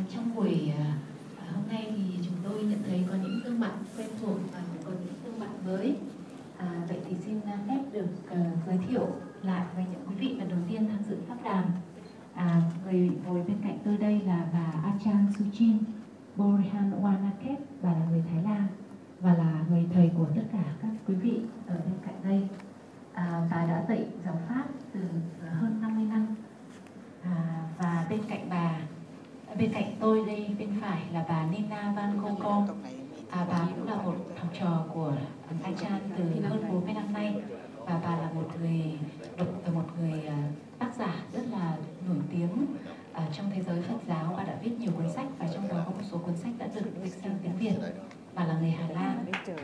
Trong buổi hôm nay thì chúng tôi nhận thấy có những gương mặt quen thuộc và cũng có những gương mặt mới. Vậy thì xin phép được giới thiệu lại với những quý vị lần đầu tiên tham dự pháp đàm. Người ngồi bên cạnh tôi đây là bà Achan Suchin Borihanwanaket, bà là người Thái Lan và là người thầy của tất cả các quý vị ở bên cạnh đây. Bà đã dạy giáo pháp từ hơn 50 năm. Và bên cạnh tôi đây bên phải là bà Nina Van Kokong. Bà cũng là một học trò của Achan từ hơn 40 năm nay, và bà là một người tác giả rất là nổi tiếng trong thế giới Phật giáo. Bà đã viết nhiều cuốn sách và trong đó có một số cuốn sách đã được dịch sang tiếng Việt. Bà là người Hà Lan.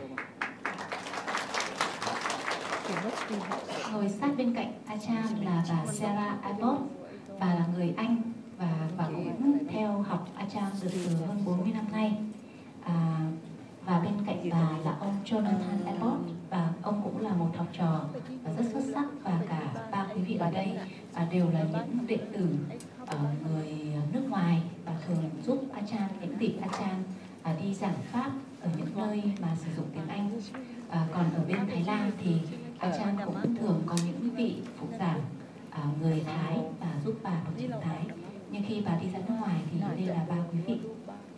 Ngồi sát bên cạnh Achan là bà Sarah Abbott. Bà là người Anh và bà cũng theo học Achan từ hơn 40 năm nay. Và bên cạnh bà là ông Jonathan Abbott, và ông cũng là một học trò rất xuất sắc, và cả ba quý vị ở đây đều là những đệ tử người nước ngoài và thường giúp Achan, những vị Achan đi giảng pháp ở những nơi mà sử dụng tiếng Anh. Còn ở bên Thái Lan thì Achan cũng thường có những vị phụ giảng người Thái và giúp bà bằng tiếng Thái. Nhưng khi bà đi ra nước ngoài thì đây là ba quý vị.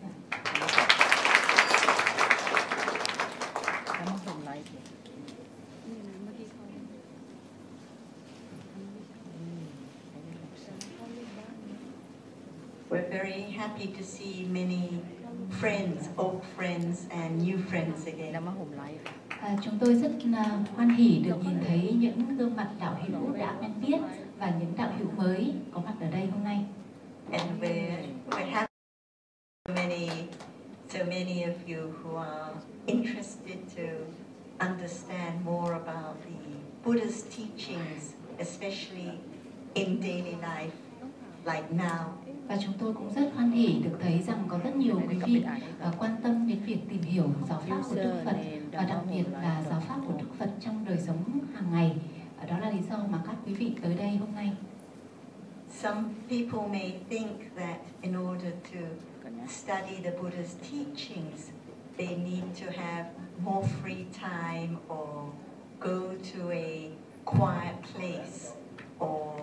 We're very happy to see many friends, old friends and new friends again. Chúng tôi rất hoan hỉ được nhìn thấy những gương mặt đạo hữu đã quen biết và những đạo hữu mới có mặt ở đây hôm nay. And we're happy so many of you who are interested to understand more about the Buddha's teachings, especially in daily life, like now. Và chúng tôi cũng rất hoan hỉ được thấy rằng có rất nhiều quý vị quan tâm đến việc tìm hiểu giáo pháp của Đức Phật, và đặc biệt là giáo pháp của Đức Phật trong đời sống hàng ngày. Đó là lý do mà các quý vị tới đây hôm nay. Some people may think that in order to study the Buddha's teachings, they need to have more free time or go to a quiet place or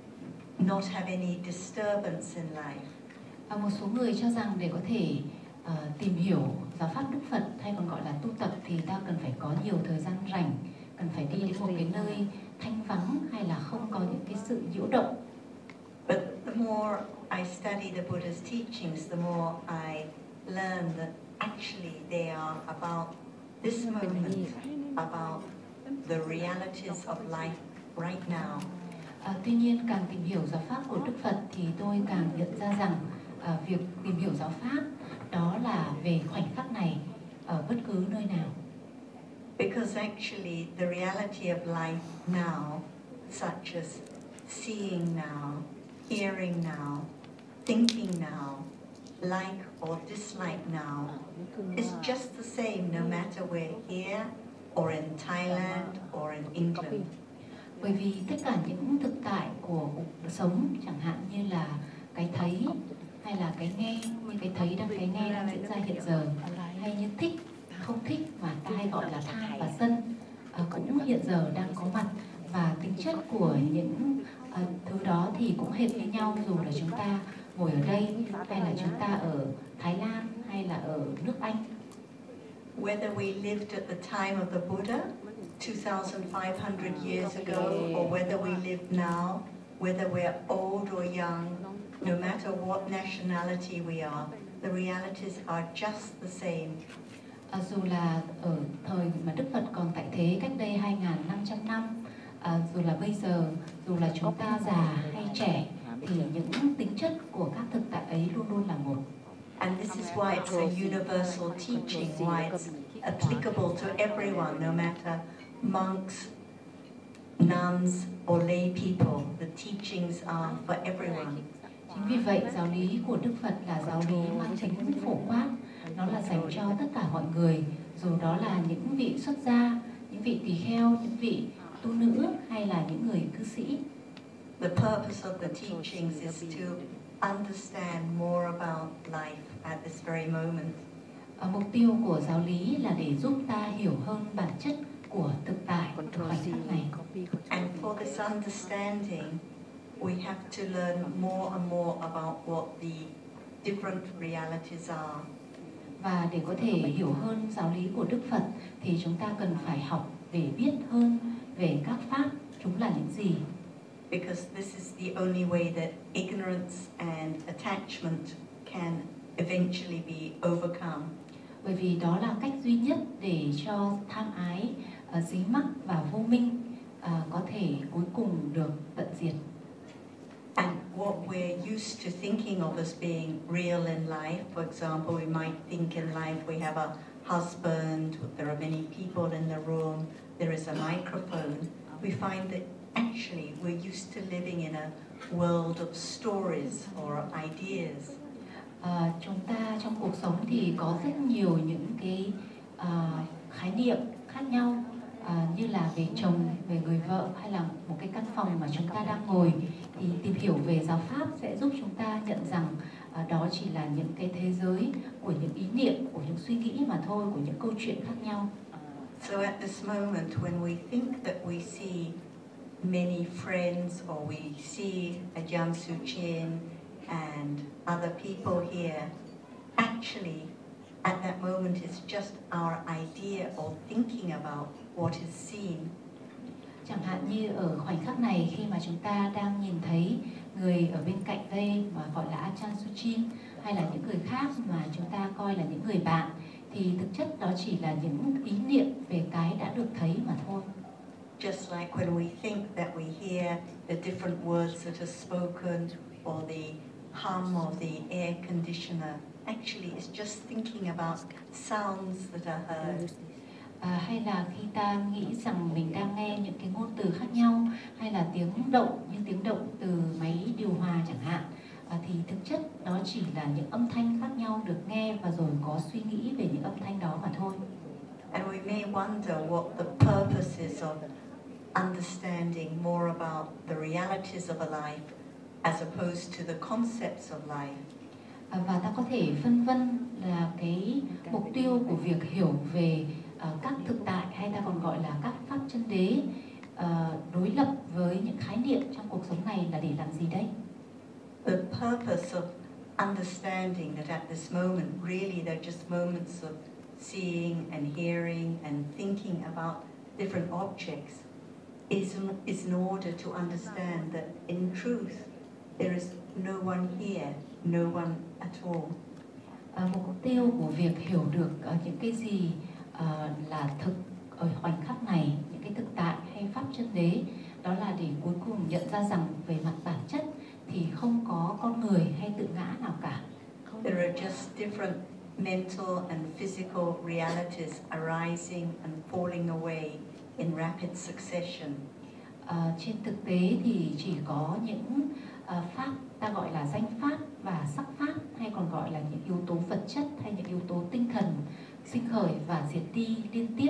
not have any disturbance in life. Một số người cho rằng để có thể tìm hiểu giáo pháp Đức Phật hay còn gọi là tu tập thì ta cần phải có nhiều thời gian rảnh, cần phải đi đến một cái nơi thanh vắng hay là không có những cái sự nhiễu động. But the more I study the Buddha's teachings, the more I learn that actually they are about this moment, about the realities of life right now. Tuy nhiên càng tìm hiểu giáo pháp của Đức Phật thì tôi càng nhận ra rằng việc tìm hiểu giáo pháp đó là về khoảnh khắc này ở bất cứ nơi nào. Because actually the reality of life now, such as seeing now, hearing now, thinking now, like or dislike now, is just the same no matter we're here or in Thailand or in England. Bởi vì tất cả những thực tại của cuộc sống, chẳng hạn như là cái thấy hay là cái nghe, như cái thấy cái nghe đang diễn ra hiện giờ, hay như thích, không thích mà ta hay gọi là tham và sân, cũng hiện giờ đang có mặt, và tính chất của những thứ đó thì cũng hệt với nhau dù là chúng ta ngồi ở đây hay là chúng ta ở Thái Lan hay là ở nước Anh. Whether we lived at the time of the Buddha 2,500 years ago, or whether we live now, whether we're old or young, no matter what nationality we are, the realities are just the same. Dù là ở thời mà Đức Phật còn tại thế cách đây 2.500 năm, dù là bây giờ, dù là chúng ta già hay trẻ, thì những tính chất của các thực tại ấy luôn luôn là một. And this is why it's a universal teaching, why it's applicable to everyone, no matter monks, nuns, or lay people. The teachings are for everyone. Chính vì vậy, giáo lý của Đức Phật là giáo lý mang tính phổ quát. Nó là dành cho tất cả mọi người, dù đó là những vị xuất gia, những vị tỳ kheo, những vị tu nữ hay là những người cư sĩ. The purpose of the teachings is to understand more about life at this very moment. Mục tiêu của giáo lý là để giúp ta hiểu hơn bản chất của thực tại khoảnh khắc này. And for this understanding, we have to learn more and more about what the different realities are. Và để có thể hiểu hơn giáo lý của Đức Phật thì chúng ta cần phải học để biết hơn về các pháp, chúng là những gì. Because this is the only way that ignorance and attachment can eventually be overcome. Bởi vì đó là cách duy nhất để cho tham ái, dính mắc và vô minh có thể cuối cùng được tận diệt. And what we're used to thinking of as being real in life, for example, we might think in life we have a husband, there are many people in the room, there is a microphone. We find that actually we're used to living in a world of stories or ideas. Chúng ta trong cuộc sống thì có rất nhiều những cái khái niệm khác nhau, như là về chồng, về người vợ hay là một cái căn phòng mà chúng ta đang ngồi. Thì tìm hiểu về giáo pháp sẽ giúp chúng ta nhận rằng đó chỉ là những cái thế giới của những ý niệm, của những suy nghĩ mà thôi, của những câu chuyện khác nhau. So at this moment when we think that we see many friends or we see a Ajahn Suchin and other people here, actually at that moment it's just our idea or thinking about what is seen. Chẳng hạn như ở khoảnh khắc này khi mà chúng ta đang nhìn thấy người ở bên cạnh đây mà gọi là Ajahn Suchin hay là những người khác mà chúng ta coi là những người bạn, thì thực chất đó chỉ là những ý niệm về cái đã được thấy mà thôi. Just like when we think that we hear the different words that are spoken or the hum of the air conditioner, actually it's just thinking about sounds that are heard. Hay là khi ta nghĩ rằng mình đang nghe những cái ngôn từ khác nhau hay là tiếng động, những tiếng động từ máy điều hòa chẳng hạn, thì thực chất đó chỉ là những âm thanh khác nhau được nghe và rồi có suy nghĩ về những âm thanh đó mà thôi. And we may wonder what the purpose is of understanding more about the realities of a life as opposed to the concepts of life. Và ta có thể phân vân là cái mục tiêu của việc hiểu về các thực tại hay ta còn gọi là các pháp chân đế đối lập với những khái niệm trong cuộc sống này là để làm gì đấy? The purpose of understanding that at this moment, really they're just moments of seeing and hearing and thinking about different objects is in order to understand that in truth there is no one here, no one at all. Một mục tiêu của việc hiểu được những cái gì là thực ở khoảnh khắc này, những cái thực tại hay pháp chân đế, đó là để cuối cùng nhận ra rằng về mặt bản chất thì không có con người hay tự ngã nào cả. There are just different mental and physical realities arising and falling away in rapid succession. Trên thực tế thì chỉ có những pháp ta gọi là danh pháp và sắc pháp, hay còn gọi là những yếu tố vật chất hay những yếu tố tinh thần sinh khởi và diệt đi liên tiếp.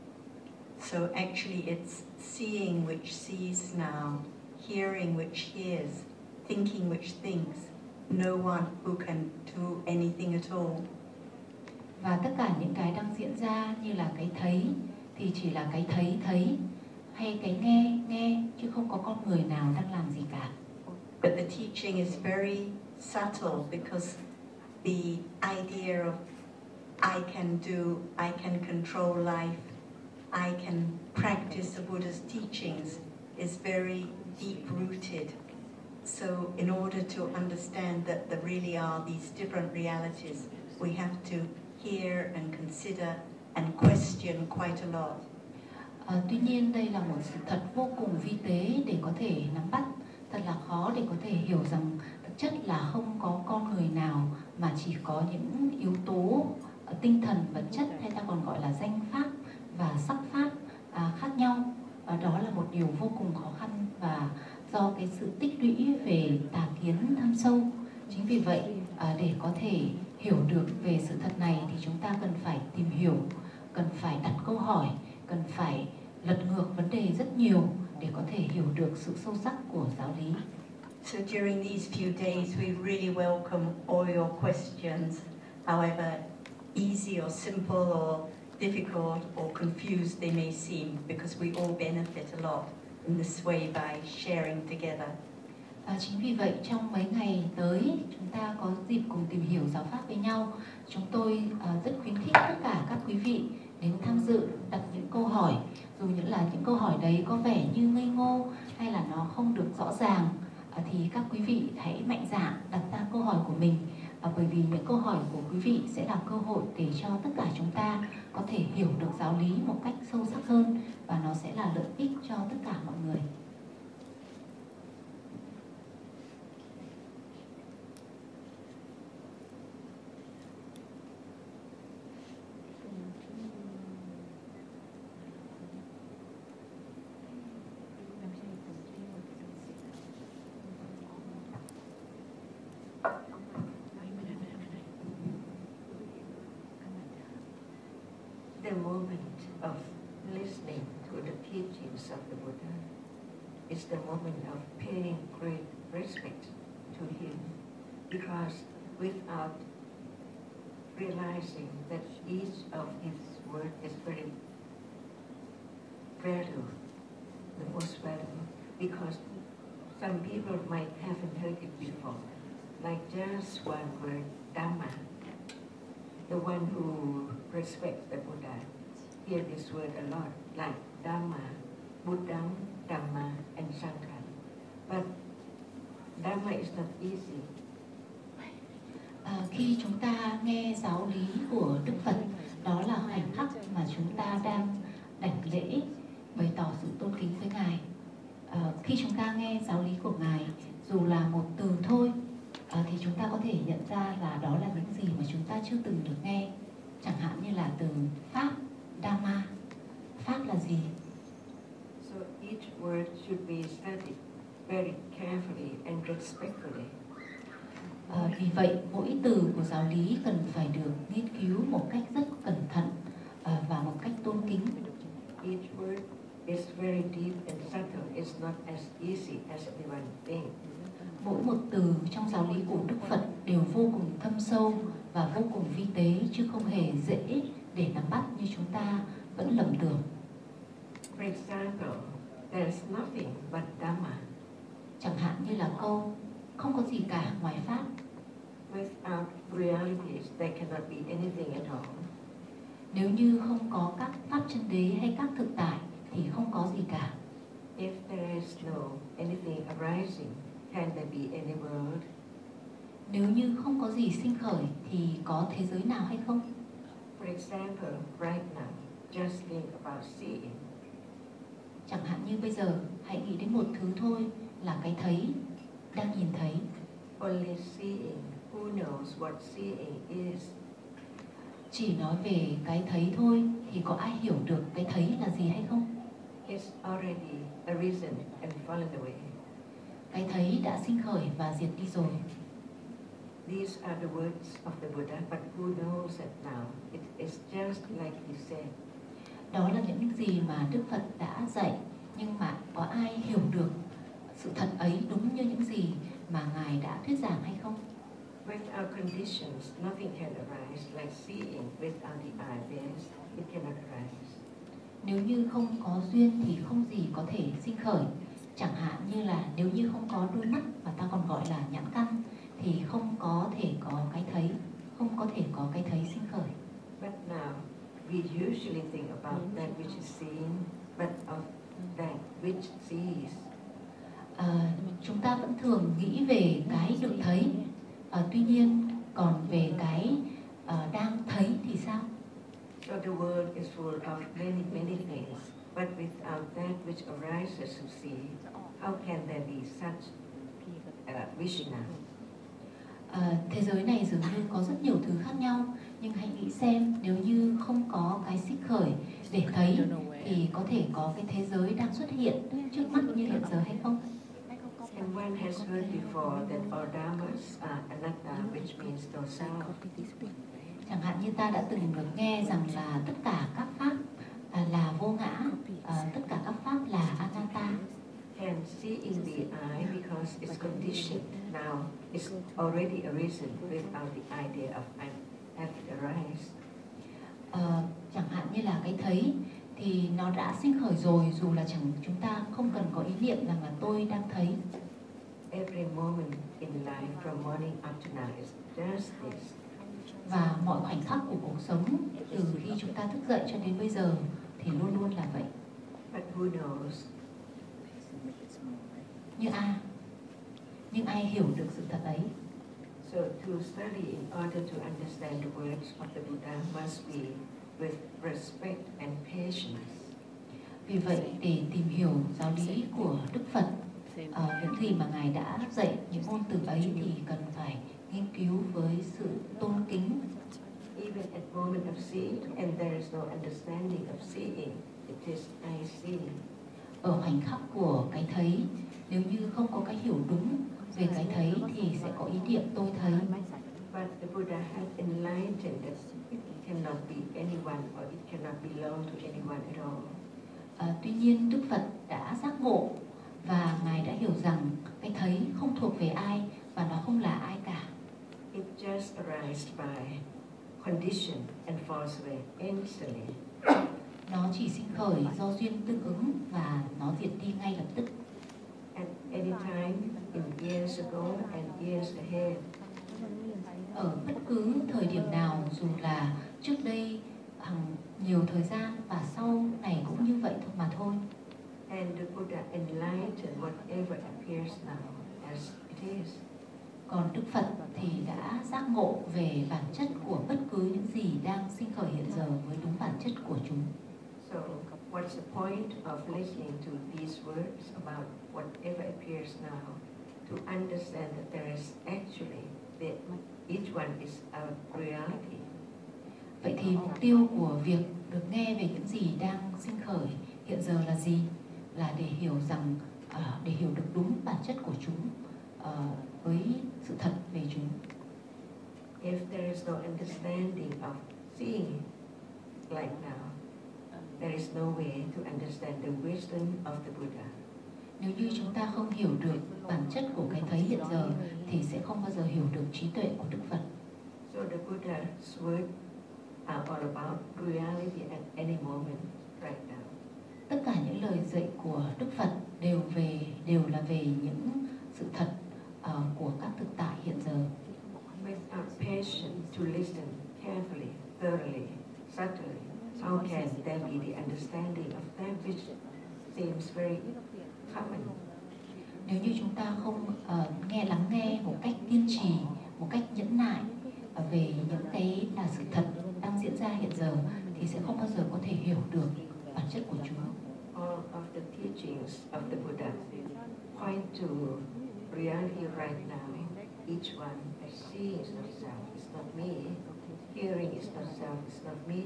So actually it's seeing which sees now, hearing which hears, thinking which thinks, no one who can do anything at all. Và tất cả những cái đang diễn ra như là cái thấy thì chỉ là cái thấy hay cái nghe chứ không có con người nào đang làm gì cả. But the teaching is very subtle because the idea of I can control life, I can practice the Buddha's teachings is very deep-rooted. So in order to understand that there really are these different realities, we have to hear and consider and question quite a lot. Tuy nhiên đây là một sự thật vô cùng vi tế để có thể nắm bắt, thật là khó để có thể hiểu rằng thực chất là không có con người nào mà chỉ có những yếu tố tinh thần, vật chất hay ta còn gọi là danh pháp và sắc pháp khác nhau. Đó là một điều vô cùng khó khăn và do cái sự tích lũy về tà kiến thâm sâu. Chính vì vậy để có thể hiểu được về sự thật này thì chúng ta cần phải tìm hiểu, cần phải đặt câu hỏi, cần phải lật ngược vấn đề rất nhiều để có thể hiểu được sự sâu sắc của giáo lý. So during these few days, we really welcome all your questions, however easy or simple or difficult or confused they may seem, because we all benefit a lot in this way by sharing together. Chính vì vậy trong mấy ngày tới chúng ta có dịp cùng tìm hiểu giáo pháp với nhau. Chúng tôi rất khuyến khích tất cả các quý vị đến tham dự, đặt những câu hỏi, dù những câu hỏi đấy có vẻ như ngây ngô hay là nó không được rõ ràng, thì các quý vị hãy mạnh dạn đặt ra câu hỏi của mình, bởi vì những câu hỏi của quý vị sẽ là cơ hội để cho tất cả chúng ta có thể hiểu được giáo lý một cách sâu sắc hơn, và nó sẽ là lợi ích cho tất cả mọi người. The moment of listening to the teachings of the Buddha is the moment of paying great respect to him, because without realizing that each of his words is very valuable, the most valuable, because some people might haven't heard it before, like just one word, Dhamma. The one who respects the Buddha hear this word a lot, like Dhamma, Buddham, Dhamma, and Sangha. But Dhamma is not easy. Khi chúng ta nghe giáo lý của Đức Phật, đó là khoảnh khắc mà chúng ta đang đảnh lễ, bày tỏ sự tôn kính với Ngài. Khi chúng ta nghe giáo lý của Ngài, dù là một từ thôi, thì chúng ta có thể nhận ra là đó là những gì mà chúng ta chưa từng được nghe. Chẳng hạn như là từ Pháp, Dhamma. Pháp là gì? So each word should be studied very carefully and respectfully. Vì vậy, mỗi từ của giáo lý cần phải được nghiên cứu một cách rất cẩn thận và một cách tôn kính. Each word is very deep and subtle. It's not as easy as everyone thinks. Mỗi một từ trong giáo lý của Đức Phật đều vô cùng thâm sâu và vô cùng vi tế, chứ không hề dễ để nắm bắt như chúng ta vẫn lầm tưởng. For example, there's nothing but Dhamma. Chẳng hạn như là câu không có gì cả ngoài Pháp. Without realities, there cannot be anything at all. Nếu như không có các pháp chân đế hay các thực tại thì không có gì cả. If there is no anything arising, can there be any world? Nếu như không có gì sinh khởi thì có thế giới nào hay không? For example, right now, just think about seeing. Chẳng hạn như bây giờ, hãy nghĩ đến một thứ thôi, là cái thấy, đang nhìn thấy. Only seeing, who knows what seeing is? Chỉ nói về cái thấy thôi thì có ai hiểu được cái thấy là gì hay không? It's already arisen and fallen away. Cái thấy đã sinh khởi và diệt đi rồi. These are the words of the Buddha, but who knows that now? It is just like he said. Đó là những gì mà Đức Phật đã dạy, nhưng mà có ai hiểu được sự thật ấy đúng như những gì mà Ngài đã thuyết giảng hay không? Without conditions, nothing can arise. Like seeing without the eyes, it cannot arise. Nếu như không có duyên thì không gì có thể sinh khởi. Chẳng hạn như là nếu như không có đôi mắt mà ta còn gọi là nhãn căn thì không có thể có cái thấy, không có thể có cái thấy sinh khởi. But now, we usually think about that which is seen, but of that which sees. Chúng ta vẫn thường nghĩ về cái được thấy, tuy nhiên còn về cái đang thấy thì sao? So the world is full of many things, but without that which arises to see, how can there be such vision? Thế giới này dường như có rất nhiều thứ khác nhau, nhưng hãy nghĩ xem nếu như không có cái sinh khởi để thấy thì có thể có cái thế giới đang xuất hiện trước mắt như hiện giờ hay không? And one has heard before that all dhammas are anatta, which means no self. Chẳng hạn như ta đã từng được nghe rằng là tất cả các pháp là vô ngã, tất cả các pháp là anatta. can see in the eye because it's conditioned. Now it's already arisen without the idea of having arise. Chẳng hạn như là cái thấy thì nó đã sinh khởi rồi, dù là chúng ta không cần có ý niệm rằng là tôi đang thấy. Every moment in life from morning up to now is just this. Và mọi khoảnh khắc của cuộc sống từ khi chúng ta thức dậy cho đến bây giờ thì luôn luôn là vậy. But who knows? Nhưng ai hiểu được sự thật ấy? So to study in order to understand the words of the Buddha must be with respect and patience. Vì vậy để tìm hiểu giáo lý của Đức Phật, những gì mà Ngài đã dạy, những ngôn từ ấy thì cần phải nghiên cứu với sự tôn kính. Even at moment of seeing and there is no understanding of seeing, it is I see. Ở khoảnh khắc của cái thấy, nếu như không có cái hiểu đúng về cái thấy thì sẽ có ý niệm tôi thấy. But the Buddha has enlightened that it cannot be anyone or it cannot belong to anyone at all. Tuy nhiên Đức Phật đã giác ngộ và Ngài đã hiểu rằng cái thấy không thuộc về ai và nó không là ai cả. It just arises by condition and falls away instantly. Nó chỉ sinh khởi do duyên tương ứng và nó diệt đi ngay lập tức. At any time in years ago and years ahead. Ở bất cứ thời điểm nào, dù là trước đây nhiều thời gian và sau này cũng như vậy thôi mà thôi. And the Buddha enlightened whatever appears now as it is. Còn Đức Phật thì đã giác ngộ về bản chất của bất cứ những gì đang sinh khởi hiện giờ với đúng bản chất của chúng. So, what's the point of listening to these words about whatever appears now? To understand that there is actually each one is a reality. Vậy thì mục tiêu của việc được nghe về những gì đang sinh khởi hiện giờ là gì? Là để hiểu rằng, để hiểu được đúng bản chất của chúng với sự thật về chúng. If there is no understanding of seeing like now, there is no way to understand the wisdom of the Buddha. Nếu như chúng ta không hiểu được bản chất của cái thấy hiện giờ thì sẽ không bao giờ hiểu được trí tuệ của Đức Phật. So the Buddha's words are all about reality at any moment right now. Tất cả những lời dạy của Đức Phật đều là về những sự thật của các thực tại hiện giờ. Without patience to listen carefully, thoroughly, subtly, how can there be the understanding of that which seems very common? Nếu như chúng ta không lắng nghe một cách kiên trì, một cách nhẫn nại về những cái là sự thật đang diễn ra hiện giờ thì sẽ không bao giờ có thể hiểu được bản chất của chúng. All of the teachings of the Buddha point to reality right now. Each one is seeing is not self, it's not me. Hearing is not self, it's not me.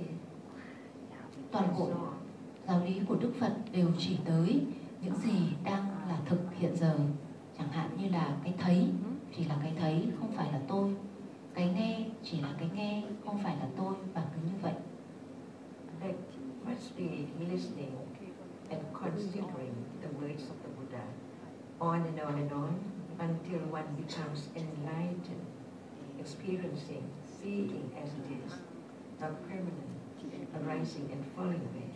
Toàn bộ giáo lý của Đức Phật đều chỉ tới những gì đang là thực hiện giờ. Chẳng hạn như là cái thấy chỉ là cái thấy, không phải là tôi. Cái nghe chỉ là cái nghe, không phải là tôi, và cứ như vậy. They must be listening and considering the words of the Buddha on and on until one becomes enlightened, experiencing, seeing as it is, not permanent, arising and falling away.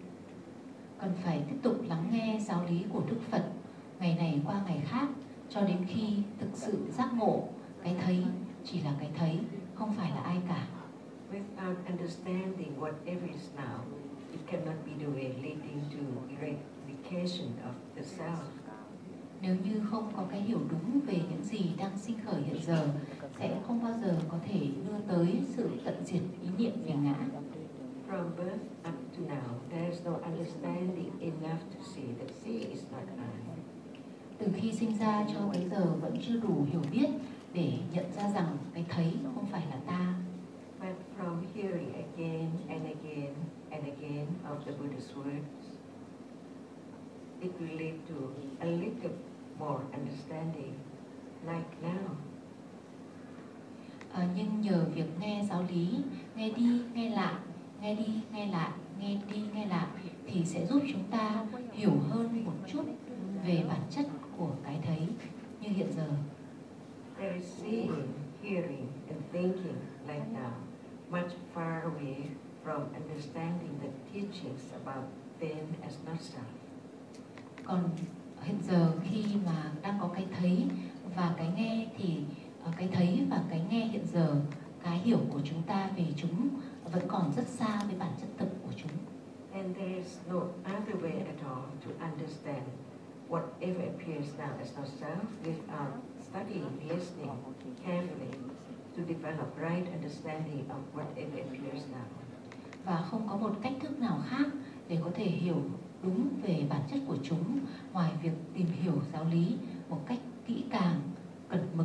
Cần phải tiếp tục lắng nghe giáo lý của Đức Phật ngày này qua ngày khác cho đến khi thực sự giác ngộ cái thấy chỉ là cái thấy, không phải là ai cả. Without understanding whatever is now, it cannot be the way leading to eradication of the self. Nếu như không có cái hiểu đúng về những gì đang sinh khởi hiện giờ, sẽ không bao giờ có thể đưa tới sự tận diệt ý niệm về ngã. From birth up to now, there is no understanding enough to see that seeing is not I. Từ khi sinh ra cho tới giờ vẫn chưa đủ hiểu biết để nhận ra rằng cái thấy không phải là ta. But from hearing again and again and again of the Buddha's words, it will lead to a little more understanding, like now. Nhưng nhờ việc nghe giáo lý, nghe đi, nghe lại, nghe đi, nghe lại, nghe đi, nghe lại thì sẽ giúp chúng ta hiểu hơn một chút về bản chất của cái thấy như hiện giờ. There is seeing, hearing, and thinking like now, much far away from understanding the teachings about them as not self. Còn hiện giờ khi mà đang có cái thấy và cái nghe thì cái thấy và cái nghe hiện giờ, cái hiểu của chúng ta về chúng vẫn còn rất xa với bản chất thực của chúng. And there is no other way at all to understand whatever appears now as not self without studying, listening carefully to develop right understanding of whatever appears now. Và không có một cách thức nào khác để có thể hiểu đúng về bản chất của chúng ngoài việc tìm hiểu giáo lý một cách kỹ càng, cẩn mực.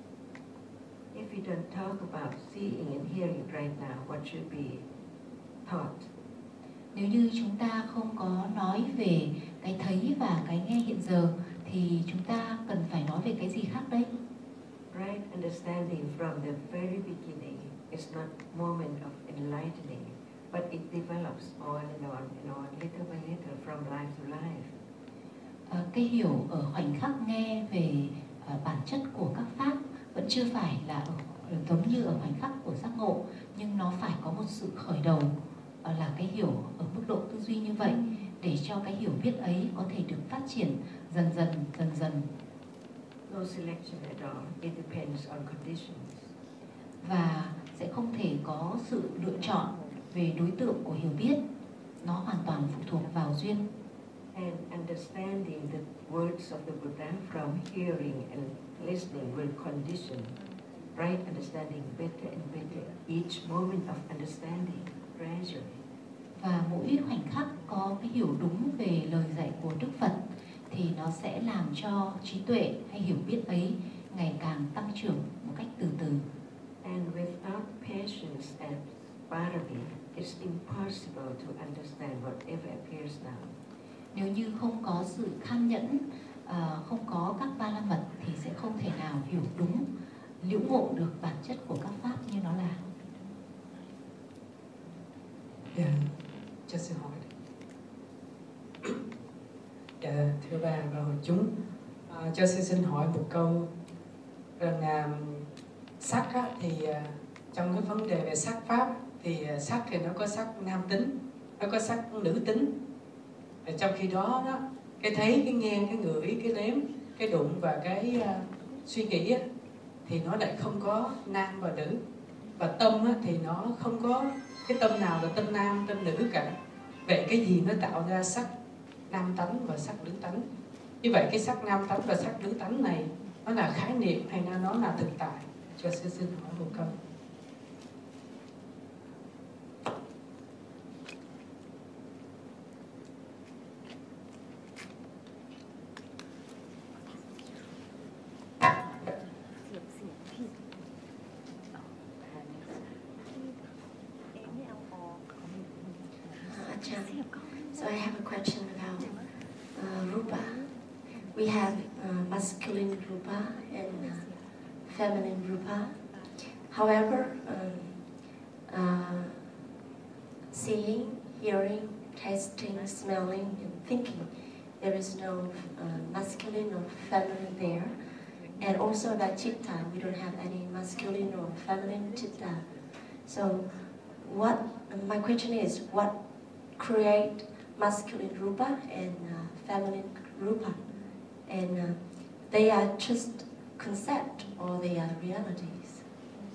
If we don't talk about seeing and hearing right now, what should be taught? Nếu như chúng ta không có nói về cái thấy và cái nghe hiện giờ thì chúng ta cần phải nói về cái gì khác đây? Right understanding from the very beginning is not moment of enlightening, but it develops on and on and on, little by little, from life to life. Cái hiểu ở khoảnh khắc nghe về bản chất của các pháp vẫn chưa phải là giống như ở khoảnh khắc của giác ngộ, nhưng nó phải có một sự khởi đầu là cái hiểu ở mức độ tư duy như vậy để cho cái hiểu biết ấy có thể được phát triển dần dần. No selection at all. It depends on conditions. Và sẽ không thể có sự lựa chọn về đối tượng của hiểu biết, nó hoàn toàn phụ thuộc vào duyên. And understanding the words of the Buddha from hearing and listening will condition right understanding better and better each moment of understanding gradually. Và mỗi khoảnh khắc có cái hiểu đúng về lời dạy của Đức Phật thì nó sẽ làm cho trí tuệ hay hiểu biết ấy ngày càng tăng trưởng một cách từ từ. And without patience and parami, it's impossible to understand whatever appears now. Nếu như không có sự kham nhẫn, không có các ba la mật thì sẽ không thể nào hiểu đúng, liễu ngộ được bản chất của các pháp như nó là. Dạ, cho xin hỏi. Dạ, thưa bà và hội chúng, cho xin hỏi một câu rằng sắc á, thì trong cái vấn đề về sắc pháp thì sắc thì nó có sắc nam tính, nó có sắc nữ tính. Trong khi đó, cái thấy, cái nghe, cái ngửi, cái nếm, cái đụng và cái suy nghĩ á, thì nó lại không có nam và nữ. Và tâm á, thì nó không có cái tâm nào là tâm nam, tâm nữ cả. Vậy cái gì nó tạo ra sắc nam tánh và sắc nữ tánh? Như vậy cái sắc nam tánh và sắc nữ tánh này nó là khái niệm hay nó là thực tại? Cho xin hỏi một câu. So I have a question about rupa. We have masculine rupa and feminine rupa. However, seeing, hearing, tasting, smelling, and thinking, there is no masculine or feminine there. And also about chitta, we don't have any masculine or feminine chitta. So my question is, what create masculine rupa and feminine rupa? And they are just concept or they are realities?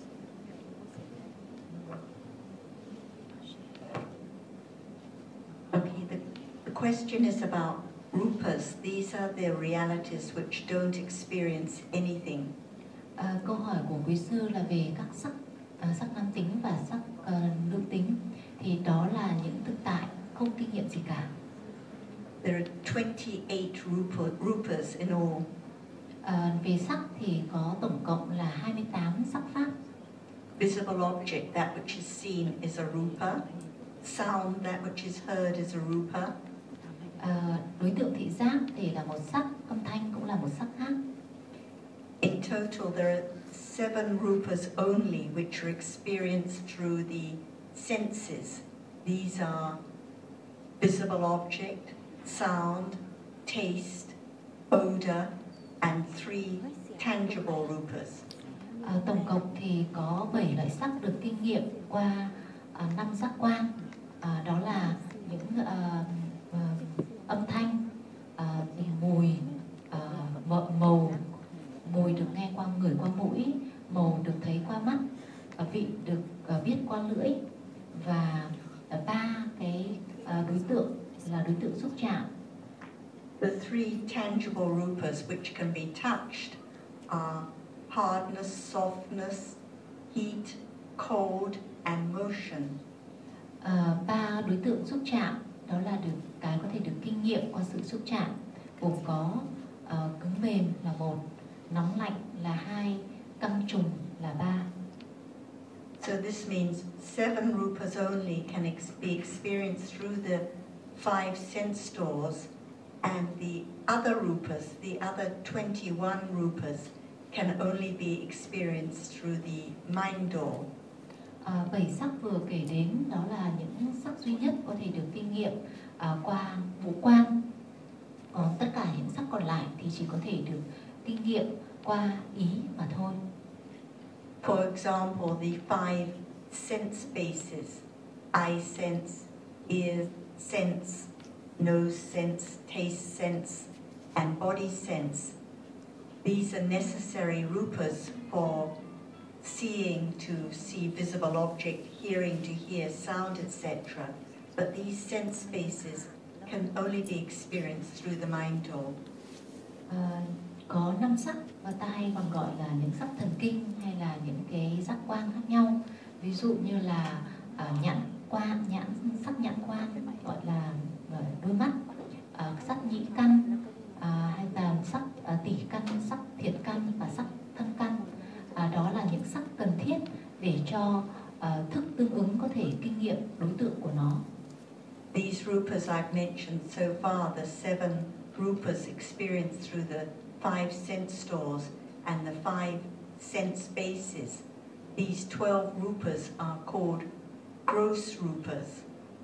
Okay, the question is about rupas. These are the realities which don't experience anything. Câu hỏi của quý sư là về các sắc, sắc nam tính và sắc nữ tính. Thì đó là những thực tại không kinh nghiệm gì cả. There are 28 rupas in all. Về sắc thì có tổng cộng là 28 sắc pháp. Visible object, that which is seen, is a rupa. Sound, that which is heard, is a rupa. Đối tượng thị giác thì là một sắc, âm thanh cũng là một sắc khác. In total, there are 7 rupas only which are experienced through the senses. These are visible object, sound, taste, odor, and 3 tangible rupas. Tổng cộng thì có 7 loại sắc được kinh nghiệm qua 5 giác quan. Đó là những âm thanh, mùi, màu, mùi được nghe qua ngửi qua mũi, màu được thấy qua mắt, vị được biết qua lưỡi, và 3 cái đối tượng là đối tượng xúc chạm. The 3 tangible rupas which can be touched are hardness, softness, heat, cold, and motion. 3 đối tượng xúc chạm đó là cái có thể được kinh nghiệm qua sự xúc chạm, gồm có cứng mềm là 1, nóng lạnh là 2, căng trùng là 3. So this means 7 rupas only can be experienced through the 5 sense stores, and the other rupas, the other 21 rupas, can only be experienced through the mind door. 7 sắc vừa kể đến đó là những sắc duy nhất có thể được kinh nghiệm qua ngũ quan. Còn tất cả những sắc còn lại thì chỉ có thể được kinh nghiệm qua ý mà thôi. For example, the 5 sense bases, eye sense, ear sense, nose sense, taste sense, and body sense. These are necessary rupas for seeing to see visible object, hearing to hear sound, etc. But these sense spaces can only be experienced through the mind door. Có 5 sắc và ta hay còn gọi là những sắc thần kinh hay là những cái giác quan khác nhau. Ví dụ như là nhãn quan, sắc nhãn quan gọi là đôi mắt, sắc nhĩ căn, hay là sắc tỷ căn, sắc thiệt căn và sắc thân căn. Đó là những sắc cần thiết để cho thức tương ứng có thể kinh nghiệm đối tượng của nó. These rupas I've mentioned so far, the 7 rupas experienced through the 5 sense stores and the 5 sense bases. These 12 rupas are called gross rupas.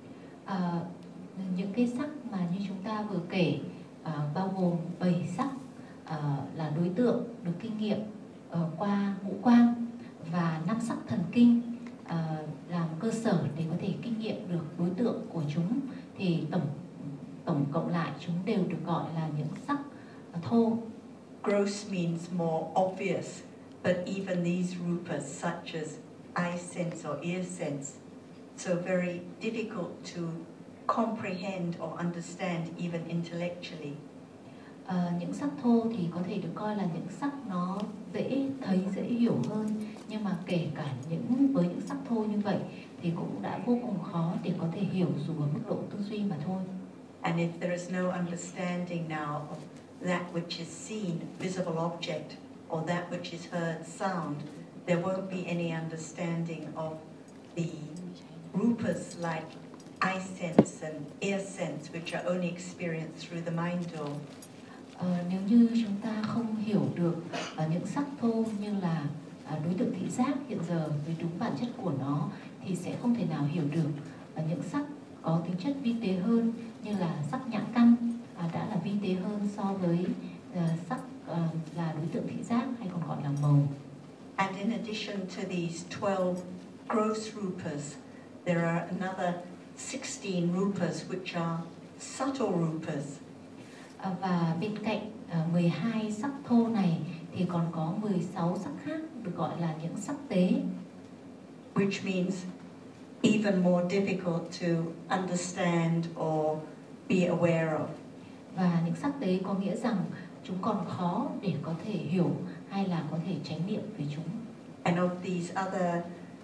Những cái sắc mà như chúng ta vừa kể bao gồm 7 sắc là đối tượng được kinh nghiệm qua ngũ quan và 5 sắc thần kinh làm cơ sở để có thể kinh nghiệm được đối tượng của chúng, thì tổng cộng lại chúng đều được gọi là những sắc thô. Gross means more obvious, but even these rupas, such as eye sense or ear sense, so very difficult to comprehend or understand even intellectually. Những sắc thô thì có thể được coi là những sắc nó dễ thấy, dễ hiểu hơn, nhưng mà kể cả với những sắc thô như vậy thì cũng đã vô cùng khó để có thể hiểu dù ở mức độ tư duy mà thôi. And if there is no understanding now of that which is seen, visible object, or that which is heard, sound, there won't be any understanding of the rupas like eye sense and ear sense, which are only experienced through the mind door. Nếu như chúng ta không hiểu được những sắc thô như là đối tượng thị giác hiện giờ với đúng bản chất của nó, thì sẽ không thể nào hiểu được những sắc có tính chất vi tế hơn như là sắc nhãn căn đã là vi tế hơn so với sắc là đối tượng thị giác hay còn gọi là màu. And in addition to these 12 gross rupas, there are another 16 rupas which are subtle rupas. Và bên cạnh 12 sắc thô này thì còn có 16 sắc khác được gọi là những sắc tế. Which means even more difficult to understand or be aware of. Và những sắc tế có nghĩa rằng chúng còn khó để có thể hiểu hay là có thể chánh niệm về chúng. And of these other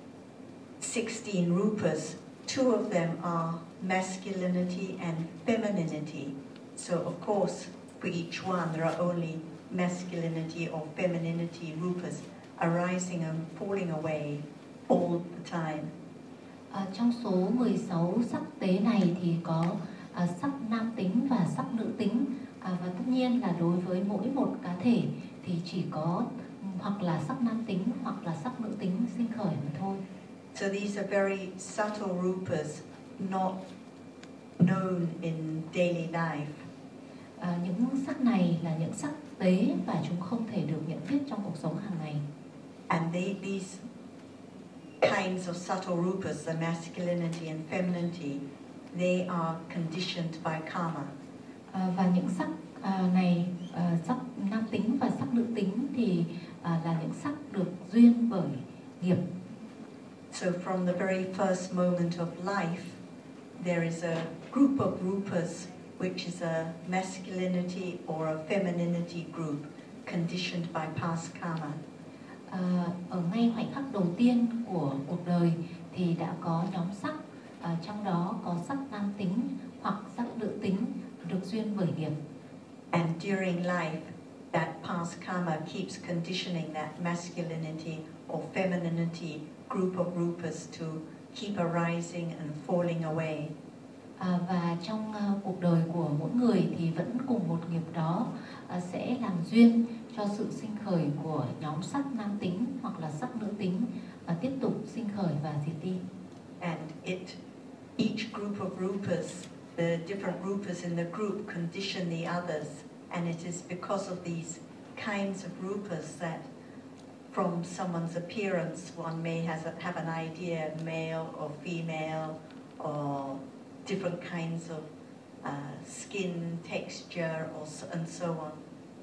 16 rupas, 2 of them are masculinity and femininity. So of course, for each one, there are only masculinity or femininity rupas arising and falling away all the time. Trong số 16 sắc tế này thì có sắc nam tính và sắc nữ tính, và tất nhiên là đối với mỗi một cá thể thì chỉ có hoặc là sắc nam tính hoặc là sắc nữ tính sinh khởi mà thôi. So these are very subtle rupas, not known in daily life. những sắc này là những sắc tế và chúng không thể được nhận biết trong cuộc sống hàng ngày. And these kinds of subtle rupas, the masculinity and femininity, they are conditioned by karma. Và những sắc này, sắc nam tính và sắc nữ tính thì là những sắc được duyên bởi nghiệp. So from the very first moment of life, there is a group of rupas which is a masculinity or a femininity group conditioned by past karma. Ở ngay khoảnh khắc đầu tiên của cuộc đời thì đã có nhóm sắc, trong đó có sắc nam tính hoặc sắc nữ tính được duyên bởi nghiệp. And during life, that past karma keeps conditioning that masculinity or femininity group of rupas to keep arising and falling away. Và trong cuộc đời của mỗi người thì vẫn cùng một nghiệp đó sẽ làm duyên cho sự sinh khởi của nhóm sắc nam tính hoặc là sắc nữ tính tiếp tục sinh khởi và diệt đi. And each group of rupas, the different rupas in the group condition the others, and it is because of these kinds of rupas that from someone's appearance one may have an idea, male or female, or different kinds of skin texture and so on.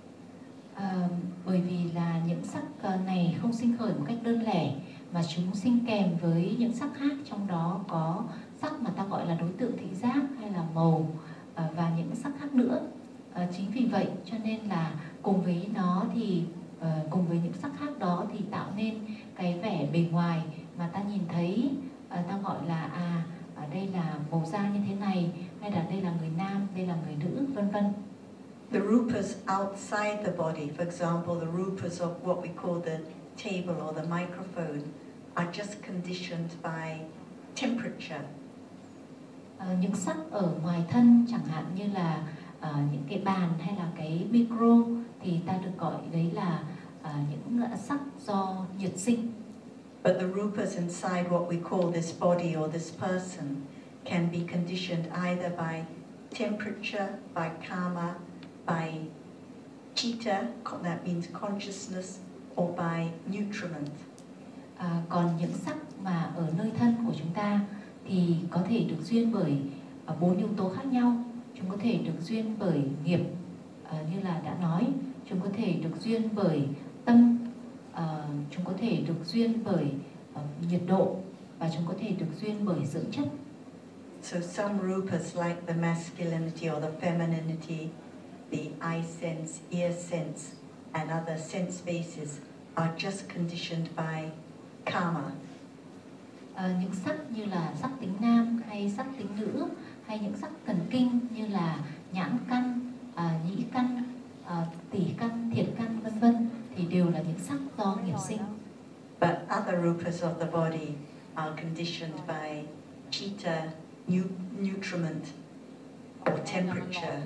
Bởi vì là những sắc này không sinh khởi một cách đơn lẻ mà chúng sinh kèm với những sắc khác, trong đó có sắc mà ta gọi là đối tượng thị giác hay là màu và những sắc khác nữa. Chính vì vậy cho nên là cùng với nó thì cùng với những sắc khác đó thì tạo nên cái vẻ bề ngoài mà ta nhìn thấy, ta gọi là ở đây là màu da như thế này, hay là đây là người nam, đây là người nữ, vân vân. The rupas outside the body, for example, the rupas of what we call the table or the microphone, are just conditioned by temperature. Những sắc ở ngoài thân, chẳng hạn như là những cái bàn hay là cái micro, thì ta được gọi đấy là những sắc do nhiệt sinh. But the rupas inside what we call this body or this person can be conditioned either by temperature, by karma, by chitta, that means consciousness, or by nutriment. Còn những sắc mà ở nơi thân của chúng ta thì có thể được duyên bởi 4 yếu tố khác nhau. Chúng có thể được duyên bởi nghiệp, như là đã nói. Chúng có thể được duyên bởi tâm, chúng có thể được duyên bởi nhiệt độ, và chúng có thể được duyên bởi dưỡng chất. So some rupas like the masculinity or the femininity, the eye sense, ear sense, and other sense bases are just conditioned by karma. Những sắc như là sắc tính nam hay sắc tính nữ, hay những sắc thần kinh như là nhãn căn, nhĩ căn, tỷ căn, thiệt căn, vân vân, thì đều là những sắc do nghiệp sinh. But other rupas of the body are conditioned by chitta, nutriment, or temperature.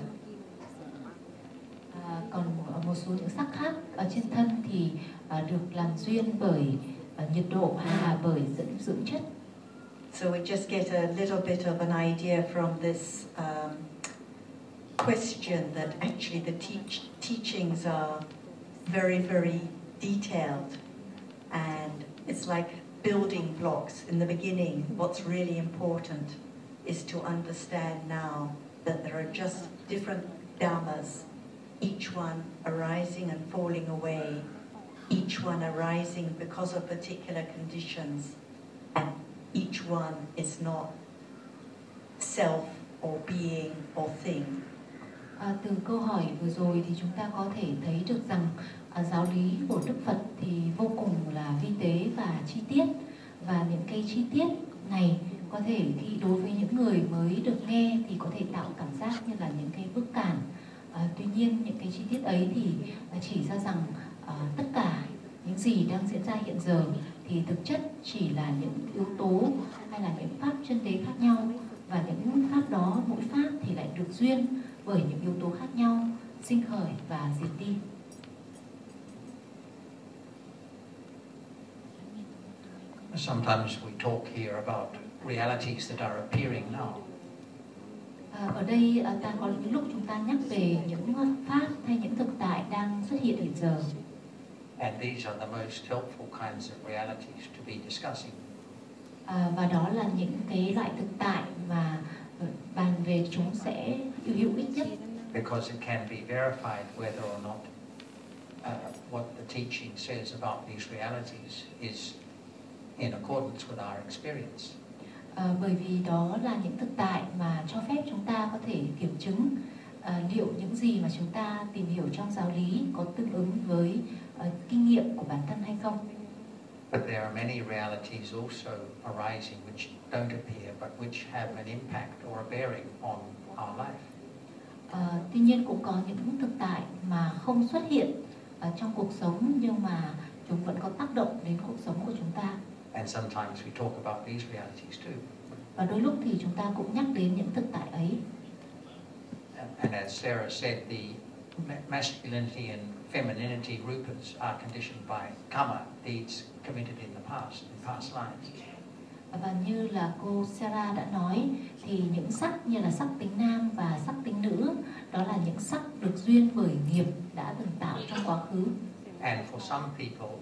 Còn một số những sắc khác ở trên thân thì được làm duyên bởi nhiệt độ hay là bởi dưỡng chất. So we just get a little bit of an idea from this question that actually the teachings are very, very detailed, and it's like building blocks. In the beginning, what's really important is to understand now that there are just different dhammas, each one arising and falling away, each one arising because of particular conditions, and each one is not self or being or thing. Từ câu hỏi vừa rồi thì chúng ta có thể thấy được rằng giáo lý của Đức Phật thì vô cùng là vi tế và chi tiết, và những cái chi tiết này có thể khi đối với những người mới được nghe thì có thể tạo cảm giác như là những cái bức cản. Tuy nhiên những cái chi tiết ấy thì chỉ ra rằng tất cả những gì đang diễn ra hiện giờ thì thực chất chỉ là những yếu tố hay là những pháp chân đế khác nhau, và những pháp đó, mỗi pháp thì lại được duyên bởi những yếu tố khác nhau sinh khởi và diệt đi. Sometimes we talk here about realities that are appearing now. Ở đây ta có những lúc chúng ta nhắc về những pháp hay những thực tại đang xuất hiện hiện giờ. And these are the most helpful kinds of realities to be discussing. Và đó là những cái loại thực tại mà bàn về chúng sẽ hữu ích nhất. Because it can be verified whether or not what the teaching says about these realities is in accordance with our experience. Bởi vì đó là những thực tại mà cho phép chúng ta có thể kiểm chứng liệu những gì mà chúng ta tìm hiểu trong giáo lý có tương ứng với kinh nghiệm của bản thân hay không. But there are many realities also arising which don't appear but which have an impact or a bearing on our life. Tuy nhiên cũng có những thực tại mà không xuất hiện trong cuộc sống nhưng mà chúng vẫn có tác động đến cuộc sống của chúng ta. And sometimes we talk about these realities too. Và đôi lúc thì chúng ta cũng nhắc đến những thực tại ấy. And as Sarah said, the masculinity and femininity rupas are conditioned by karma, deeds committed in the past, in past lives. Và như là cô Sarah đã nói thì những sắc như là sắc tính nam và sắc tính nữ đó là những sắc được duyên bởi nghiệp đã từng tạo trong quá khứ. And for some people,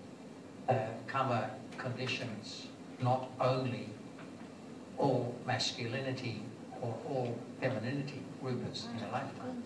karma conditions not only all masculinity or all femininity rupas in a lifetime.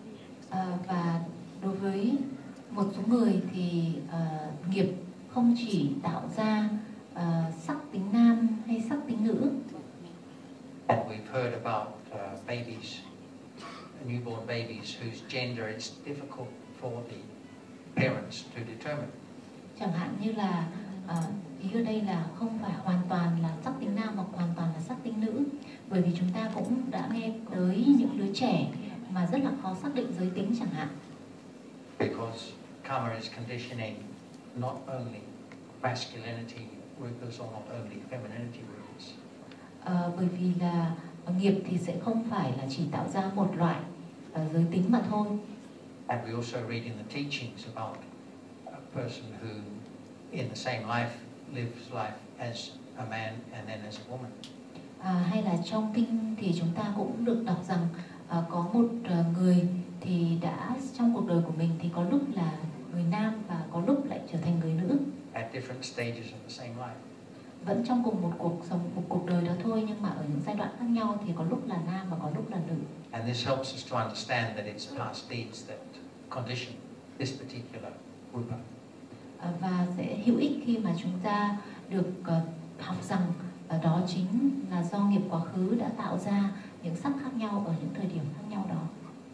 Và đối với một số người thì nghiệp không chỉ tạo ra sắc tính nam hay sắc tính nữ. And we've heard about babies, newborn babies whose gender it's difficult for the parents to determine. Chẳng hạn như là ý ở đây là không phải hoàn toàn là sắc tính nam hoặc hoàn toàn là sắc tính nữ, bởi vì chúng ta cũng đã nghe tới những đứa trẻ mà rất là khó xác định giới tính chẳng hạn. Because karma is conditioning not only masculinity rupas or not only femininity rupas. Bởi vì là nghiệp thì sẽ không phải là chỉ tạo ra một loại giới tính mà thôi. And we also read in the teachings about a person who in the same life lives life as a man and then as a woman. Hay là trong kinh thì chúng ta cũng được đọc rằng có một người thì đã trong cuộc đời của mình thì có lúc là người nam và có lúc lại trở thành người nữ. At different stages of the same life. Vẫn trong cùng một cuộc sống, một cuộc đời đó thôi, nhưng mà ở những giai đoạn khác nhau thì có lúc là nam và có lúc là nữ. And this helps us to understand that it's past deeds that condition this particular rupa. Và sẽ hữu ích khi mà chúng ta được học rằng đó chính là do nghiệp quá khứ đã tạo ra những sắc khác nhau ở những thời điểm khác nhau đó.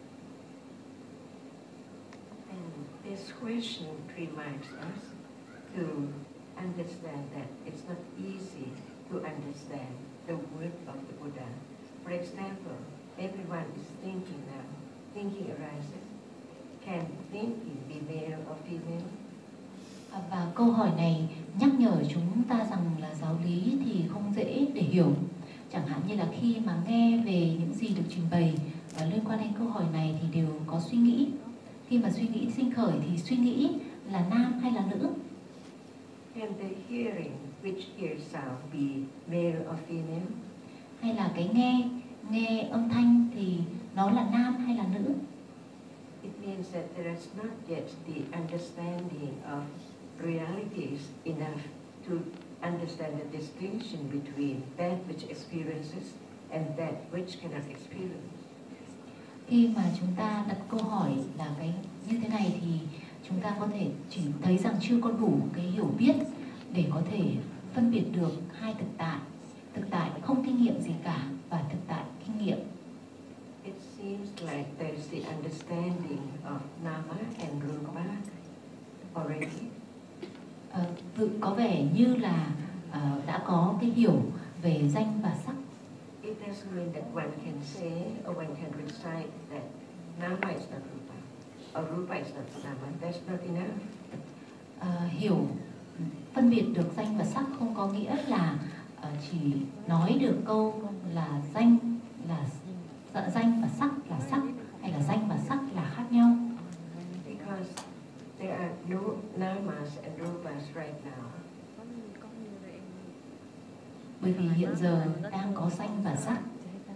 And this question reminds us to understand that it's not easy to understand the word of the Buddha. For example, everyone is thinking now. Thinking arises. Can thinking be male or female? Và câu hỏi này nhắc nhở chúng ta rằng là giáo lý thì không dễ để hiểu. Chẳng hạn như là khi mà nghe về những gì được trình bày liên quan đến câu hỏi này thì đều có suy nghĩ. Khi mà suy nghĩ sinh khởi thì suy nghĩ là nam hay là nữ? Can the hearing which hears sound be male or female? Hay là cái nghe âm thanh thì nó là nam hay là nữ? It means that there is not yet the understanding of realities enough to understand the distinction between that which experiences and that which cannot experience. Khi mà chúng ta đặt câu hỏi là cái như thế này thì chúng ta có thể chỉ thấy rằng chưa có đủ cái hiểu biết để có thể phân biệt được hai thực tại không kinh nghiệm gì cả và thực tại kinh nghiệm. It seems like there's the understanding of nama and rupa already. Có vẻ như là đã có cái hiểu về danh và sắc. It doesn't mean that one can say or one can recite that nama is not rupa or rupa is not nama. That's not enough. Hiểu phân biệt được danh và sắc không có nghĩa là chỉ nói được câu là danh và sắc là sắc hay là danh và sắc là khác nhau. Because there are no namas and rupas right now. Bởi vì hiện giờ đang có danh và sắc.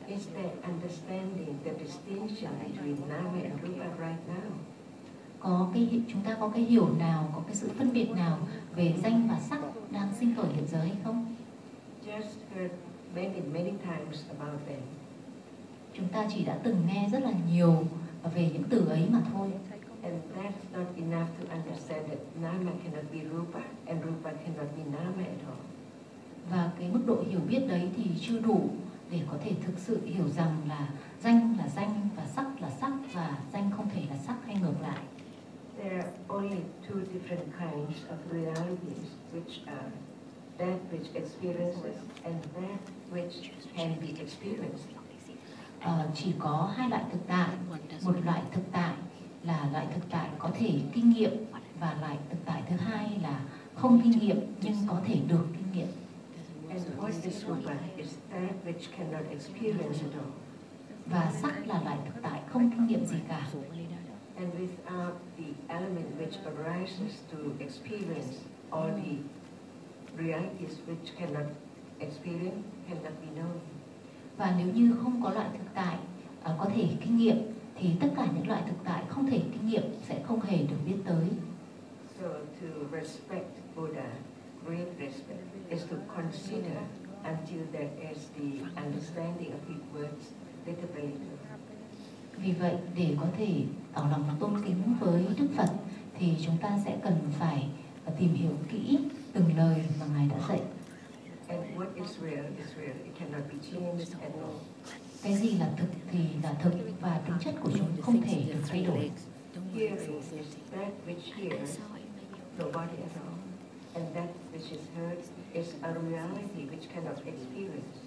Is there understanding the distinction between nama and rupa right now? Chúng ta có cái hiểu nào, có cái sự phân biệt nào về danh và sắc đang sinh khởi hiện giờ hay không? Just heard many times about them. Chúng ta chỉ đã từng nghe rất là nhiều về những từ ấy mà thôi. And that's not enough to understand that nama cannot be rupa and rupa cannot be nama at all. Và cái mức độ hiểu biết đấy thì chưa đủ để có thể thực sự hiểu rằng là danh và sắc và danh không thể là sắc hay ngược lại. There are only two different kinds of realities, which are that which experiences and that which can be experienced. Chỉ có hai loại thực tại, một loại thực tại là loại thực tại có thể kinh nghiệm và loại thực tại thứ hai là không kinh nghiệm nhưng có thể được kinh nghiệm. And what is rupa is that which cannot experience at all. Và sắc là loại thực tại không kinh nghiệm gì cả. And without the element which arises to experience all the realities which cannot experience, cannot be known. Và nếu như không có loại thực tại có thể kinh nghiệm thì tất cả những loại thực tại không thể kinh nghiệm sẽ không hề được biết tới. So to respect Buddha, great respect, is to consider until there is the understanding of his words little by little. Vì vậy, để có thể tỏ lòng tôn kính với Đức Phật thì chúng ta sẽ cần phải tìm hiểu kỹ từng lời mà Ngài đã dạy. And what is real, it cannot be changed at all. Cái gì là thực thì là thực và tính chất của chúng không thể được thay đổi. Hearing is that which hears nobody at all. And that which is heard is a reality which cannot experience.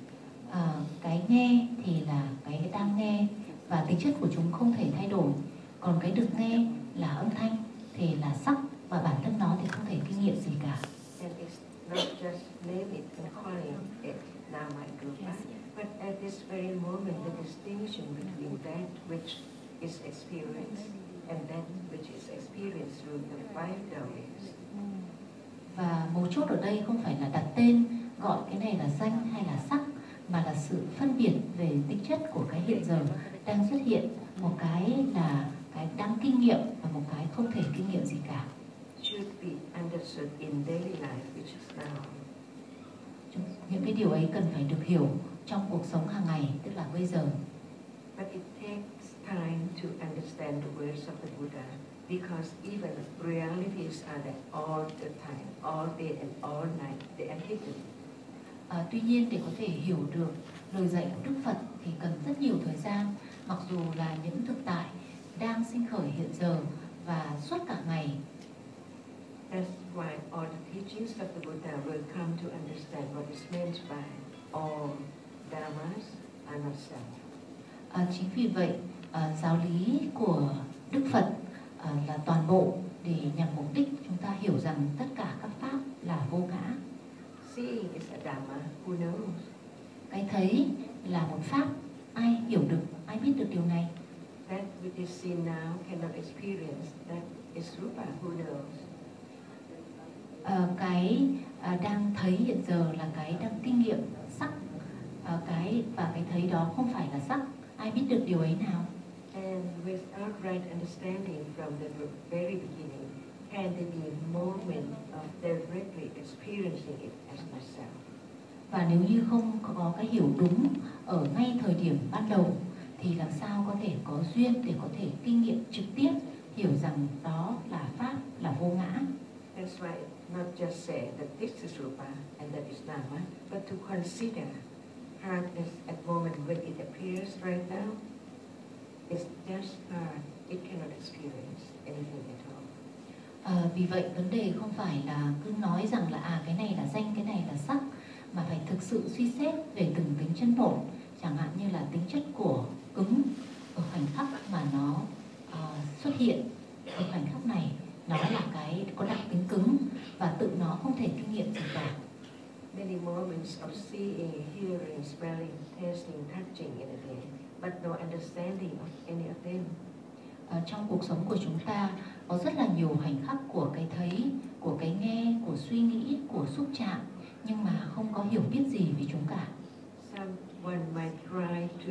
Cái nghe thì là cái đang nghe và tính chất của chúng không thể thay đổi. Còn cái được nghe là âm thanh thì là sắc và bản thân nó thì không thể kinh nghiệm gì cả. And it's not just name it and calling it nama and rupa, but at this very moment the distinction between that which is experienced and that which is experienced through the five domains. Và mấu chốt ở đây không phải là đặt tên, gọi cái này là danh hay là sắc, mà là sự phân biệt về tính chất của cái hiện giờ đang xuất hiện. Một cái là cái đang kinh nghiệm và một cái không thể kinh nghiệm gì cả. Should be understood in daily life, which is now. Những cái điều ấy cần phải được hiểu trong cuộc sống hàng ngày, tức là bây giờ. But it takes time to understand the words of the Buddha, because even realities are there all the time, all day and all night. They are hidden. Tuy nhiên để có thể hiểu được lời dạy của Đức Phật thì cần rất nhiều thời gian, mặc dù là những thực tại đang sinh khởi hiện giờ và suốt cả ngày. That's why all the teachings of the Buddha will come to understand what is meant by all dhammas are not self. Chính vì vậy, giáo lý của Đức Phật là toàn bộ để nhằm mục đích chúng ta hiểu rằng tất cả các pháp là vô ngã. Seeing is a dhamma, who knows? Cái thấy là một pháp, ai hiểu được, ai biết được điều này. That which is seen now cannot experience, that is rupa, who knows? Cái đang thấy hiện giờ là cái đang kinh nghiệm sắc, cái thấy đó không phải là sắc, ai biết được điều ấy nào. And without right understanding from the very beginning, can there be a moment of directly experiencing it as myself? Và nếu như không có cái hiểu đúng ở ngay thời điểm ban đầu thì làm sao có thể có duyên để có thể kinh nghiệm trực tiếp hiểu rằng đó là pháp, là vô ngã. That's why not just say that this is rupa and that is nama, but to consider hardness at moment when it appears right now. It's just hard. It cannot experience anything at all. Vì vậy vấn đề không phải là cứ nói rằng là cái này là danh, cái này là sắc, mà phải thực sự suy xét về từng tính chân bổn, chẳng hạn như là tính chất của cứng ở khoảnh khắc mà nó xuất hiện. Ở khoảnh khắc này nó là cái có đặc tính cứng và tự nó không thể kinh nghiệm gì cả. Many moments of seeing, hearing, smelling, tasting, touching in a day, but no understanding of any of them. Trong cuộc sống của chúng ta có rất là nhiều khoảnh khắc của cái thấy, của cái nghe, của suy nghĩ, của xúc chạm, nhưng mà không có hiểu biết gì về chúng cả. someone might try to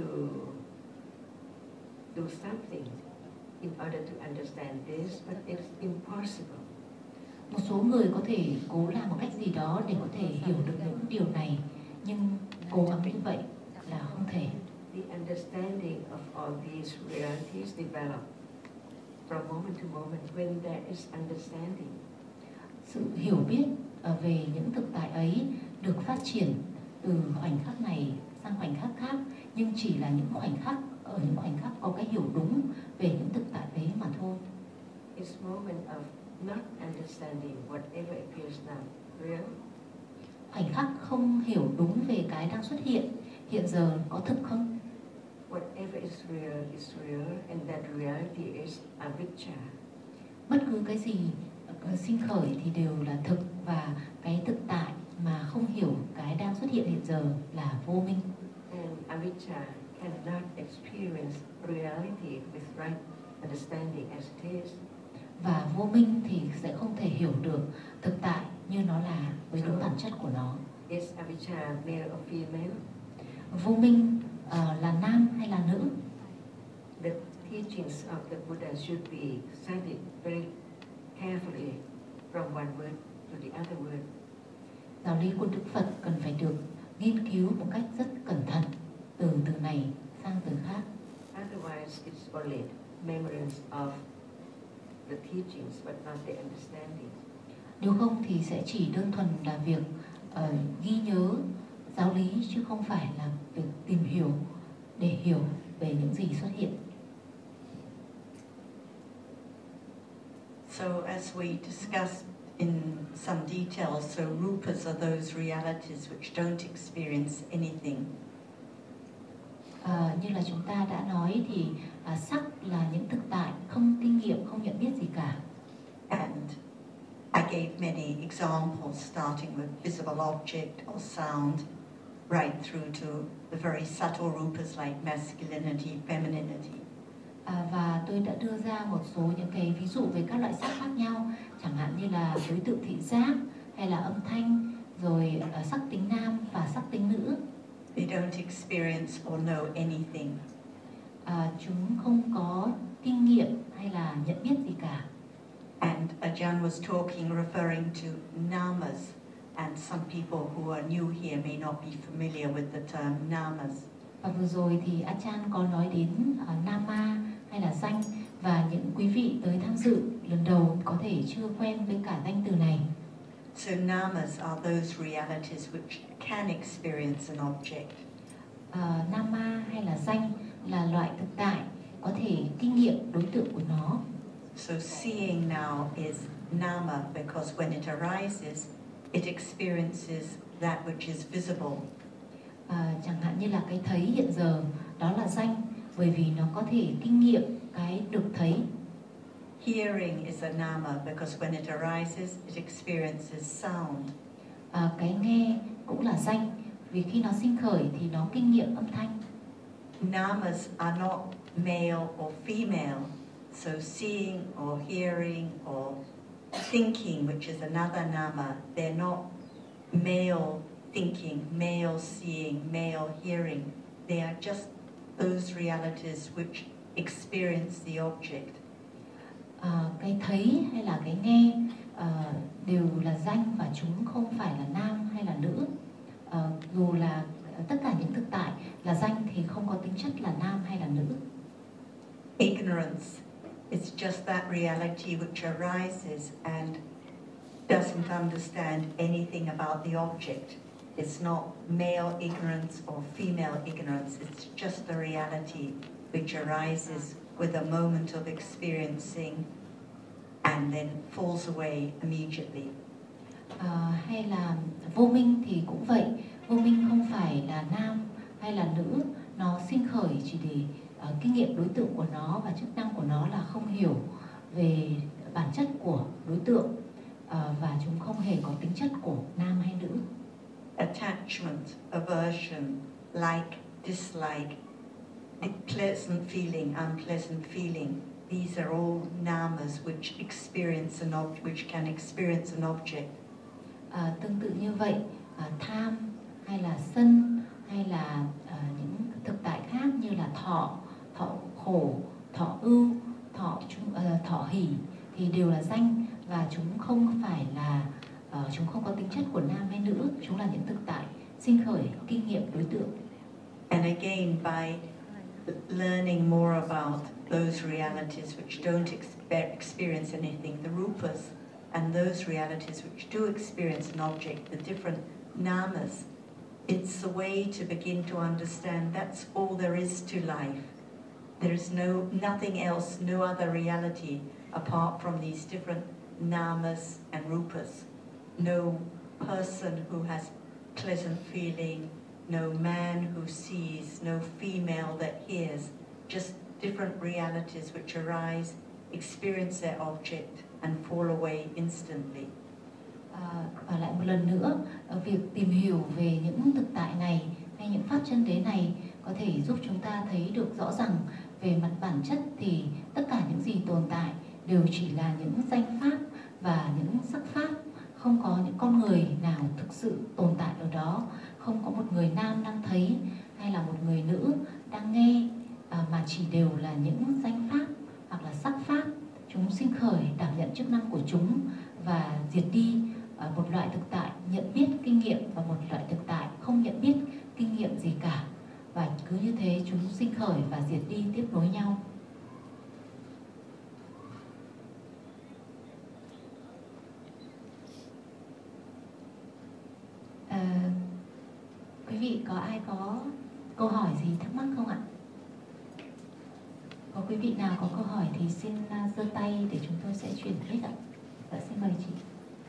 do something in order to understand this, but it's impossible. Một số người có thể cố làm một cách gì đó để có thể hiểu được những điều này, nhưng cố gắng như vậy là không thể. The understanding of all these realities develop from moment to moment when there is understanding. Sự hiểu biết về những thực tại ấy được phát triển từ khoảnh khắc này sang khoảnh khắc khác, nhưng chỉ là những khoảnh khắc, ở những khoảnh khắc có cái hiểu đúng về những thực tại ấy mà thôi. It's moment of not understanding whatever appears now real. Khoảnh khắc không hiểu đúng về cái đang xuất hiện hiện giờ có thực không? Whatever is real, and that reality is avijja. Bất cứ cái gì sinh khởi thì đều là thực, và cái thực tại mà không hiểu cái đang xuất hiện hiện giờ là vô minh. And avijja cannot experience reality with right understanding as it is. Và vô minh thì sẽ không thể hiểu được thực tại như nó là với đúng bản chất của nó. Is avijja male or female? Vô minh là nam hay là nữ? The teachings of the Buddha should be studied very carefully from one word to the other word. Giáo lý của Đức Phật cần phải được nghiên cứu một cách rất cẩn thận từ từ này sang từ khác. Otherwise, it's only memories of the teachings but not the understanding. Nếu không thì sẽ chỉ đơn thuần là việc ghi nhớ giáo lý, chứ không phải là việc tìm hiểu để hiểu về những gì xuất hiện. So as we discussed in some detail, so rupas are those realities which don't experience anything. Như là chúng ta đã nói thì sắc là những thực tại không kinh nghiệm, không nhận biết gì cả. And I gave many examples starting with visible object or sound right through to the very subtle rupas like masculinity, femininity. Và tôi đã đưa ra một số những cái ví dụ về các loại sắc khác nhau, chẳng hạn như là đối tượng thị giác hay là âm thanh, rồi sắc tính nam và sắc tính nữ. They don't experience or know anything. Chúng không có kinh nghiệm hay là nhận biết gì cả. And Ajahn was talking, referring to namas, and some people who are new here may not be familiar with the term namas. Và vừa rồi thì Ajahn có nói đến nama hay là danh, và những quý vị tới tham dự lần đầu có thể chưa quen với cả danh từ này. So namas are those realities which can experience an object. Nama hay là danh là loại thực tại có thể kinh nghiệm đối tượng của nó. So seeing now is nama because when it arises, it experiences that which is visible. Chẳng hạn như là cái thấy hiện giờ, đó là danh, bởi vì nó có thể kinh nghiệm cái được thấy. Hearing is a nama because when it arises, it experiences sound. Cái nghe cũng là danh, vì khi nó sinh khởi thì nó kinh nghiệm âm thanh. Namas are not male or female, so seeing or hearing or thinking, which is another nama, they're not male thinking, male seeing, male hearing. They are just those realities which experience the object. Cái thấy hay là cái nghe đều là danh, và chúng không phải là nam hay là nữ. Dù là tất cả những thực tại là danh thì không có tính chất là nam hay là nữ. Ignorance is just that reality which arises and doesn't understand anything about the object. It's not male ignorance or female ignorance. It's just the reality which arises with a moment of experiencing and then falls away immediately. Hay là vô minh thì cũng vậy. Vô minh không phải là nam hay là nữ, nó sinh khởi chỉ để kinh nghiệm đối tượng của nó, và chức năng của nó là không hiểu về bản chất của đối tượng, và chúng không hề có tính chất của nam hay nữ. Attachment, aversion, like, dislike, pleasant feeling, unpleasant feeling, these are all namas which experience which can experience an object. Tương tự như vậy, tham hay là sân hay hay là những thực tại khác như là thọ khổ, thọ ưu, thọ hỷ thì đều là danh, và chúng không phải là chúng không có tính chất của nam hay nữ, chúng là những thực tại sinh khởi kinh nghiệm đối tượng. And again, by learning more about those realities which don't experience anything, the rupas, and those realities which do experience an object, the different namas, it's a way to begin to understand that's all there is to life. There is nothing else, no other reality apart from these different namas and rupas. No person who has pleasant feeling, no man who sees, no female that hears, just different realities which arise, experience their object and fall away instantly. Và lại một lần nữa, việc tìm hiểu về những thực tại này hay những pháp chân đế này có thể giúp chúng ta thấy được rõ rằng về mặt bản chất thì tất cả những gì tồn tại đều chỉ là những danh pháp và những sắc pháp, không có những con người nào thực sự tồn tại ở đó, không có một người nam đang thấy hay là một người nữ đang nghe, mà chỉ đều là những danh pháp hoặc là sắc pháp. Chúng sinh khởi đảm nhận chức năng của chúng và diệt đi, một loại thực tại nhận biết kinh nghiệm và một loại thực tại không nhận biết kinh nghiệm gì cả, và cứ như thế chúng sinh khởi và diệt đi tiếp nối nhau. Quý vị có ai có câu hỏi gì thắc mắc không ạ? Có quý vị nào có câu hỏi thì xin giơ tay để chúng tôi sẽ chuyển hết ạ. Dạ, xin mời chị.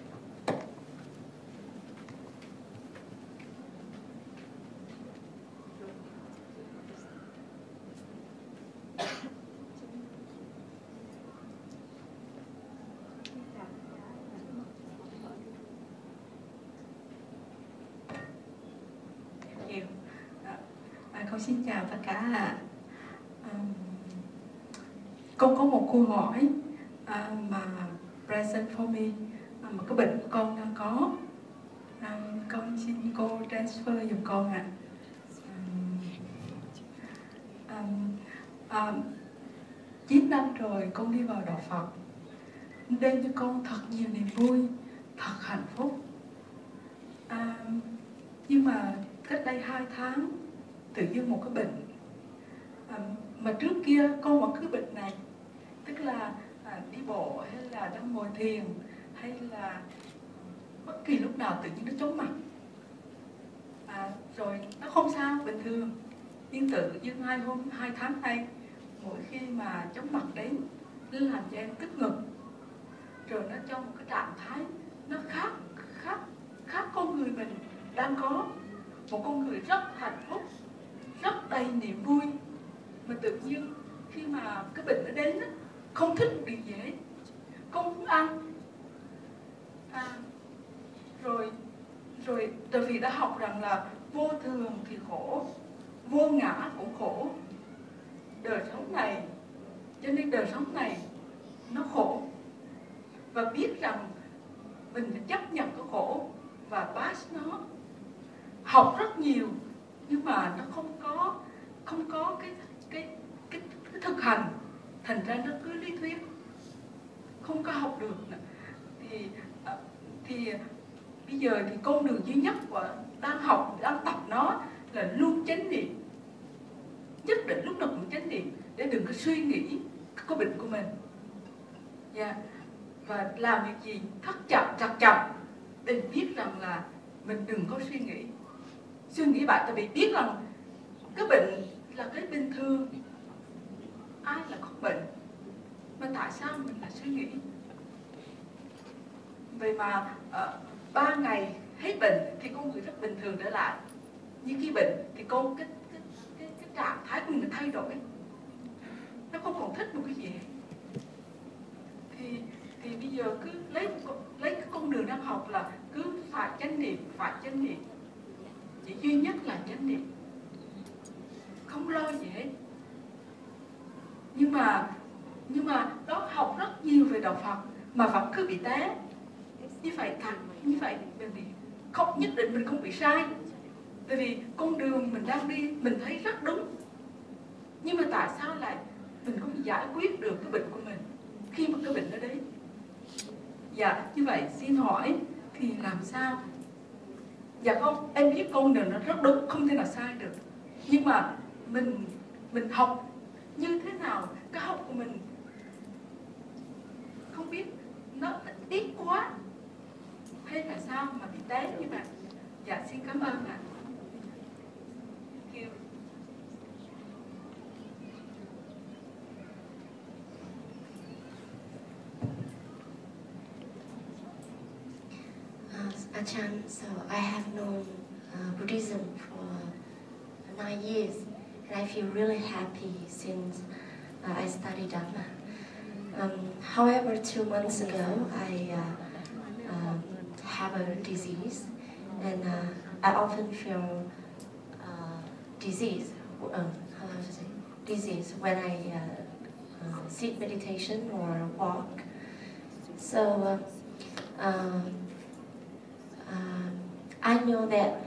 Con xin chào tất cả. Con có một câu hỏi mà present for me, mà cái bệnh của con đang có. Con xin cô transfer giùm con ạ. 9 năm rồi con đi vào đạo Phật, đem cho con thật nhiều niềm vui, thật hạnh phúc. Nhưng mà cách đây 2 tháng tự dưng một cái bệnh mà trước kia con vẫn cứ bệnh này, tức là đi bộ hay là đang ngồi thiền hay là bất kỳ lúc nào tự nhiên nó chóng mặt, rồi nó không sao, bình thường. Nhưng tự dưng 2 tháng nay, mỗi khi mà chóng mặt đến nó làm cho em tức ngực, rồi nó trong một cái trạng thái nó khác con người mình đang có, một con người rất hạnh phúc, rất đầy niềm vui, mà tự nhiên khi mà cái bệnh nó đến không thích một điều gì hết, không muốn ăn, rồi vì đã học rằng là vô thường thì khổ, vô ngã cũng khổ, đời sống này, cho nên đời sống này nó khổ, và biết rằng mình phải chấp nhận cái khổ và pass nó. Học rất nhiều nhưng mà nó không có cái thực hành, thành ra nó cứ lý thuyết, không có học được. Thì bây giờ thì con đường duy nhất của đang học, đang tập nó là luôn chánh niệm, nhất định lúc nào cũng chánh niệm để đừng có suy nghĩ cái bệnh của mình. Và làm việc gì thật chậm để biết rằng là mình đừng có suy nghĩ bậy, tại vì biết rằng cái bệnh là cái bình thường, ai là có bệnh, mà tại sao mình lại suy nghĩ. Vậy mà 3 ngày hết bệnh thì con người rất bình thường trở lại, nhưng khi bệnh thì con cái trạng thái của mình thay đổi, nó không còn thích một cái gì. Thì bây giờ cứ lấy cái con đường đang học là cứ phải chánh niệm, chỉ duy nhất là chánh niệm, không lo gì hết. Nhưng mà đó học rất nhiều về đạo Phật mà vẫn cứ bị té. Như vậy mình bị không, nhất định mình không bị sai, Tại vì con đường mình đang đi mình thấy rất đúng, nhưng mà tại sao lại mình không giải quyết được cái bệnh của mình khi mà cái bệnh nó đến? Dạ, như vậy xin hỏi thì làm sao? Dạ không, em biết con đường nó rất đúng, không thể nào sai được. Nhưng mà mình học như thế nào? Cái học của mình không biết nó ít quá hay là sao mà bị té như vậy? Dạ xin cảm ơn ạ. Thank you. Achan, so I have known Buddhism for 9 years, and I feel really happy since I studied Dhamma. However, 2 months ago, I have a disease, and I often feel disease when I sit meditation or walk. So I know that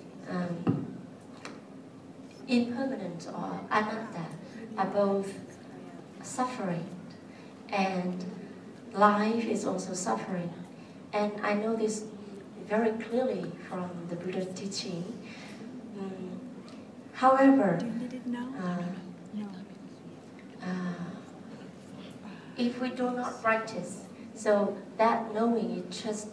impermanence or anatta are both suffering, and life is also suffering. And I know this very clearly from the Buddha's teaching. However, if we do not practice, so that knowing is just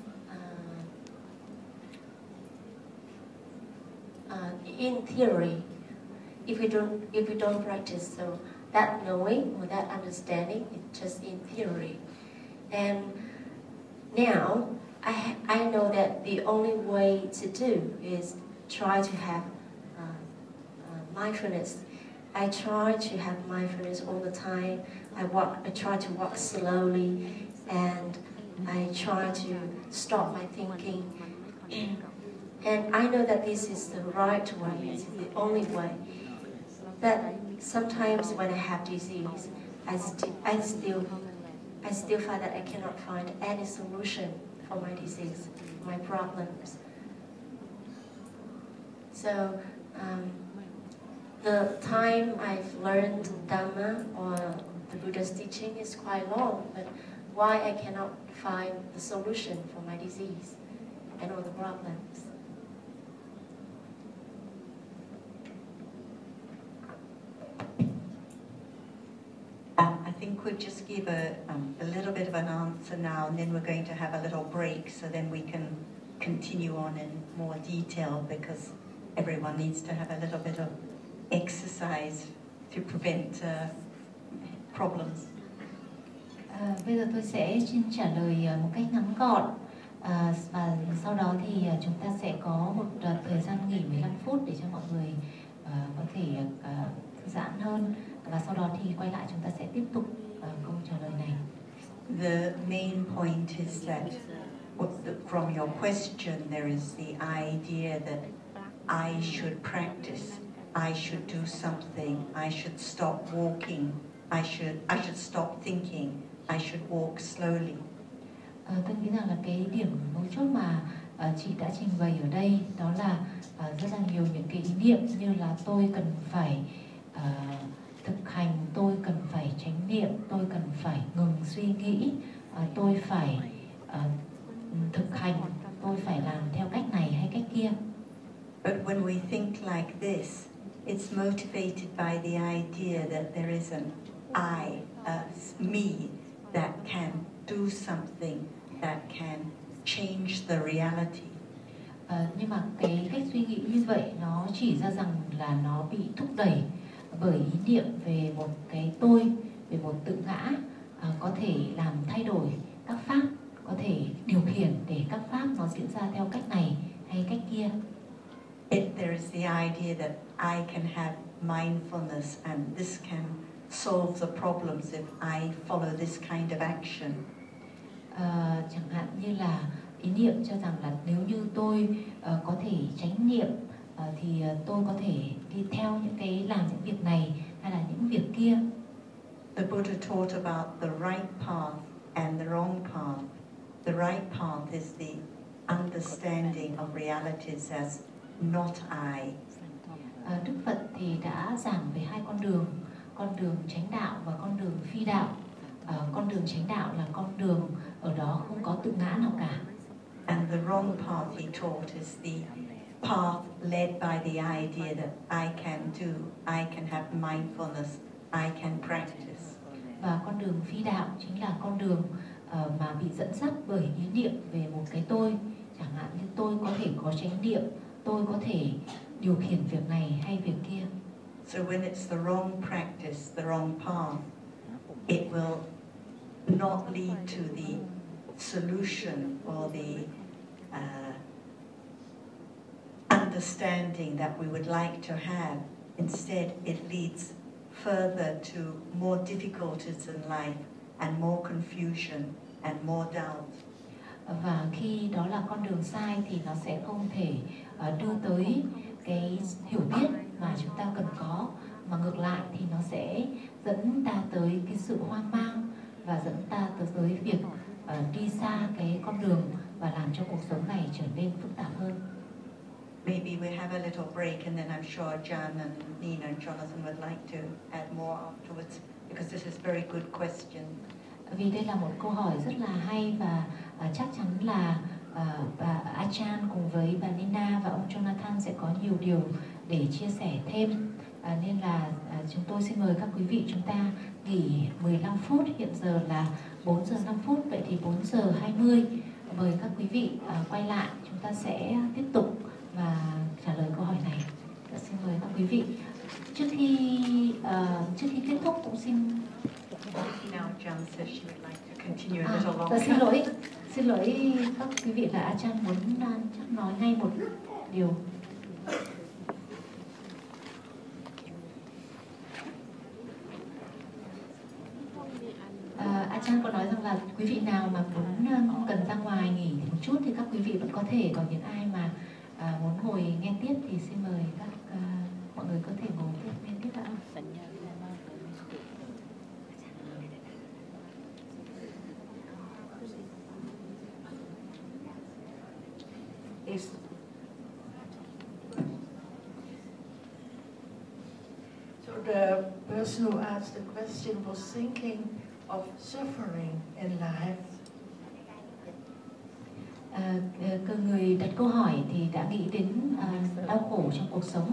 in theory. If we don't practice, so that knowing or that understanding is just in theory. And now I know that the only way to do is try to have mindfulness. I try to have mindfulness all the time. I try to walk slowly, and I try to stop my thinking. And I know that this is the right way, it's the only way. But sometimes when I have disease, I still find that I cannot find any solution for my disease, my problems. So the time I've learned Dhamma or the Buddha's teaching is quite long, but why I cannot find the solution for my disease and all the problems? I think we'll just give a little bit of an answer now, and then we're going to have a little break, so then we can continue on in more detail, because everyone needs to have a little bit of exercise to prevent problems. Bây giờ tôi sẽ xin trả lời một cách ngắn gọn, và sau đó thì chúng ta sẽ có một thời gian nghỉ 15 phút để cho mọi người có thể thư giãn hơn, và sau đó thì quay lại chúng ta sẽ tiếp tục câu trả lời này. The main point is that from your question there is the idea that I should practice, I should do something, I should stop walking, I should stop thinking, I should walk slowly. Tôi nghĩ rằng là cái điểm mấu chốt mà chị đã trình bày ở đây đó là rất là nhiều những cái ý niệm như là tôi cần phải thực hành, tôi cần phải chánh niệm, tôi cần phải ngừng suy nghĩ, tôi phải thực hành, tôi phải làm theo cách này hay cách kia. But when we think like this, it's motivated by the idea that there is an I, me, that can do something, that can change the reality. Nhưng mà cái cách suy nghĩ như vậy nó chỉ ra rằng là nó bị thúc đẩy bởi ý niệm về một cái tôi, về một tự ngã có thể làm thay đổi các pháp, có thể điều khiển để các pháp nó diễn ra theo cách này hay cách kia. There is the idea that I can have mindfulness and this can solve the problems if I follow this kind of action. Chẳng hạn như là ý niệm cho rằng là nếu như tôi có thể chánh niệm thì tôi có thể đi theo làm những việc này hay là những việc kia. The Buddha taught about the right path and the wrong path. The right path is the understanding of realities as not I. Đức Phật thì đã giảng về hai con đường chánh đạo và con đường phi đạo. Con đường chánh đạo là con đường ở đó không có tự ngã nào cả. And the wrong path he taught is the path led by the idea that I can do, I can have mindfulness, I can practice. Và con đường phi đạo chính là con đường mà bị dẫn dắt bởi ý niệm về một cái tôi, chẳng hạn như tôi có thể có chánh niệm, tôi có thể điều khiển việc này hay việc kia. So when it's the wrong practice, the wrong path, it will not lead to the solution or the understanding that we would like to have. Instead, it leads further to more difficulties in life and more confusion and more doubt. Và khi đó là con đường sai thì nó sẽ không thể đưa tới cái hiểu biết mà chúng ta cần có, mà ngược lại thì nó sẽ dẫn ta tới cái sự hoang mang và dẫn ta tới việc đi xa cái con đường và làm cho cuộc sống này trở nên phức tạp hơn. Maybe we have a little break and then I'm sure Jan and Nina and Jonathan would like to add more afterwards, because this is a very good question. Vì đây là một câu hỏi rất là hay và chắc chắn là bà Ajahn cùng với bà Nina và ông Jonathan sẽ có nhiều điều để chia sẻ thêm. Nên là chúng tôi xin mời các quý vị chúng ta nghỉ 15 phút, hiện giờ là 4 giờ 5 phút, vậy thì 4 giờ 20 mời các quý vị quay lại, chúng ta sẽ tiếp tục và trả lời câu hỏi này. Xin mời các quý vị. Trước khi kết thúc cũng xin xin lỗi các quý vị là Ajahn muốn chắc nói ngay một điều. Ajahn có nói rằng là quý vị nào mà muốn cần ra ngoài nghỉ một chút thì các quý vị vẫn có thể, còn những ai mà muốn ngồi nghe tiếp thì xin mời mọi người có thể ngồi tiếp nghe tiếp ạ. So the person who asked the question was thinking of suffering in life. Người đặt câu hỏi thì đã nghĩ đến đau khổ trong cuộc sống.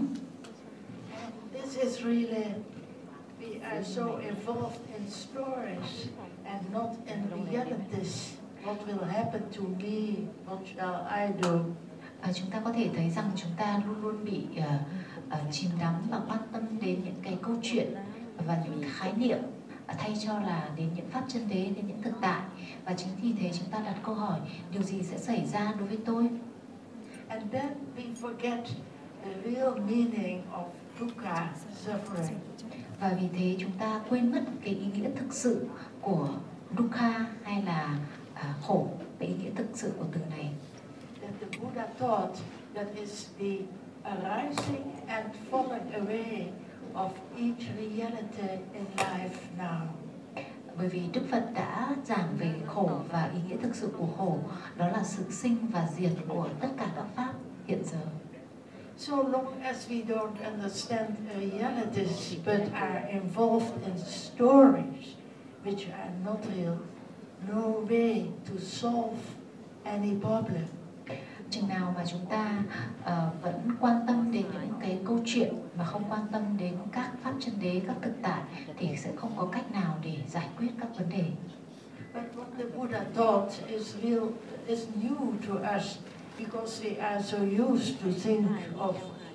This is really, we are so involved in stories and not in realities. What will happen to me? What shall I do? Chúng ta có thể thấy rằng chúng ta luôn luôn bị chìm đắm và quan tâm đến những cái câu chuyện và những khái niệm thay cho là đến những pháp chân đế, đến những thực tại. Và chính vì thế chúng ta đặt câu hỏi điều gì sẽ xảy ra đối với tôi. And then we forget the real meaning of dukkha, suffering. Và vì thế chúng ta quên mất cái ý nghĩa thực sự của dukkha hay là khổ, cái ý nghĩa thực sự của từ này. That the Buddha taught that is the arising and falling away of each reality in life now. Bởi vì Đức Phật đã giảng về khổ và ý nghĩa thực sự của khổ, đó là sự sinh và diệt của tất cả các pháp hiện giờ. So long as we don't understand realities but are involved in stories which are not real, no way to solve any problem. Chừng nào mà chúng ta vẫn quan tâm đến những cái câu chuyện mà không quan tâm đến các pháp chân đế, các thực tại thì sẽ không có cách nào để giải quyết các vấn đề. But what the Buddha taught is new to us because we are so used to think of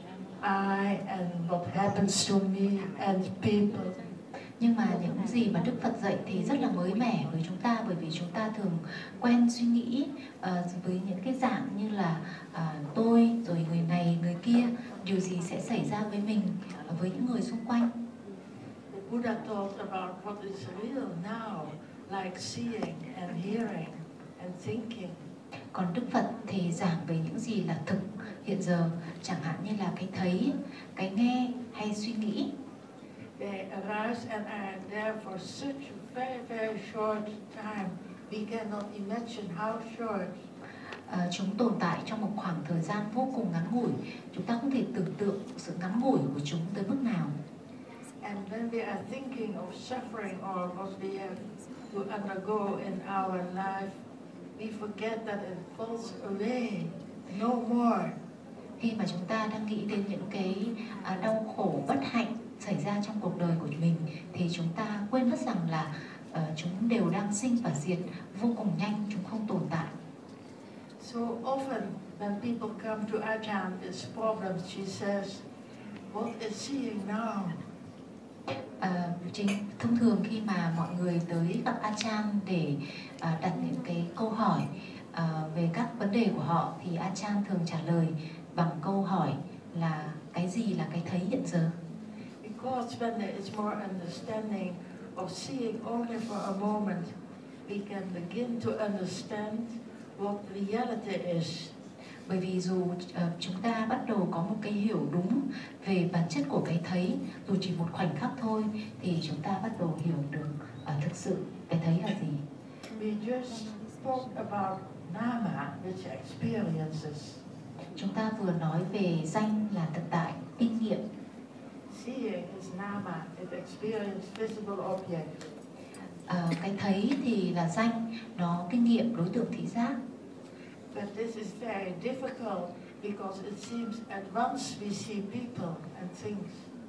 I and what happens to me and people. Nhưng mà những gì mà Đức Phật dạy thì rất là mới mẻ với chúng ta, bởi vì chúng ta thường quen suy nghĩ với những cái dạng như là tôi, rồi người này, người kia, điều gì sẽ xảy ra với mình, với những người xung quanh. The Buddha talked about what is real now, like seeing and hearing and thinking. Còn Đức Phật thì giảng về những gì là thực hiện giờ, chẳng hạn như là cái thấy, cái nghe hay suy nghĩ. They arise and are there for such a very, very short time. We cannot imagine how short. chúng tồn tại trong một khoảng thời gian vô cùng ngắn ngủi. Chúng ta không thể tưởng tượng sự ngắn ngủi của chúng tới mức nào. And when we are thinking of suffering or what we have to undergo in our life, we forget that it falls away, no more. Khi mà chúng ta đang nghĩ đến những cái đau khổ bất hạnh xảy ra trong cuộc đời của mình thì chúng ta quên mất rằng là chúng đều đang sinh và diệt vô cùng nhanh, chúng không tồn tại. So often when people come to Ajahn with problems, she says, what is seeing now? Thông thường khi mà mọi người tới gặp Ajahn để đặt những cái câu hỏi về các vấn đề của họ thì Ajahn thường trả lời bằng câu hỏi là cái gì là cái thấy hiện giờ. Because when there is more understanding of seeing only for a moment, we can begin to understand what reality is. Bởi vì dù chúng ta bắt đầu có một cái hiểu đúng về bản chất của cái thấy, dù chỉ một khoảnh khắc thôi, thì chúng ta bắt đầu hiểu được thực sự cái thấy là gì. We just spoke about nama, which experiences. Chúng ta vừa nói về danh là thực tại, kinh nghiệm. Seeing is nama, it experiences visible objects. Cái thấy thì là danh, nó kinh nghiệm đối tượng thị giác. But this is very difficult because it seems at once we see people and things.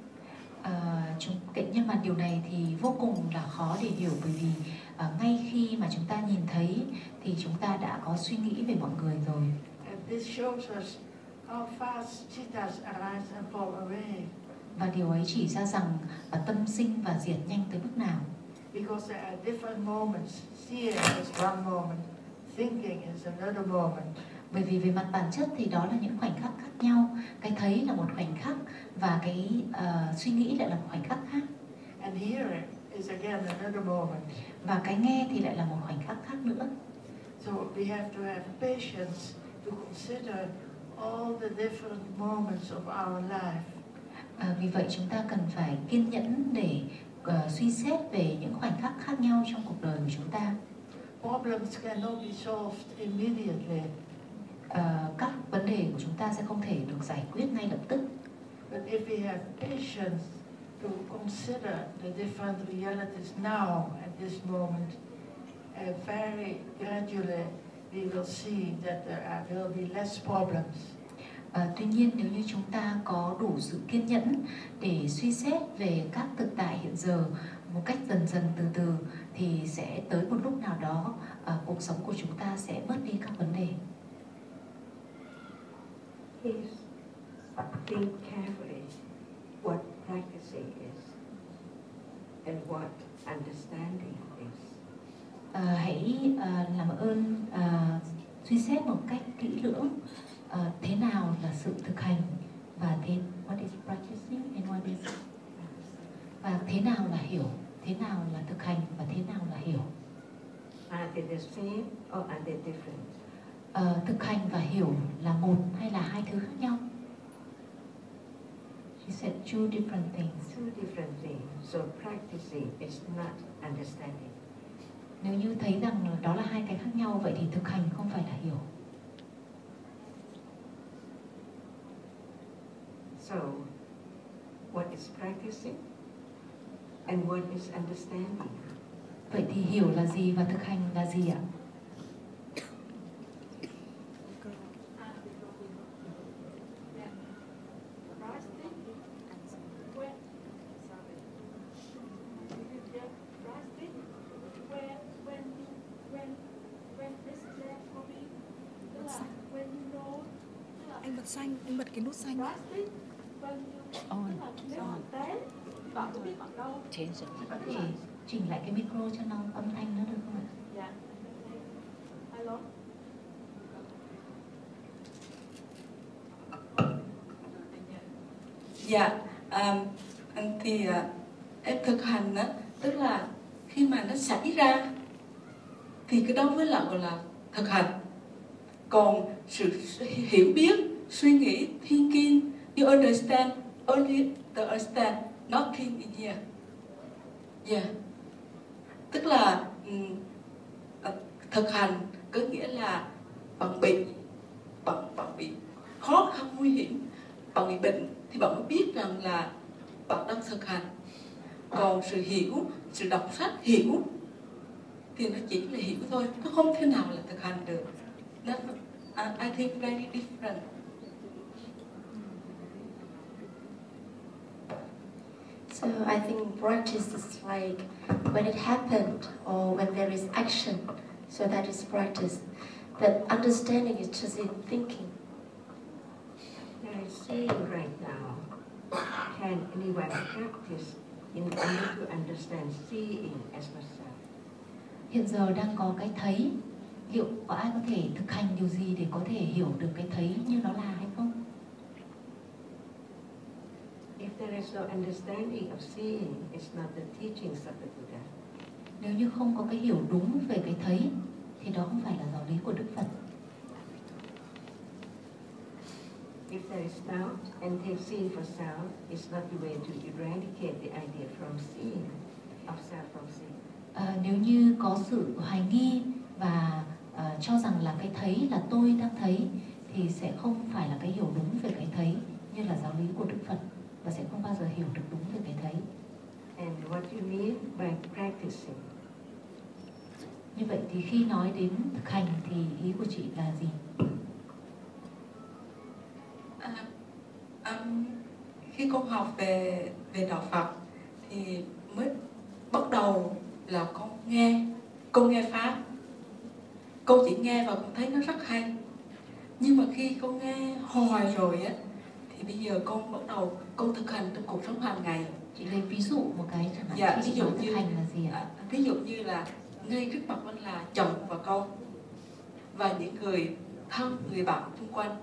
Nhưng mà điều này thì vô cùng là khó để hiểu, bởi vì ngay khi mà chúng ta nhìn thấy thì chúng ta đã có suy nghĩ về mọi người rồi. And this shows us how fast chittas arise and fall away. Và điều ấy chỉ ra rằng tâm sinh và diệt nhanh tới mức nào. Because there are different moments. Seeing is one moment, thinking is another moment. Bởi vì về mặt bản chất thì đó là những khoảnh khắc khác nhau. Cái thấy là một khoảnh khắc và cái suy nghĩ lại là một khoảnh khắc khác. And hearing is again another moment. Và cái nghe thì lại là một khoảnh khắc khác nữa. So we have to have patience to consider all the different moments of our life. Vì vậy chúng ta cần phải kiên nhẫn để suy xét về những khoảnh khắc khác nhau trong cuộc đời của chúng ta. Problems cannot be solved immediately. Các vấn đề của chúng ta sẽ không thể được giải quyết ngay lập tức. But if we have patience to consider the different realities now at this moment, very gradually we will see that there will be less problems. Tuy nhiên nếu như chúng ta có đủ sự kiên nhẫn để suy xét về các thực tại hiện giờ một cách dần dần từ từ thì sẽ tới một lúc nào đó cuộc sống của chúng ta sẽ bớt đi các vấn đề. Please think carefully what practicing is and what understanding is. Hãy làm ơn suy xét một cách kỹ lưỡng thế nào là sự thực hành và what is practicing and what is và thế nào là hiểu, thế nào là thực hành và thế nào là hiểu. Are they the same or are they different? Thực hành và hiểu là một hay là hai thứ khác nhau? She said two different things. Two different things. So practicing is not understanding. Nếu như thấy rằng đó là hai cái khác nhau, vậy thì thực hành không phải là hiểu. So, what is practicing and what is understanding? Vậy thì hiểu là gì và thực hành là gì ạ? Anh bật xanh, anh bật cái nút xanh. Chỉnh lại cái micro cho nó âm thanh nó được không ạ? Dạ. Alo. Dạ, thì em thực hành á, tức là khi mà nó xảy ra thì cái đó mới là gọi là thực hành. Còn sự hiểu biết, suy nghĩ, thinking, you understand, only the understand, nothing in here. Yeah. Tức là thực hành có nghĩa là bạn bị khó khăn nguy hiểm, bạn bị bệnh thì bạn mới biết rằng là bạn đang thực hành. Còn sự hiểu, sự đọc sách hiểu thì nó chỉ là hiểu thôi, nó không thể nào là thực hành được. I think very different. So I think practice is like when it happened or when there is action. So that is practice. But understanding is just in thinking. There is seeing right now. Can anyone practice in order to understand seeing as myself? Hiện giờ đang có cái thấy, liệu có ai có thể thực hành điều gì để có thể hiểu được cái thấy như nó là hay không? If there is no understanding of seeing, it's not the teachings of the Buddha. Nếu như không có cái hiểu đúng về cái thấy thì đó không phải là giáo lý của Đức Phật. If there is doubt and take seeing for self, it's not the way to eradicate the idea from seeing, of self from seeing. Nếu như có sự hoài nghi và cho rằng là cái thấy là tôi đang thấy thì sẽ không phải là cái hiểu đúng về cái thấy như là giáo lý của Đức Phật, và sẽ không bao giờ hiểu được đúng về cái thấy. And what you mean by practicing? Như vậy thì khi nói đến thực hành thì ý của chị là gì? Khi con học về đạo Phật thì mới bắt đầu là con nghe pháp, con chỉ nghe và con thấy nó rất hay. Nhưng mà khi con nghe hoài rồi á thì bây giờ con bắt đầu con thực hành trong cuộc sống hàng ngày. Chị lấy ví dụ một cái chẳng hạn. Dạ, ví dụ như thực hành là gì ạ? Ví dụ như là ngay trước mặt mình là chồng và con và những người thân, người bạn xung quanh.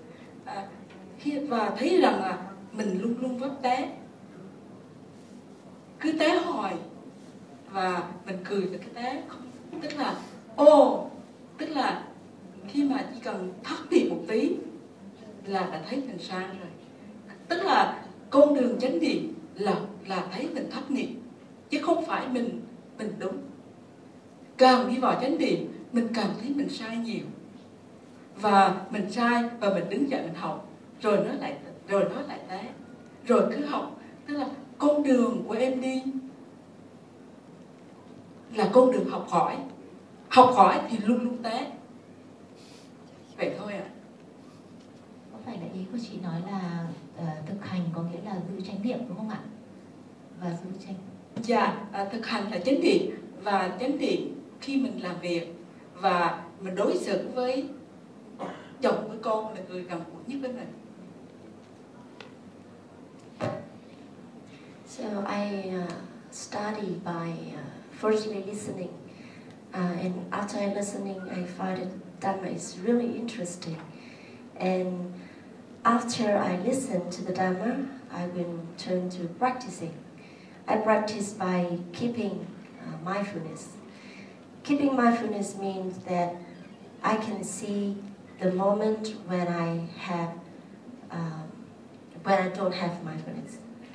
Và thấy rằng là mình luôn luôn vấp té, cứ té hoài và mình cười với cái té, không, tức là khi mà chỉ cần thất niệm một tí là đã thấy mình sai rồi. Tức là con đường chánh niệm là thấy mình thất niệm chứ không phải mình đúng. Càng đi vào chánh niệm mình càng thấy mình sai nhiều, và mình sai và mình đứng dậy mình học rồi nó lại té, rồi cứ học. Tức là con đường của em đi là con đường học hỏi thì luôn luôn té. Vậy thôi ạ. Có phải là ý của chị nói là thực hành có nghĩa là giữ chánh niệm đúng không ạ? Và giữ chánh. Dạ, thực hành là chánh niệm, và chánh niệm khi mình làm việc và mình đối xử với chồng với con là người gần gũi nhất với mình. So I study by firstly listening, and after I listening, I find that Dhamma is really interesting. And after I listen to the Dhamma, I will turn to practicing. I practice by keeping mindfulness. Keeping mindfulness means that I can see the moment when I don't have mindfulness.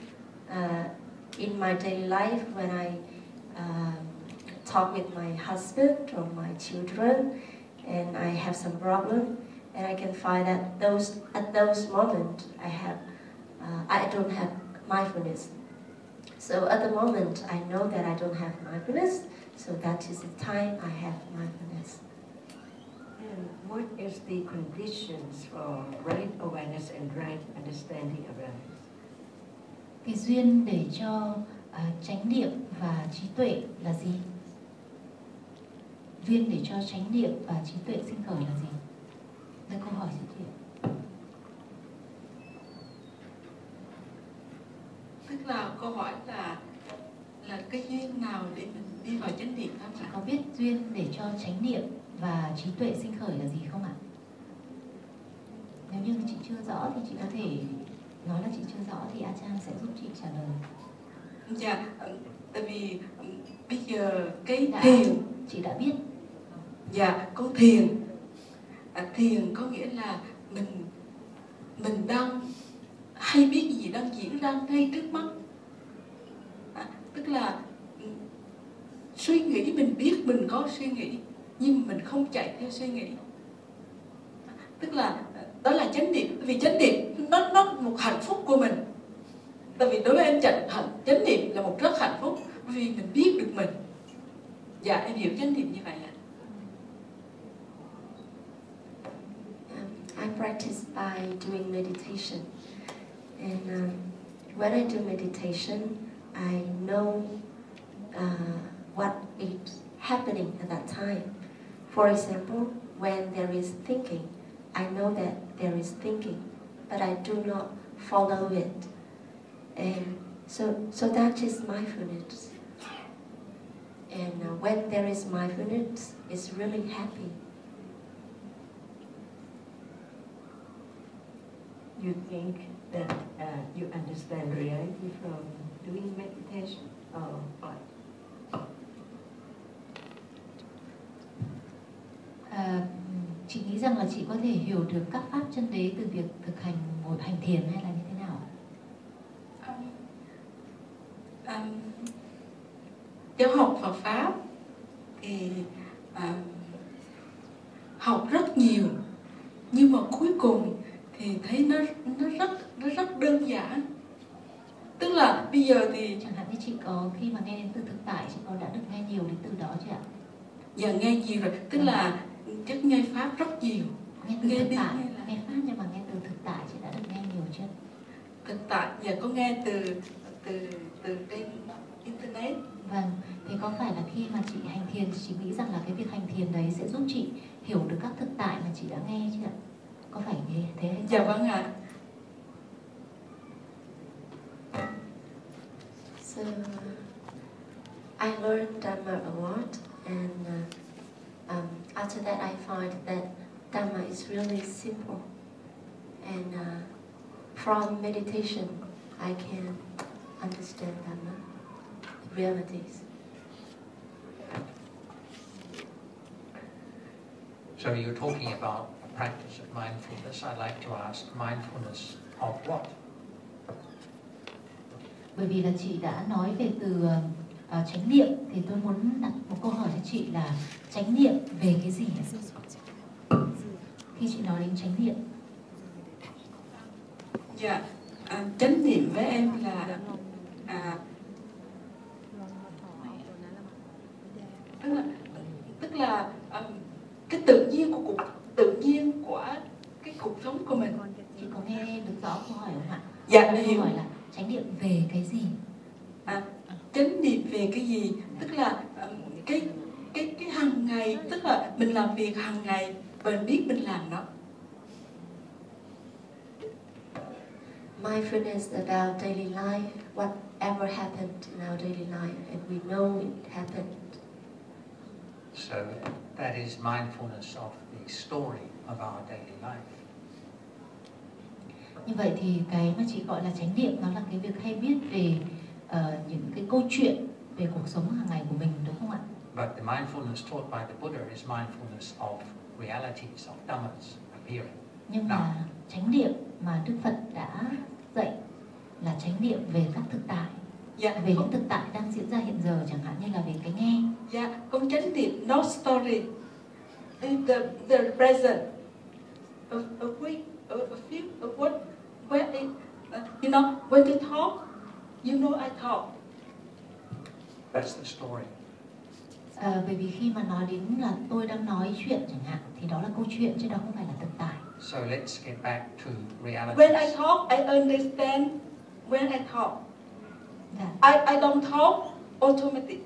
In my daily life, when I talk with my husband or my children, and I have some problem, and I can find that at those moments I don't have mindfulness. So at the moment I know that I don't have mindfulness, so that is the time I have mindfulness. And what is the conditions for right awareness and right understanding of life? Cái duyên để cho chánh niệm và trí tuệ là gì? Duyên để cho chánh niệm và trí tuệ sinh khởi là gì? Đây câu hỏi chị. Tức là câu hỏi là cái duyên nào để mình đi vào chánh niệm đó? Chị có biết duyên để cho chánh niệm và trí tuệ sinh khởi là gì không ạ? Nếu như chị chưa rõ thì chị có thể nói là chị chưa rõ thì A Chan sẽ giúp chị trả lời. Dạ, tại vì bây giờ cái thiền chị đã biết. Dạ, con thiền. Thiền có nghĩa là mình đang hay biết gì đang diễn ra ngay trước mắt. Tức là suy nghĩ mình biết mình có suy nghĩ nhưng mình không chạy theo suy nghĩ. tức là đó là chánh niệm. Vì chánh niệm nó một hạnh phúc của mình. Tại vì đối với em chánh niệm là một rất hạnh phúc vì mình biết được mình. Dạ em hiểu chánh niệm như vậy ạ. I practice by doing meditation, and when I do meditation, I know what is happening at that time. For example, when there is thinking, I know that there is thinking, but I do not follow it, and so that is mindfulness. And when there is mindfulness, it's really happy. You think that you understand reality from doing meditation or what? Chị nghĩ rằng là chị có thể hiểu được các pháp chân đế từ việc thực hành ngồi hành thiền hay là như thế nào? Giáo học Phật pháp thì học rất nhiều, nhưng mà cuối cùng thì thấy nó rất đơn giản. Tức là bây giờ thì chẳng hạn như chị có khi mà nghe đến từ thực tại, chị có đã được nghe nhiều đến từ đó chưa ạ? Dạ nghe nhiều rồi, tức là chất nghe pháp rất nhiều. Nghe từ thực tại, nghe pháp nhưng mà nghe từ thực tại chị đã được nghe nhiều chưa? Thực tại dạ có nghe từ trên internet. Vâng, thì có phải là khi mà chị hành thiền, chị nghĩ rằng là cái việc hành thiền đấy sẽ giúp chị hiểu được các thực tại mà chị đã nghe chưa ạ? Có phải như thế hay không? Dạ vâng ạ. So I learned Dhamma a lot, and after that I find that Dhamma is really simple, and from meditation I can understand Dhamma, the realities. So you're talking about a practice of mindfulness. I'd like to ask, mindfulness of what? Bởi vì là chị đã nói về từ chánh niệm, thì tôi muốn đặt một câu hỏi cho chị là chánh niệm về cái gì? Khi chị nói đến chánh niệm. Dạ, chánh niệm với em là tức là cái tự nhiên của cái cuộc sống của mình. Chị có nghe được rõ câu hỏi không ạ? Dạ câu hiểu. hỏi là chánh niệm về cái gì? Chánh niệm về cái gì? Tức là cái hàng ngày, tức là mình làm việc hàng ngày và mình biết mình làm nó. Mindfulness about daily life, whatever happened in our daily life, and we know it happened. So that is mindfulness of the story of our daily life. Như vậy thì cái mà chị gọi là chánh niệm nó là cái việc hay biết về những cái câu chuyện về cuộc sống hàng ngày của mình, đúng không ạ? But the mindfulness taught by the Buddha is mindfulness of realities, of dhammas appearing. Nhưng mà chánh niệm mà Đức Phật đã dạy là chánh niệm về các thực tại, về những thực tại đang diễn ra hiện giờ, chẳng hạn như là về cái nghe. Dạ, con chánh niệm no story in the present, a week, a few, a what, where it, you know, when to talk, you know I talk. That's the story. Bởi vì khi mà nói đến là tôi đang nói chuyện chẳng hạn, thì đó là câu chuyện chứ đó không phải là thực tại. So let's get back to reality. When I talk, I understand when I talk. I don't talk automatic.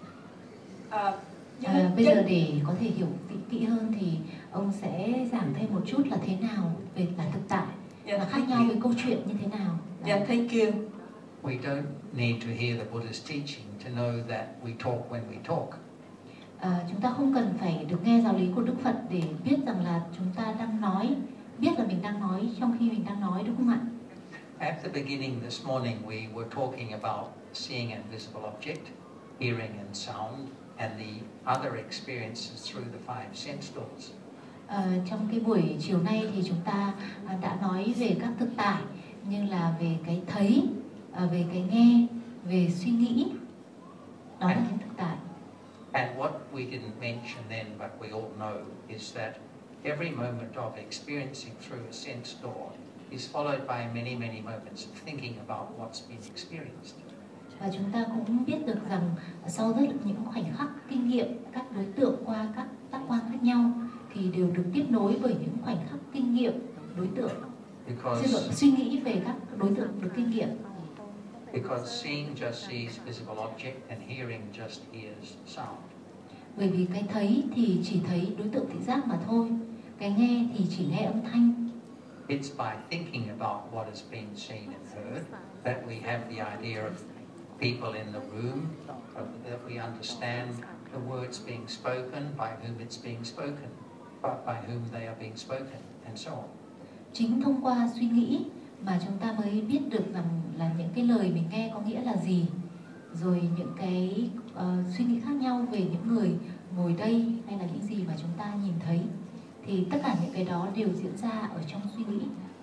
Bây giờ để có thể hiểu kỹ hơn thì ông sẽ giảng thêm một chút là thế nào về là thực tại và khác nhau với câu chuyện như thế nào. Yeah, thank you. We don't need to hear the Buddha's teaching to know that we talk when we talk. Chúng ta không cần phải được nghe giáo lý của Đức Phật để biết rằng là chúng ta đang nói, biết là mình đang nói trong khi mình đang nói, đúng không ạ? At the beginning this morning we were talking about seeing an invisible object, hearing and sound, and the other experiences through the five sense doors. Trong cái buổi chiều nay thì chúng ta đã nói về các thực tại, như là về cái thấy, về cái nghe, về suy nghĩ. Đó là những thực tại. And what we didn't mention then, but we all know, is that every moment of experiencing through a sense door is followed by many, many moments of thinking about what's been experienced. Và chúng ta cũng biết được rằng sau rất những khoảnh khắc kinh nghiệm các đối tượng qua các tác quan khác nhau thì đều được tiếp nối bởi những khoảnh khắc kinh nghiệm đối tượng. Suy nghĩ về các đối tượng được kinh nghiệm. Because seeing just sees visible object and hearing just hears sound. Bởi vì cái thấy thì chỉ thấy đối tượng thị giác mà thôi, cái nghe thì chỉ nghe âm thanh. It's by thinking about what has been seen and heard that we have the idea of people in the room, that we understand the words being spoken, by whom it's being spoken, by whom they are being spoken, and so on. Chính thông qua suy nghĩ mà chúng ta mới biết được rằng là những cái lời mình nghe có nghĩa là gì, rồi những cái suy nghĩ khác nhau về những người ngồi đây hay là những gì mà chúng ta nhìn thấy, thì tất cả những cái đó đều diễn ra ở trong suy nghĩ.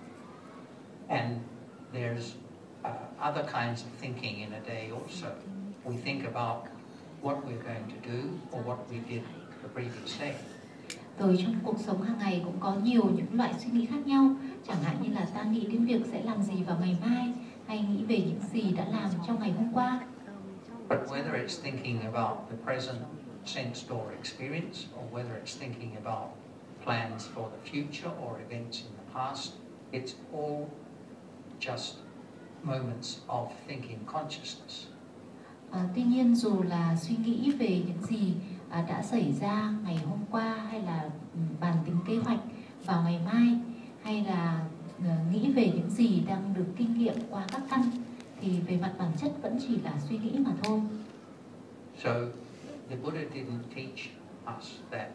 And there's other kinds of thinking in a day also. We think about what we're going to do or what we did the previous day. Rồi trong cuộc sống hàng ngày cũng có nhiều những loại suy nghĩ khác nhau, chẳng hạn như là ta nghĩ đến việc sẽ làm gì vào ngày mai, hay nghĩ về những gì đã làm trong ngày hôm qua. But whether it's thinking about the present sense door experience or whether it's thinking about plans for the future or events in the past, it's all just moments of thinking consciousness. Tuy nhiên dù là suy nghĩ về những gì đã xảy ra ngày hôm qua, hay là bàn tính kế hoạch vào ngày mai, hay là nghĩ về những gì đang được kinh nghiệm qua các căn, thì về mặt bản chất vẫn chỉ là suy nghĩ mà thôi. So the Buddha didn't teach us that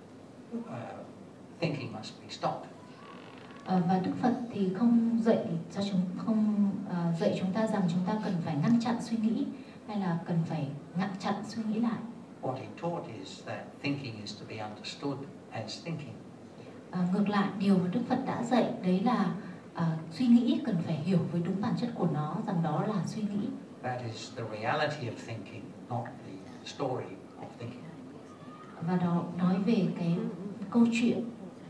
thinking must be stopped. Và Đức Phật thì không dạy chúng ta rằng chúng ta cần phải ngăn chặn suy nghĩ, hay là cần phải ngăn chặn suy nghĩ lại. What he taught is that thinking is to be understood as thinking. Ngược lại, điều mà Đức Phật đã dạy đấy là suy nghĩ cần phải hiểu với đúng bản chất của nó, rằng đó là suy nghĩ. That is the reality of thinking, not the story of thinking. Và đó nói về cái câu chuyện,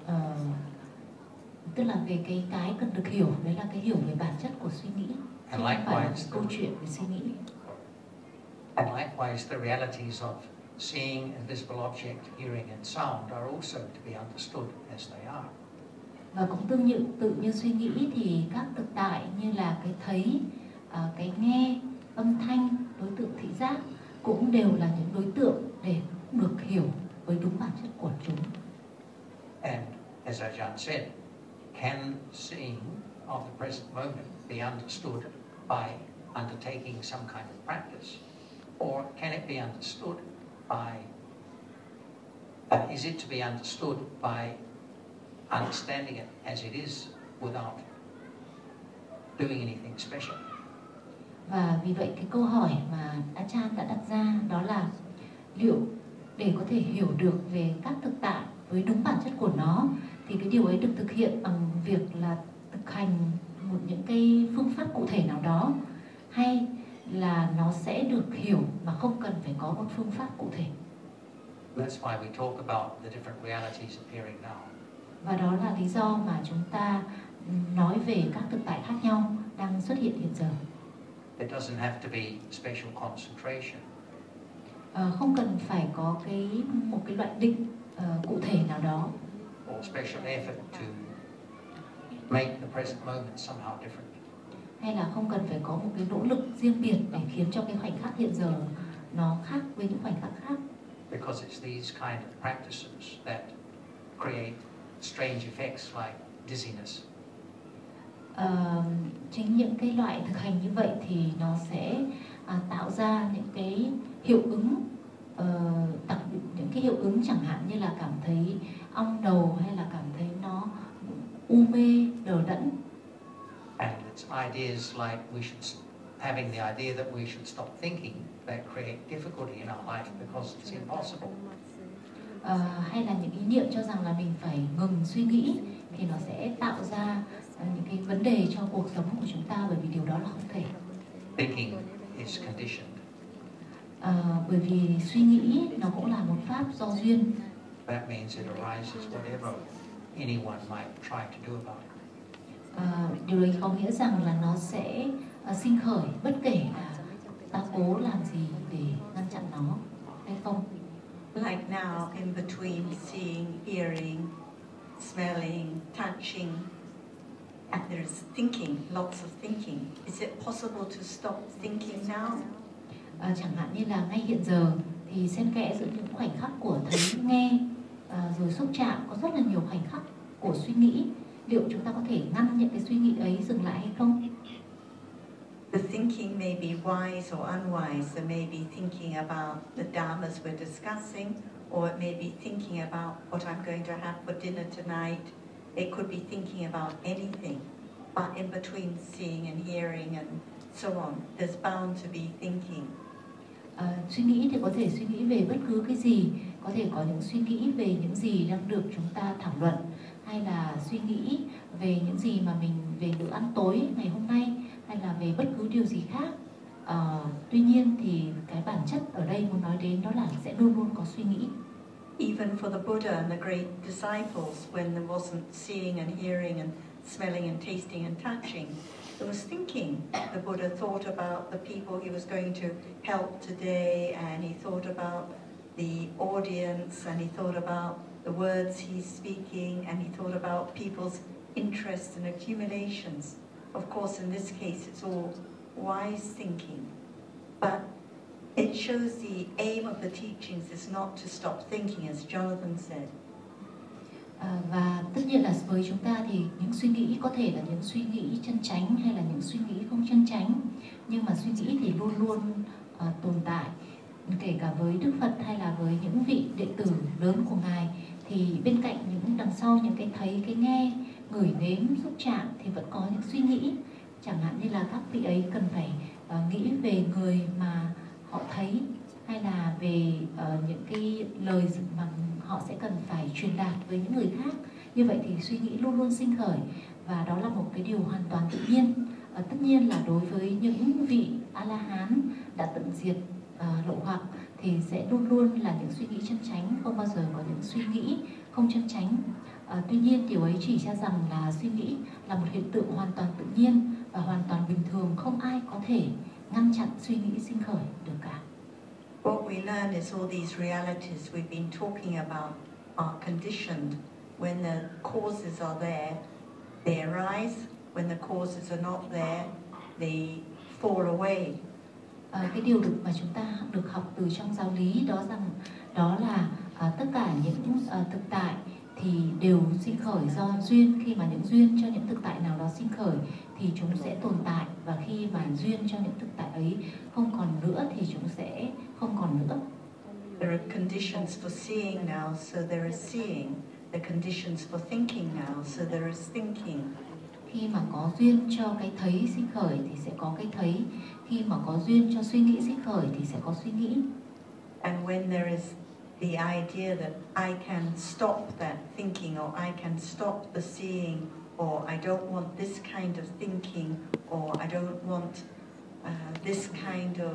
tức là về cái cần được hiểu, đấy là cái hiểu về bản chất của suy nghĩ, chứ không phải là câu chuyện về suy nghĩ. And likewise, the realities of seeing and visible object, hearing and sound are also to be understood as they are. Và cũng tự như suy nghĩ thì các thực tại như là cái thấy, cái nghe, âm thanh, đối tượng thị giác cũng đều là những đối tượng để được hiểu với đúng bản chất của chúng. And as Ajahn said, can seeing of the present moment be understood by undertaking some kind of practice? Or can it be understood by, is it to be understood by understanding it as it is without doing anything special? Và vì vậy cái câu hỏi mà Ajahn đã đặt ra đó là liệu để có thể hiểu được về các thực tại với đúng bản chất của nó thì cái điều ấy được thực hiện bằng việc là thực hành những cái phương pháp cụ thể nào đó, hay là nó sẽ được hiểu mà không cần phải có một phương pháp cụ thể. That's why we talk about the different realities appearing now. Và đó là lý do mà chúng ta nói về các thực tại khác nhau đang xuất hiện hiện giờ. It doesn't have to be special concentration. Không cần phải có một cái loại định cụ thể nào đó. Or special effort to make the present moment somehow different. Hay là không cần phải có một cái nỗ lực riêng biệt để khiến cho cái khoảnh khắc hiện giờ nó khác với những khoảnh khắc khác. Because it's these kind of practices that create strange effects like dizziness. Chính những cái loại thực hành như vậy thì nó sẽ tạo ra những cái hiệu ứng, những cái hiệu ứng chẳng hạn như là cảm thấy ong đầu, hay là cảm thấy nó u mê, đờ đẫn. And it's ideas like we should, having the idea that we should stop thinking, that create difficulty in our life because it's impossible. Hay là những ý niệm cho rằng là mình phải ngừng suy nghĩ thì nó sẽ tạo ra những cái vấn đề cho cuộc sống của chúng ta, bởi vì điều đó là không thể. Thinking is conditioned. Bởi vì suy nghĩ nó cũng là một pháp do duyên. That means it arises whatever anyone might try to do about it. Điều đấy có nghĩa rằng là nó sẽ sinh khởi bất kể là ta cố làm gì để ngăn chặn nó hay không. Like now, in between seeing, hearing, smelling, touching, and there's thinking, lots of thinking. Is it possible to stop thinking now? Chẳng hạn như là ngay hiện giờ thì xen kẽ giữa những khoảnh khắc của thấy, nghe, rồi xúc chạm, có rất là nhiều khoảnh khắc của suy nghĩ. Liệu chúng ta có thể ngăn những cái suy nghĩ ấy dừng lại hay không? The thinking may be wise or unwise. It may be thinking about the dharmas we're discussing, or it may be thinking about what I'm going to have for dinner tonight. It could be thinking about anything. But in between seeing and hearing and so on, there's bound to be thinking. Suy nghĩ thì có thể suy nghĩ về bất cứ cái gì, có thể có những suy nghĩ về những gì đang được chúng ta thảo luận, hay là suy nghĩ về những gì mà mình về bữa ăn tối ngày hôm nay, hay là về bất cứ điều gì khác. Tuy nhiên thì cái bản chất ở đây muốn nói đến đó là sẽ luôn luôn có suy nghĩ. Even for the Buddha and the great disciples, when there wasn't seeing and hearing and smelling and tasting and touching, there was thinking. The Buddha thought about the people he was going to help today, and he thought about the audience, and he thought about the words he's speaking, and he thought about people's interests and accumulations. Of course, in this case, it's all wise thinking. But it shows the aim of the teachings is not to stop thinking, as Jonathan said. Và tất nhiên là với chúng ta thì những suy nghĩ có thể là những suy nghĩ chân chánh hay là những suy nghĩ không chân chánh, nhưng mà suy nghĩ thì luôn luôn tồn tại. Kể cả với Đức Phật hay là với những vị đệ tử lớn của Ngài, thì bên cạnh những đằng sau những cái thấy, cái nghe, ngửi, nếm, xúc chạm thì vẫn có những suy nghĩ. Chẳng hạn như là các vị ấy cần phải nghĩ về người mà họ thấy, hay là về những cái lời mà họ sẽ cần phải truyền đạt với những người khác. Như vậy thì suy nghĩ luôn luôn sinh khởi, và đó là một cái điều hoàn toàn tự nhiên. Tất nhiên là đối với những vị A-la-hán đã tận diệt lậu hoặc thì sẽ luôn luôn là những suy nghĩ chân chánh, không bao giờ có những suy nghĩ không chân chánh. Tuy nhiên điều ấy chỉ ra rằng là suy nghĩ là một hiện tượng hoàn toàn tự nhiên và hoàn toàn bình thường, không ai có thể ngăn chặn suy nghĩ sinh khởi được cả. What we learn is all these realities we've been talking about are conditioned. When the causes are there, they arise. When the causes are not there, they fall away. Cái điều mà chúng ta được học từ trong giáo lý đó là tất cả những thực tại thì đều sinh khởi do duyên. Khi mà những duyên cho những thực tại nào đó sinh khởi thì chúng sẽ tồn tại, và khi mà duyên cho những thực tại ấy không còn nữa thì chúng sẽ không còn nữa. There are conditions for seeing now, so there is seeing. There are conditions for thinking now, so there is thinking. Khi mà có duyên cho cái thấy sinh khởi thì sẽ có cái thấy. Khi mà có duyên cho suy nghĩ sinh khởi thì sẽ có suy nghĩ. And when there is the idea that I can stop that thinking, or I can stop the seeing, or I don't want this kind of thinking, or I don't want this kind of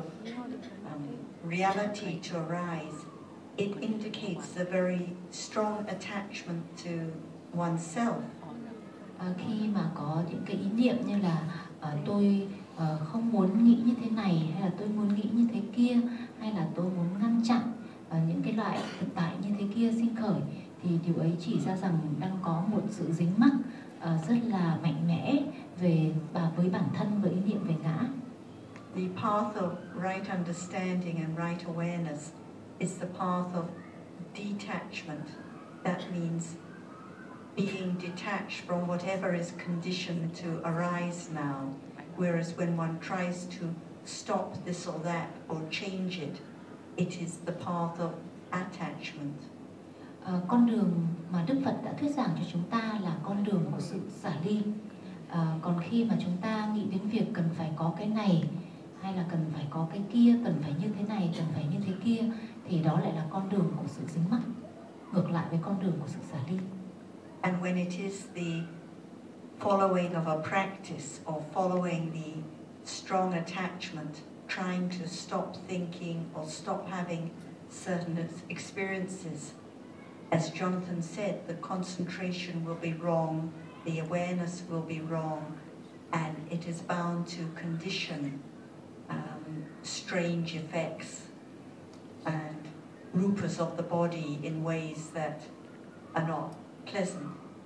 reality to arise, it indicates a very strong attachment to oneself. Khi mà có những cái ý niệm như là tôi không muốn nghĩ như thế này, hay là tôi muốn nghĩ như thế kia, hay là tôi muốn ngăn chặn những cái loại thực tại như thế kia sinh khởi, thì điều ấy chỉ ra rằng đang có một sự dính mắc rất là mạnh mẽ với bản thân, với ý niệm về ngã. The path of right understanding and right awareness is the path of detachment. That means being detached from whatever is conditioned to arise now. Whereas when one tries to stop this or that or change it, it is the path of attachment. Con đường mà Đức Phật đã thuyết giảng cho chúng ta là con đường của sự xả ly. Còn khi mà chúng ta nghĩ đến việc cần phải có cái này, hay là cần phải có cái kia, cần phải như thế này, cần phải như thế kia, thì đó lại là con đường của sự dính mắc, ngược lại với con đường của sự xả ly. And when it is the following of a practice or following the strong attachment, trying to stop thinking or stop having certain experiences, as Jonathan said, the concentration will be wrong, the awareness will be wrong, and it is bound to condition strange effects and rupas of the body in ways that are not pleasant.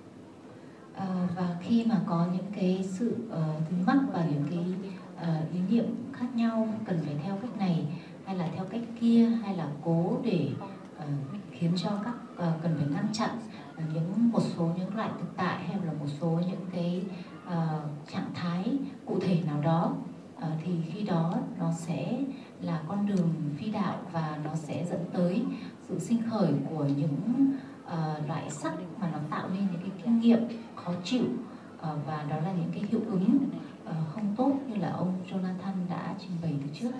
Và khi mà có những cái sự vướng mắc và những cái ý niệm khác nhau, cần phải theo cách này hay là theo cách kia, hay là cố để khiến cho các cần phải ngăn chặn một số những loại thực tại hay là một số những cái trạng thái cụ thể nào đó, thì khi đó nó sẽ là con đường phi đạo và nó sẽ dẫn tới sự sinh khởi của những loại sắc mà nó tạo nên những cái kinh nghiệm khó chịu, và đó là những cái hiệu ứng không tốt như là ông Jonathan đã trình bày từ trước.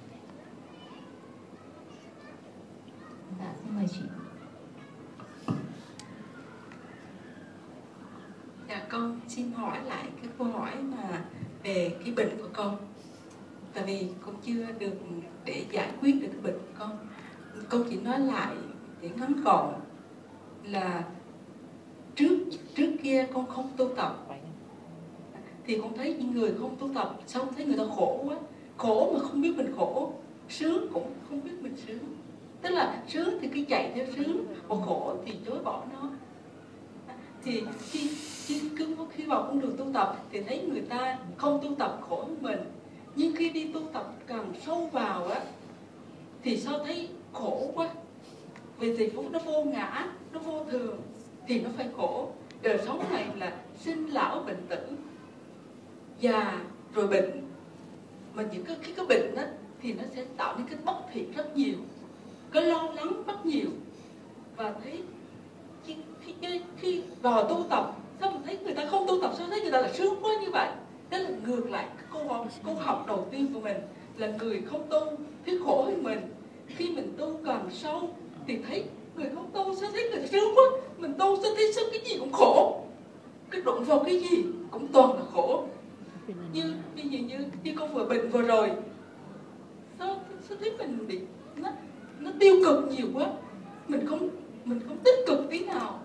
Dạ, xin mời chị. Dạ, con xin hỏi lại cái câu hỏi mà về cái bệnh của con. Tại vì con chưa được để giải quyết được cái bệnh của con. Con chỉ nói lại để ngắn gọn là trước kia con không tu tập, thì con thấy những người không tu tập xong thấy người ta khổ quá, khổ mà không biết mình khổ, sướng cũng không biết mình sướng. Tức là sướng thì cứ chạy theo sướng, còn khổ thì chối bỏ nó. Thì khi vào con đường tu tập thì thấy người ta không tu tập khổ hơn mình, nhưng khi đi tu tập càng sâu vào á thì sao thấy khổ quá. Vì thì nó vô ngã, nó vô thường thì nó phải khổ. Đời sống này là sinh lão bệnh tử, già rồi bệnh. Mà những cái bệnh đó thì nó sẽ tạo nên cái bất thiện rất nhiều, cái lo lắng rất nhiều. Và thấy khi vào tu tập sao mình thấy người ta không tu tập, sao thấy người ta là sướng quá như vậy. Đó là ngược lại câu học đầu tiên của mình là người không tu thấy khổ hơn mình. Khi mình tu càng sâu thì thấy người không tu sao thấy người ta sướng quá, mình tu sao thấy sao cái gì cũng khổ, cái đụng vào cái gì cũng toàn là khổ. Như con vừa bệnh vừa rồi, sao thấy mình bị nó tiêu cực nhiều quá, mình không tích cực tí nào.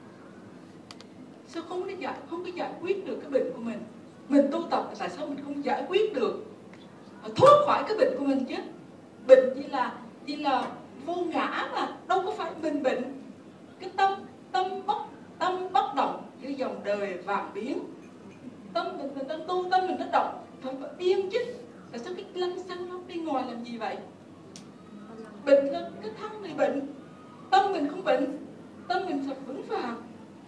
Sao không có giải quyết được cái bệnh của mình? Mình tu tập tại sao mình không giải quyết được, thoát khỏi cái bệnh của mình chứ? Bệnh chỉ là vô ngã mà, đâu có phải mình bệnh. Cái tâm bất động như dòng đời vạn biến. Tâm mình đang tu, tâm mình nó động phải yên chứ. Tại sao cái lăng xăng nó đi ngoài làm gì vậy? Bệnh là cái thân này bệnh, tâm mình không bệnh, tâm mình thật vững vàng.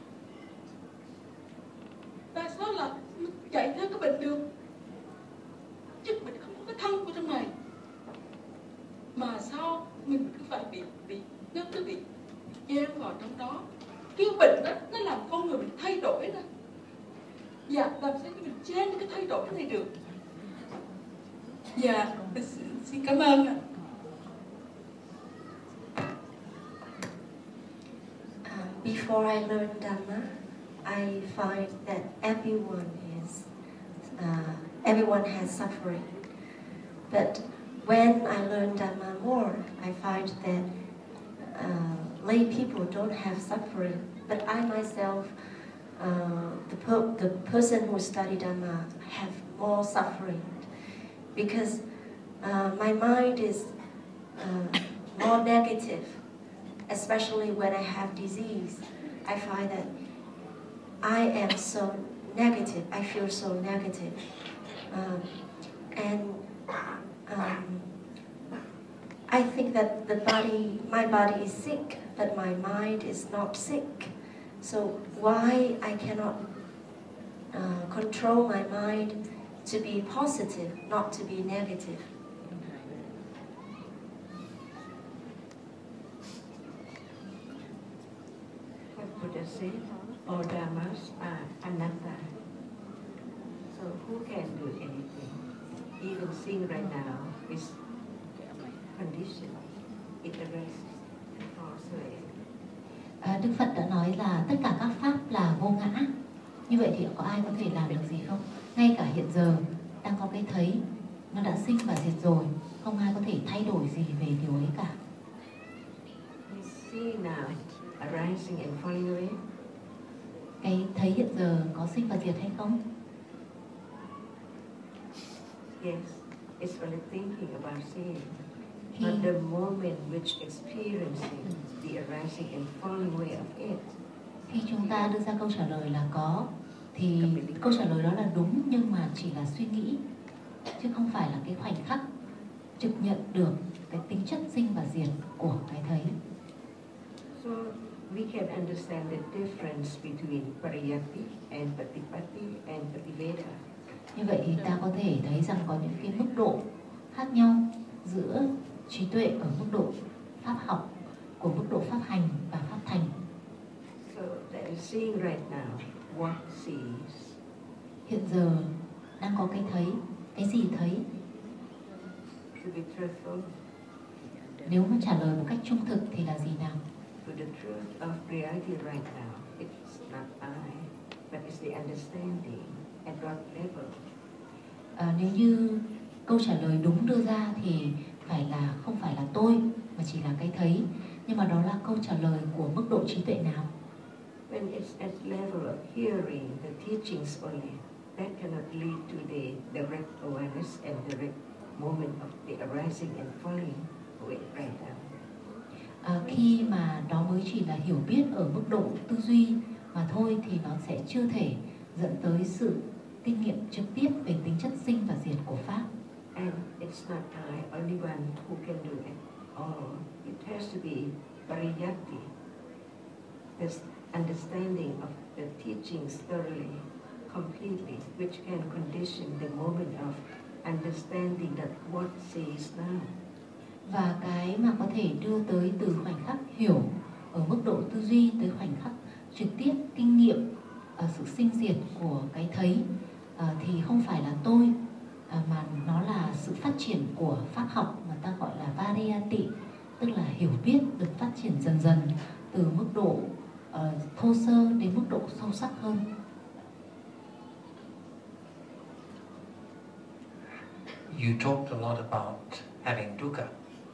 Tại sao là mình chạy theo cái bệnh được? Chứ mình không có cái thân của trong này. Mà sao mình cứ phải nó cứ bị chen vào trong đó. Cái bệnh đó nó làm con người mình thay đổi ra. Dạ, làm sao mình chen cái thay đổi này được? Dạ, xin cảm ơn ạ. Before I learned Dhamma, I find that everyone has suffering. But when I learn Dhamma more, I find that lay people don't have suffering. But I myself, the person who study Dhamma, have more suffering because my mind is more negative. Especially when I have disease, I find that I am so negative. I feel so negative, I think that my body is sick, but my mind is not sick. So why I cannot control my mind to be positive, not to be negative? Buddha said, all dhammas are anatta. So who can do anything? Even seeing right now is conditioned. It arises and falls away. Đức Phật đã nói là tất cả các pháp là vô ngã. Như vậy thì có ai có thể làm được gì không? Ngay cả hiện giờ đang có cái thấy, nó đã sinh và diệt rồi, không ai có thể thay đổi gì về điều ấy cả. We see now arising and falling away? Cái thấy hiện giờ có sinh và diệt hay không? Yes, it's only thinking about seeing. Khi But the moment which experiencing the arising and falling away of it. Khi chúng ta đưa ra câu trả lời là có, thì câu trả lời đó là đúng, nhưng mà chỉ là suy nghĩ, chứ không phải là cái khoảnh khắc trực nhận được cái tính chất sinh và diệt của cái thấy. So we can understand the difference between Pariyatti and Patipatti and Pativeda. Như vậy thì ta có thể thấy rằng có những cái mức độ khác nhau giữa trí tuệ ở mức độ pháp học, của mức độ pháp hành và pháp thành. So that is seeing right now, what sees? Hiện giờ đang có cái gì thấy? To be truthful, Nếu mà trả lời một cách trung thực thì là gì nào? to the truth of reality right now, it's not I, but it's the understanding at what level. Nếu như câu trả lời đúng đưa ra thì không phải là tôi, mà chỉ là cái thấy. Nhưng mà đó là câu trả lời của mức độ trí tuệ nào? When it's at level of hearing the teachings only, that cannot lead to the direct awareness and direct moment of the arising and falling away right now. Khi mà đó mới chỉ là hiểu biết ở mức độ tư duy mà thôi, thì nó sẽ chưa thể dẫn tới sự kinh nghiệm trực tiếp về tính chất sinh và diệt của pháp. And it's not I, only one who can do it all. It has to be Pariyatti, this understanding of the teachings thoroughly, completely, which can condition the moment of understanding that what says now. Và cái mà có thể đưa tới từ khoảnh khắc hiểu ở mức độ tư duy tới khoảnh khắc trực tiếp kinh nghiệm sự sinh diệt của cái thấy, thì không phải là tôi, mà nó là sự phát triển của pháp học mà ta gọi là Pariyatti, tức là hiểu biết được phát triển dần dần từ mức độ thô sơ đến mức độ sâu sắc hơn. You talked a lot about having dukkha.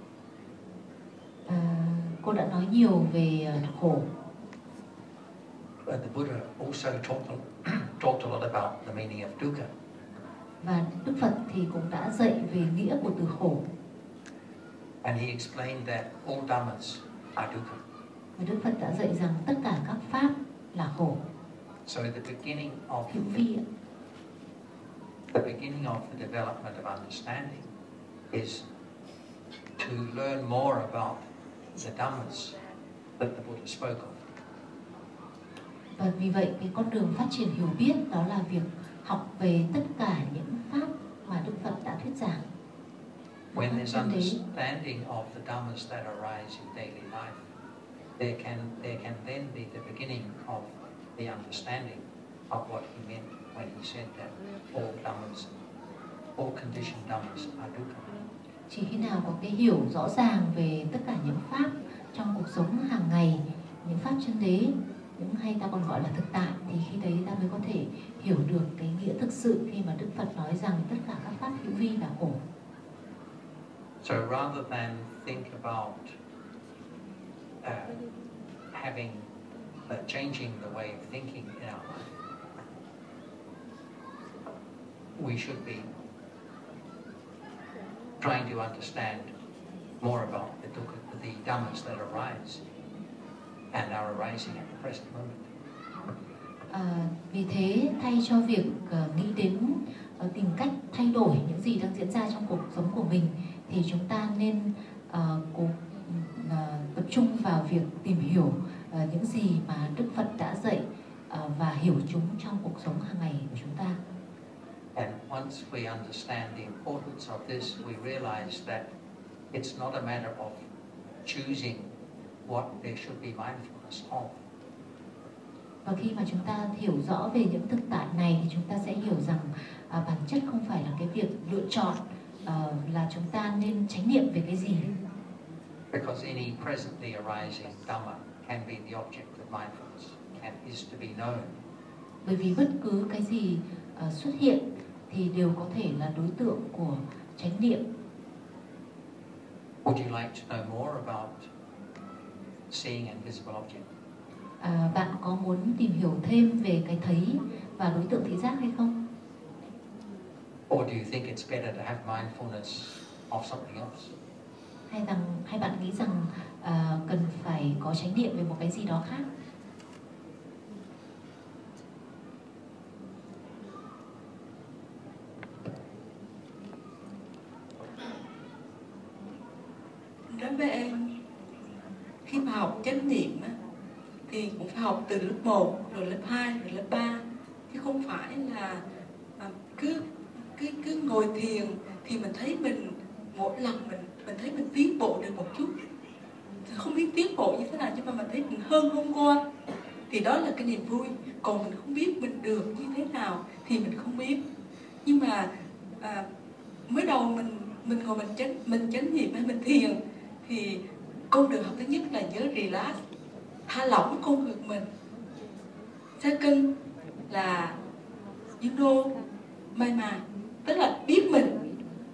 Cô đã nói nhiều về khổ. But the Buddha also talked a lot about the meaning of dukkha. Và Đức Phật thì cũng đã dạy về nghĩa của từ khổ. And he explained that all dhammas are dukkha. Và Đức Phật đã dạy rằng tất cả các pháp là khổ. So the beginning of hữu vi. The beginning of the development of understanding is to learn more about the dhammas that the Buddha spoke of. Và vì vậy cái con đường phát triển hiểu biết đó là việc học về tất cả những pháp mà Đức Phật đã thuyết giảng. When there's understanding of the dhammas that arise in daily life, there can then be the beginning of the understanding of what he meant when he said that all dhammas, all conditioned dhammas are dukkha. Chỉ khi nào có cái hiểu rõ ràng về tất cả những pháp trong cuộc sống hàng ngày, những pháp chân đế, những hay ta còn gọi là thực tại, thì khi đấy ta mới có thể hiểu được cái nghĩa thực sự khi mà Đức Phật nói rằng tất cả các pháp hữu vi là khổ. So rather than think about changing the way of thinking in our life, we should be trying to understand more about the dhammas that arise and are arising at the present moment. Vì thế, thay cho việc nghĩ đến tìm cách thay đổi những gì đang diễn ra trong cuộc sống của mình, thì chúng ta nên tập trung vào việc tìm hiểu những gì mà Đức Phật đã dạy và hiểu chúng trong cuộc sống hàng ngày của chúng ta. And once we understand the importance of this, we realize that it's not a matter of choosing what there should be mindfulness of. Và khi mà chúng ta hiểu rõ về những thực tại này, thì chúng ta sẽ hiểu rằng bản chất không phải là cái việc lựa chọn là chúng ta nên chánh niệm về cái gì. Because any presently arising dhamma can be the object of mindfulness and is to be known. Bởi vì bất cứ cái gì xuất hiện thì đều có thể là đối tượng của chánh niệm. Would you like to know more about seeing invisible object? Bạn có muốn tìm hiểu thêm về cái thấy và đối tượng thị giác hay không? Or do you think it's better to have mindfulness of something else? Hay bạn nghĩ rằng cần phải có chánh niệm về một cái gì đó khác? Đối với em, khi mà học chánh niệm á, thì cũng phải học từ lớp 1, rồi lớp 2, rồi lớp 3, chứ không phải là cứ ngồi thiền thì mình thấy mình mỗi lần mình thấy mình tiến bộ được một chút, không biết tiến bộ như thế nào, nhưng mà mình thấy mình hơn hôm qua thì đó là cái niềm vui. Còn mình không biết mình được như thế nào thì mình không biết. Nhưng mà mới đầu mình ngồi mình chánh niệm hay mình thiền thì con đường học thứ nhất là nhớ relax, thả lỏng con người mình. Second là you know my mind, tức là biết mình.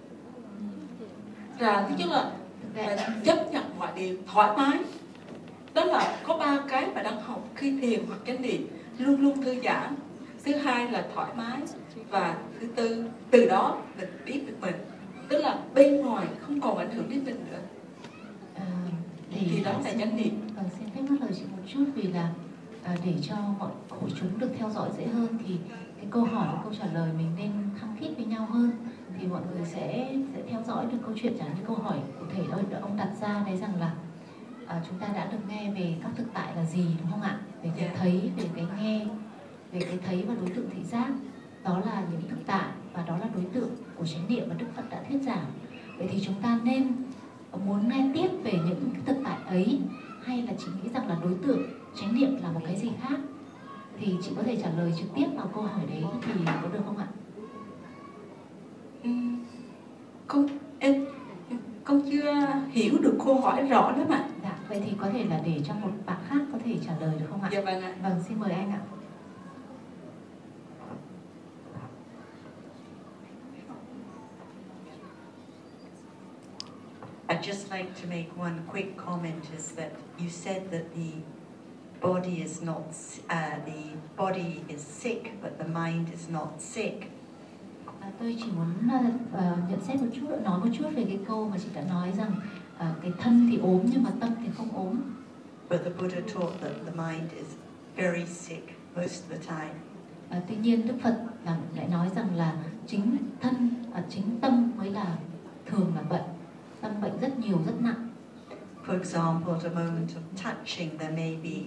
Rồi thứ nhất là chấp nhận mọi điều thoải mái. Đó là có 3 cái mà đang học khi thiền hoặc chánh niệm, luôn luôn thư giãn. Thứ hai là thoải mái, và thứ tư, từ đó mình biết được mình, tức là bên ngoài không còn ảnh hưởng đến mình nữa. Thì đó là chánh niệm. Xin phép ngắt lời chị một chút, vì là để cho mọi hội chúng được theo dõi dễ hơn thì cái câu hỏi và câu trả lời mình nên khăng khít với nhau hơn, thì mọi người sẽ theo dõi được câu chuyện. Chẳng như câu hỏi cụ thể đó ông đặt ra đấy, rằng là chúng ta đã được nghe về các thực tại là gì, đúng không ạ? Về cái thấy, về cái nghe, về cái thấy và đối tượng thị giác, đó là những thực tại và đó là đối tượng của chánh niệm mà Đức Phật đã thuyết giảng. Vậy thì chúng ta nên muốn nghe tiếp về những thực tại ấy, hay là chỉ nghĩ rằng là đối tượng chánh niệm là một cái gì khác? Thì chị có thể trả lời trực tiếp vào câu hỏi đấy thì có được không ạ? Con chưa hiểu được câu hỏi rõ lắm ạ. Dạ, vậy thì có thể là để cho một bạn khác có thể trả lời được không ạ? Dạ vâng ạ. Vâng, xin mời anh ạ. I'd just like to make one quick comment, is that you said that the body is sick, but the mind is not sick. Tôi chỉ muốn nhận xét một chút, nói một chút về cái câu mà chị đã nói rằng cái thân thì ốm nhưng mà tâm thì không ốm. But the Buddha taught that the mind is very sick most of the time. Tuy nhiên Đức Phật lại nói rằng là chính tâm mới là thường là bệnh. Tâm bệnh rất nhiều, rất nặng. For example, at a moment of touching, there may be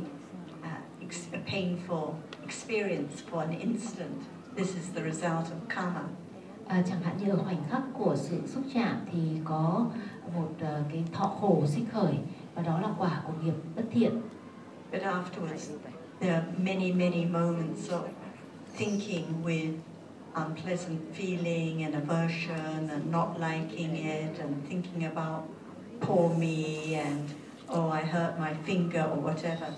a painful experience for an instant. This is the result of karma. Chẳng hạn như ở khoảnh khắc của sự xúc chạm thì có một cái thọ khổ sinh khởi, và đó là quả của nghiệp bất thiện. But afterwards, there are many, many moments of thinking with unpleasant feeling and aversion and not liking it and thinking about poor me and oh, I hurt my finger or whatever.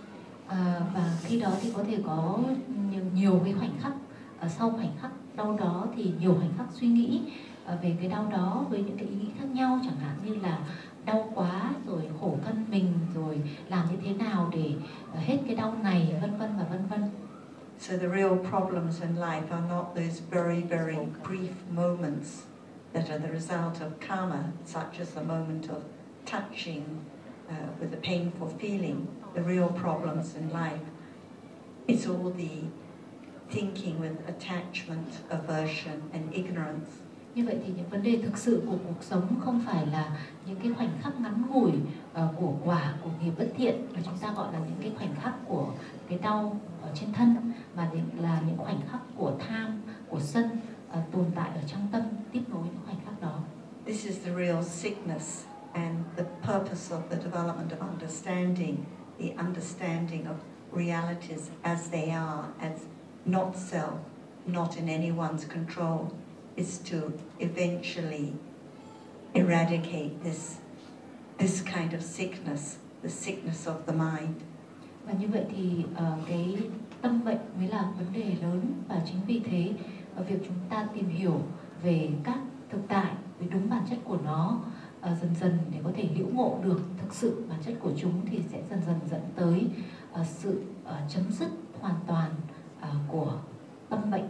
Và khi đó thì có thể có nhiều cái khoảnh khắc, sau khoảnh khắc đau đó thì nhiều khoảnh khắc suy nghĩ về cái đau đó với những cái ý nghĩ khác nhau, chẳng hạn như là đau quá rồi khổ thân mình, rồi làm như thế nào để hết cái đau này, vân vân và vân vân. So the real problems in life are not those very, very brief moments that are the result of karma, such as the moment of touching with a painful feeling. The real problems in life is all the thinking with attachment, aversion and ignorance. Như vậy thì những vấn đề thực sự của cuộc sống không phải là những cái khoảnh khắc ngắn ngủi của quả của nghiệp bất thiện, mà chúng ta gọi là những cái khoảnh khắc của cái đau ở trên thân, mà là những khoảnh khắc của tham, của sân tồn tại ở trong tâm, tiếp nối những khoảnh khắc đó. This is the real sickness, and the purpose of the development of understanding, the understanding of realities as they are, as not self, not in anyone's control, is to eventually eradicate this kind of sickness, the sickness of the mind. Và như vậy thì cái tâm bệnh mới là vấn đề lớn, và chính vì thế việc chúng ta tìm hiểu về các thực tại với đúng bản chất của nó dần dần để có thể liễu ngộ được thực sự bản chất của chúng thì sẽ dần dần dẫn tới sự chấm dứt hoàn toàn của tâm bệnh.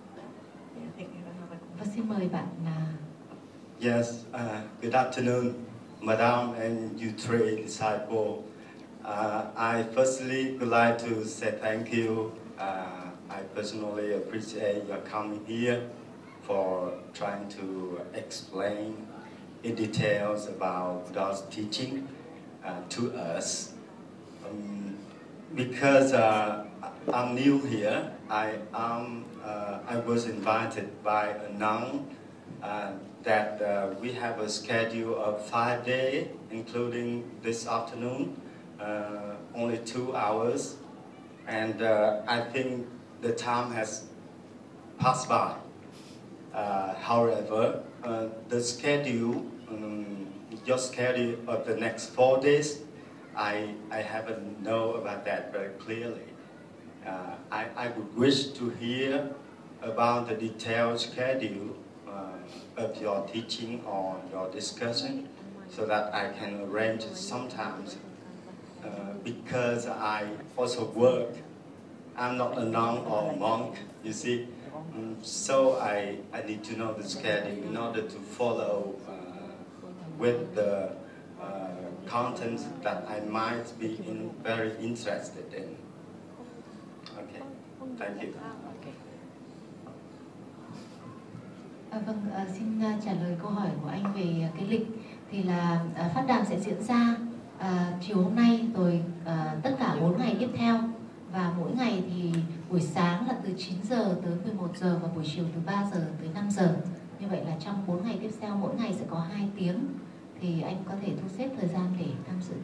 Và xin mời bạn Yes, good afternoon, Madam and you three disciples. I firstly would like to say thank you. I personally appreciate your coming here for trying to explain in details about Buddha's teaching to us. Because I'm new here, I was invited by a nun that we have a schedule of 5 days, including this afternoon, only 2 hours, and I think the time has passed by. However, the schedule, your schedule of the next 4 days, I haven't know about that very clearly. I would wish to hear about the detailed schedule of your teaching or your discussion, so that I can arrange it sometimes. Because I also work, I'm not a nun or a monk, you see. So I need to know the schedule in order to follow with the content that I might be very interested in. Okay, thank you. Vâng, xin trả lời câu hỏi của anh về cái lịch. Thì là phát đàm sẽ diễn ra chiều hôm nay rồi tất cả 4 ngày tiếp theo. Và mỗi ngày thì buổi sáng là từ 9 giờ tới 11 giờ và buổi chiều từ 3 giờ tới 5 giờ. Như vậy là trong 4 ngày tiếp theo mỗi ngày sẽ có 2 tiếng. Thì anh có thể thu xếp thời gian để tham dự.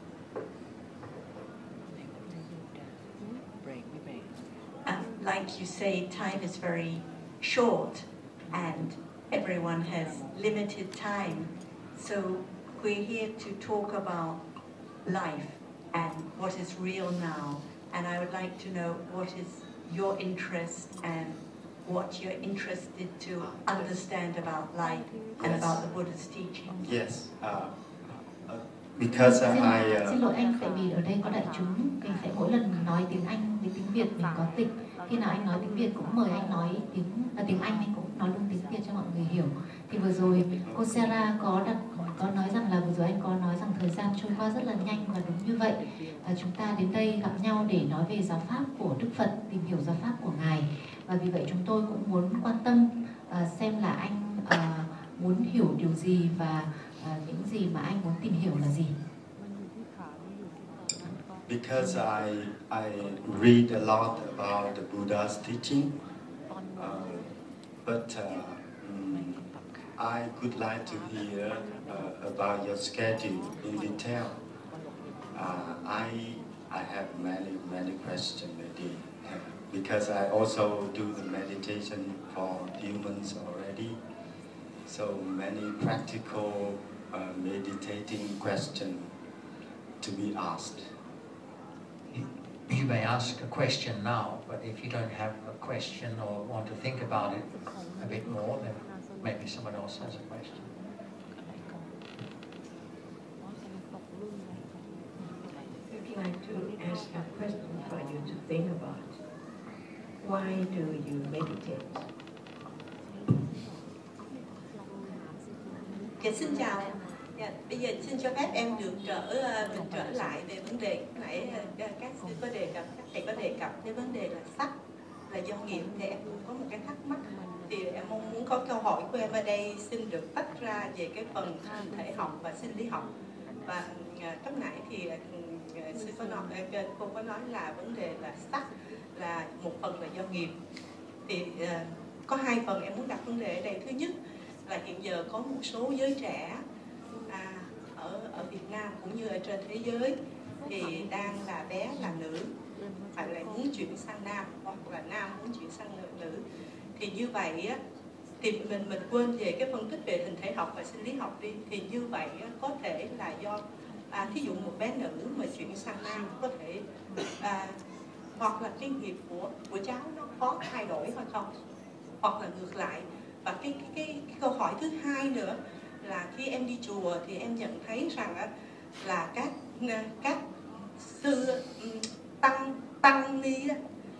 Like you say, time is very short and everyone has limited time. So we're here to talk about life and what is real now. And I would like to know what is your interest and what you're interested to understand about life and about the Buddha's teaching. Yes, because Xin lỗi anh, tại vì ở đây có đại chúng, mình sẽ mỗi lần nói tiếng Anh với tiếng Việt mình có tịch. Khi nào anh nói tiếng Việt cũng mời anh nói tiếng Anh, anh cũng nói luôn tiếng Việt cho mọi người hiểu. Thì vừa rồi cô Sarah có nói rằng là vừa rồi anh có nói rằng thời gian trôi qua rất là nhanh, và đúng như vậy. Chúng ta đến đây gặp nhau để nói về giáo pháp của Đức Phật, tìm hiểu giáo pháp của Ngài. Và vì vậy chúng tôi cũng muốn quan tâm xem là anh muốn hiểu điều gì và những gì mà anh muốn tìm hiểu là gì. Because I read a lot about the Buddha's teaching, but I would like to hear about your schedule in detail. I have many questions maybe, because I also do the meditation for humans already. So many practical meditating questions to be asked. You may ask a question now, but if you don't have a question or want to think about it a bit more, then maybe someone else has a question. I'd like to ask a question for you to think about. Why do you meditate? Dạ, xin chào. Dạ, bây giờ xin cho phép em được trở lại về vấn đề nãy các sư có đề cập, các thầy có đề cập cái vấn đề là sắc là do nghiệp. Thì em có một cái thắc mắc, thì em mong muốn có câu hỏi của em ở đây xin được tách ra về cái phần thể học và sinh lý học. Và lúc nãy thì sư có nói, cô có nói là vấn đề là sắc là một phần là do nghiệp. Thì có hai phần em muốn đặt vấn đề ở đây. Thứ nhất là hiện giờ có một số giới trẻ ở Việt Nam cũng như ở trên thế giới thì đang là bé là nữ, phải lại muốn chuyển sang nam, hoặc là nam muốn chuyển sang nữ. Thì như vậy á, thì mình quên về cái phân tích về hình thể học và sinh lý học đi. Thì như vậy á, có thể là do thí dụ một bé nữ mà chuyển sang nam có thể hoặc là cái nghiệp của cháu nó có thay đổi hay không, hoặc là ngược lại. Và cái câu hỏi thứ hai nữa là khi em đi chùa thì em nhận thấy rằng là các sư tăng ni á,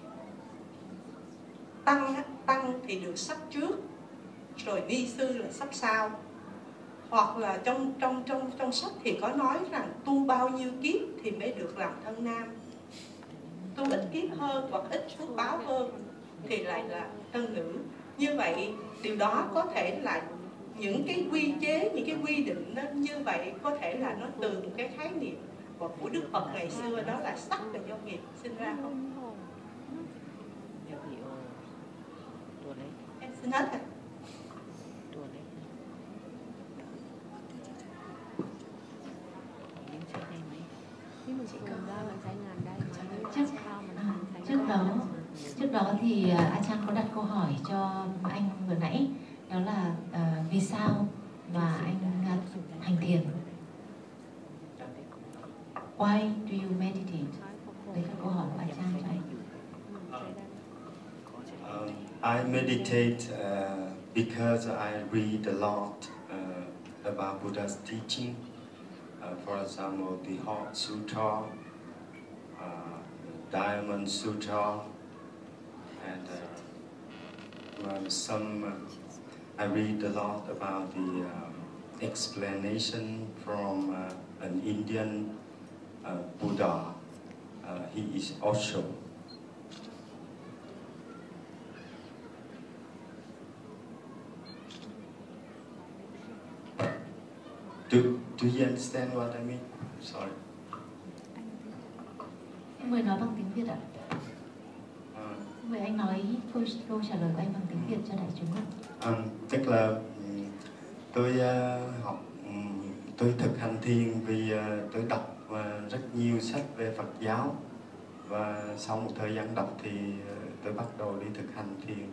tăng thì được sắp trước, rồi ni sư là sắp sau. Hoặc là trong sách thì có nói rằng tu bao nhiêu kiếp thì mới được làm thân nam, tu ít kiếp hơn hoặc ít phước báo hơn thì lại là thân nữ. Như vậy điều đó có thể là những cái quy chế, những cái quy định đó, như vậy có thể là nó từ một cái khái niệm của Đức Phật ngày xưa, đó là sắc là do nghiệp sinh ra không? Em xin hết ạ. Trước đó thì A Chan có đặt câu hỏi cho anh vừa nãy, đó là vì sao mà anh hành thiền? Why do you meditate? Đấy là câu hỏi của A Chan cho anh. I meditate because I read a lot about Buddha's teaching. For example, the Heart Sutra, Diamond Sutra, and I read a lot about the explanation from an Indian Buddha. He is Osho. Do you understand what I mean? Sorry. Em mời nói bằng tiếng Việt ạ. Mời anh nói câu trả lời của anh bằng tiếng Việt cho đại chúng ạ. Tức là tôi thực hành thiền vì tôi đọc rất nhiều sách về Phật giáo, và sau một thời gian đọc thì tôi bắt đầu đi thực hành thiền.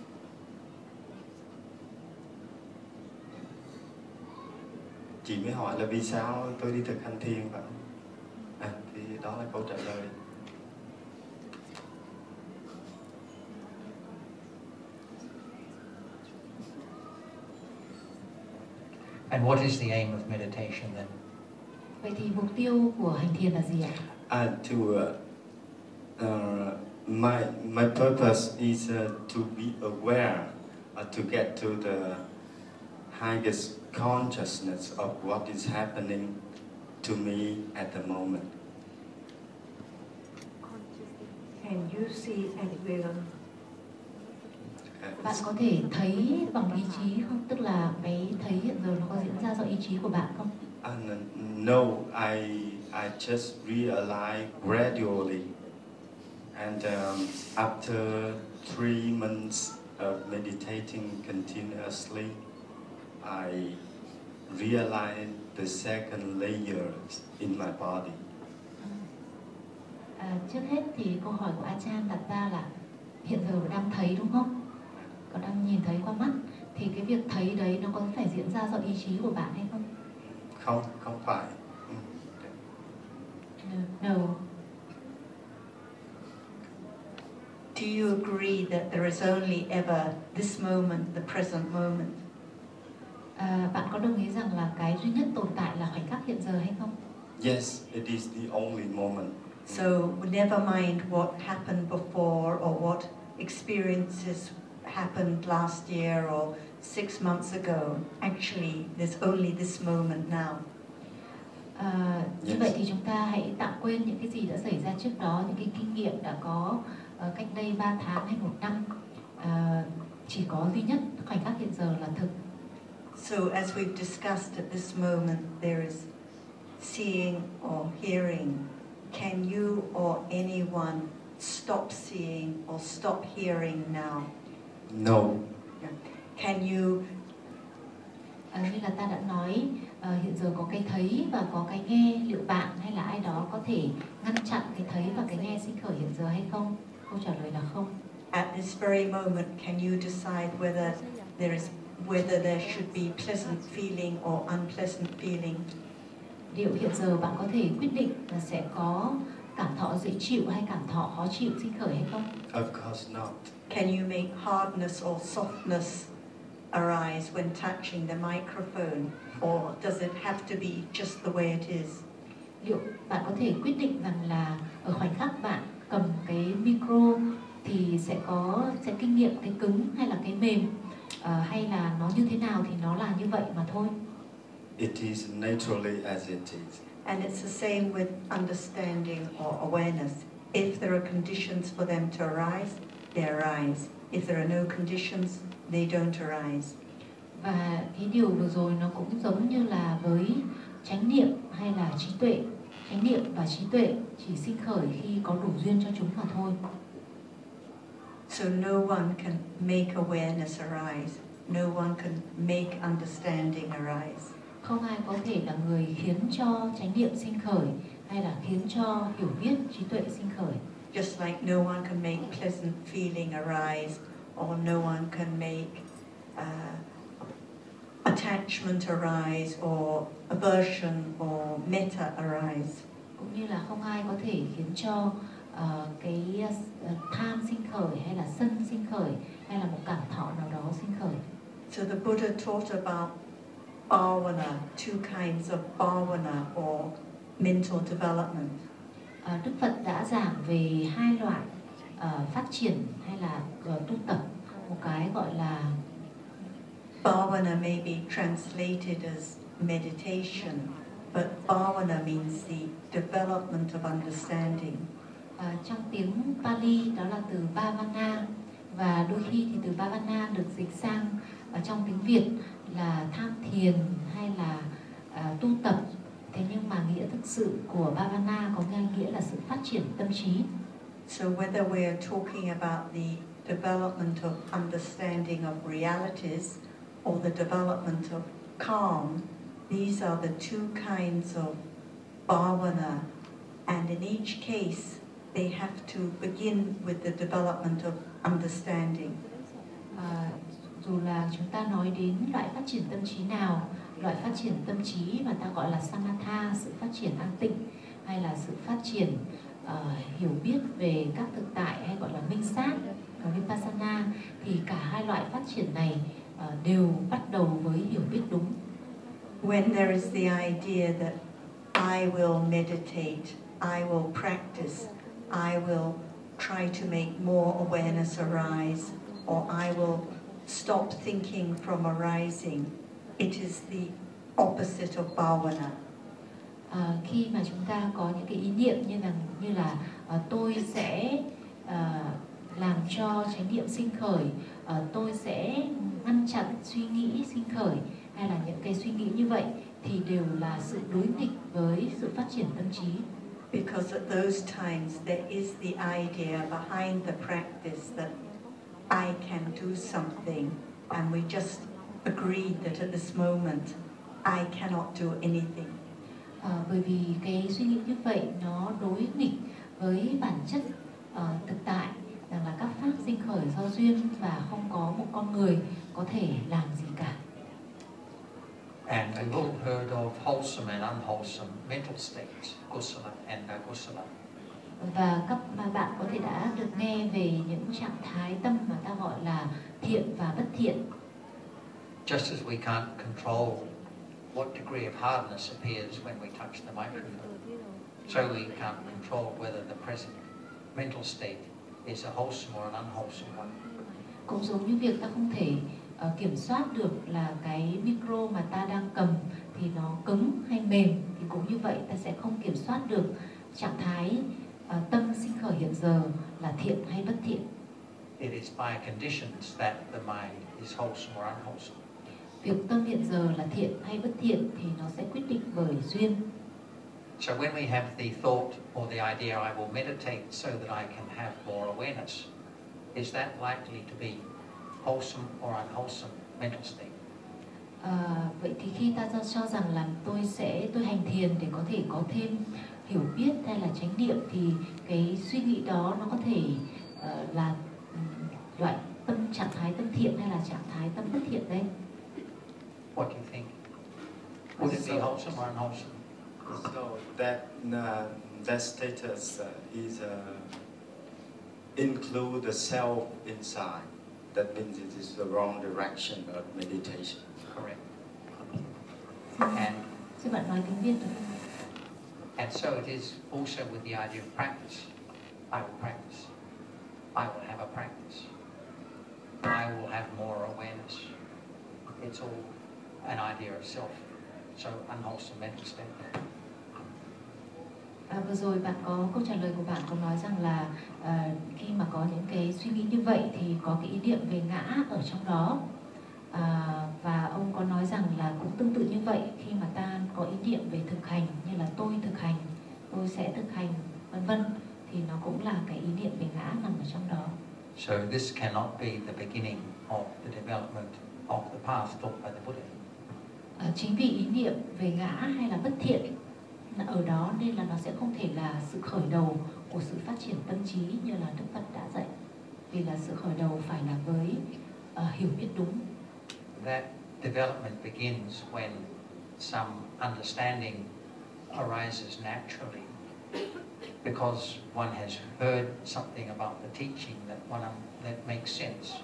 Chị mới hỏi là vì sao tôi đi thực hành thiền vậy? Thì đó là câu trả lời. And what is the aim of meditation then? Vậy thì mục tiêu của hành thiền là gì ạ? My purpose is to be aware, to get to the highest consciousness of what is happening to me at the moment. Can you see and will? Bạn có thể thấy bằng ý chí không? Tức là cái thấy hiện giờ nó có diễn ra do ý chí của bạn không? No, I just realize gradually, and after 3 months of meditating continuously, I realized the second layer in my body. Trước hết thì câu hỏi của A Chan đặt ra là hiện giờ bạn đang thấy đúng không? Có đang nhìn thấy qua mắt, thì cái việc thấy đấy nó có phải diễn ra do ý chí của bạn hay không? Không phải. No. Do you agree that there is only ever this moment, the present moment? Bạn có đồng ý rằng là cái duy nhất tồn tại là khoảnh khắc hiện giờ hay không? Yes, it is the only moment. So never mind what happened before or what experiences happened last year or 6 months ago. Actually, there's only this moment now. Như vậy thì chúng ta hãy tạm quên những cái gì đã xảy ra trước đó, những cái kinh nghiệm đã có cách đây 3 tháng hay 1 năm. Chỉ có duy nhất khoảnh khắc hiện giờ là thực. So as we've discussed at this moment, there is seeing or hearing. Can you or anyone stop seeing or stop hearing now? No. Can you? Như là ta đã nói, hiện giờ có cái thấy và có cái nghe. Liệu bạn hay là ai đó có thể ngăn chặn cái thấy và cái nghe sinh khởi hiện giờ hay không? Câu trả lời là không. At this very moment, can you decide whether there should be pleasant feeling or unpleasant feeling? Liệu hiện giờ bạn có thể quyết định là sẽ có cảm thọ dễ chịu hay cảm thọ khó chịu sinh khởi hay không? Of course not. Can you make hardness or softness arise when touching the microphone, or does it have to be just the way it is? Liệu bạn có thể quyết định rằng là ở khoảnh khắc bạn cầm cái micro thì sẽ kinh nghiệm cái cứng hay là cái mềm, hay là nó như thế nào thì nó là như vậy mà thôi. It is naturally as it is. And it's the same with understanding or awareness. If there are conditions for them to arise, they arise. If there are no conditions, they don't arise. Và cái điều vừa rồi nó cũng giống như là với chánh niệm hay là trí tuệ. Chánh niệm và trí tuệ chỉ sinh khởi khi có đủ duyên cho chúng mà thôi. So no one can make awareness arise. No one can make understanding arise. Không ai có thể là người khiến cho chánh niệm sinh khởi hay là khiến cho hiểu biết trí tuệ sinh khởi. Just like no one can make pleasant feeling arise, or no one can make attachment arise, or aversion, or metta arise. Cũng như là không ai có thể khiến cho cái tham sinh khởi hay là sân sinh khởi hay là một cảm thọ nào đó sinh khởi. So the Buddha taught about bhavana, two kinds of bhavana or mental development. Đức Phật đã giảng về hai loại phát triển hay là tu tập. Một cái gọi là bhavana may be translated as meditation, but bhavana means the development of understanding. Trong tiếng Pali đó là từ bhavana, và đôi khi thì từ bhavana được dịch sang trong tiếng Việt là tham thiền hay là tu tập. Thế nhưng mà nghĩa thực sự của bhavana có nghĩa là sự phát triển tâm trí. So whether we are talking about the development of understanding of realities or the development of calm, these are the two kinds of bhavana, and in each case they have to begin with the development of understanding. Dù là chúng ta nói đến loại phát triển tâm trí nào, loại phát triển tâm trí mà ta gọi là samatha, sự phát triển an tịnh, hay là sự phát triển hiểu biết về các thực tại hay gọi là minh sát, vipassana, thì cả hai loại phát triển này đều bắt đầu với hiểu biết đúng. When there is the idea that I will meditate, I will practice, I will try to make more awareness arise, or I will stop thinking from arising, it is the opposite of bhavana. Khi mà chúng ta có những cái ý niệm như là tôi sẽ làm cho chánh niệm sinh khởi, tôi sẽ ngăn chặn suy nghĩ sinh khởi, hay là những cái suy nghĩ như vậy thì đều là sự đối nghịch với sự phát triển tâm trí. Because at those times there is the idea behind the practice that I can do something, and we just agreed that at this moment I cannot do anything. Bởi vì cái suy nghĩ như vậy nó đối nghịch với bản chất thực tại, rằng là các pháp sinh khởi do duyên và không có một con người có thể làm gì cả. And we've all heard of wholesome and unwholesome mental states, kusala and akusala. Và các bạn có thể đã được nghe về những trạng thái tâm mà ta gọi là thiện và bất thiện. Just as we can't control what degree of hardness appears when we touch the microphone, so we can't control whether the present mental state is a wholesome or an unwholesome one. Cũng giống như việc ta không thể kiểm soát được là cái micro mà ta đang cầm thì nó cứng hay mềm, thì cũng như vậy ta sẽ không kiểm soát được trạng thái tâm sinh khởi hiện giờ là thiện hay bất thiện. It is by conditions that the mind is wholesome or unwholesome. Việc tâm hiện giờ là thiện hay bất thiện thì nó sẽ quyết định bởi duyên. So when we have the thought or the idea, I will meditate so that I can have more awareness, is that likely to be wholesome or unwholesome mental state? Vậy thì khi ta cho rằng là tôi hành thiền để có thể có thêm hiểu biết hay là chánh niệm, thì cái suy nghĩ đó nó có thể là loại trạng thái tâm thiện hay là trạng thái tâm bất thiện đây? What do you think? Would it be wholesome or unwholesome? So that status is include the self inside. That means it is the wrong direction of meditation. Correct. And Xin bạn nói tiếng Việt được And so it is also with the idea of practice. I will practice. I will have a practice. I will have more awareness. It's all an idea of self. So unwholesome mental state. Vừa rồi bạn có câu trả lời của bạn có nói rằng là khi mà có những cái suy nghĩ như vậy thì có cái ý niệm về ngã ở trong đó. Và ông có nói rằng là cũng tương tự như vậy, khi mà ta có ý niệm về thực hành như là tôi thực hành, tôi sẽ thực hành, vân vân, thì nó cũng là cái ý niệm về ngã nằm ở trong đó. So this cannot be the beginning of the development of the path taught by the Buddha. Chính vì ý niệm về ngã hay là bất thiện ở đó nên là nó sẽ không thể là sự khởi đầu của sự phát triển tâm trí như là Đức Phật đã dạy. Vì là sự khởi đầu phải là với hiểu biết đúng. That development begins when some understanding arises naturally, because one has heard something about the teaching that makes sense.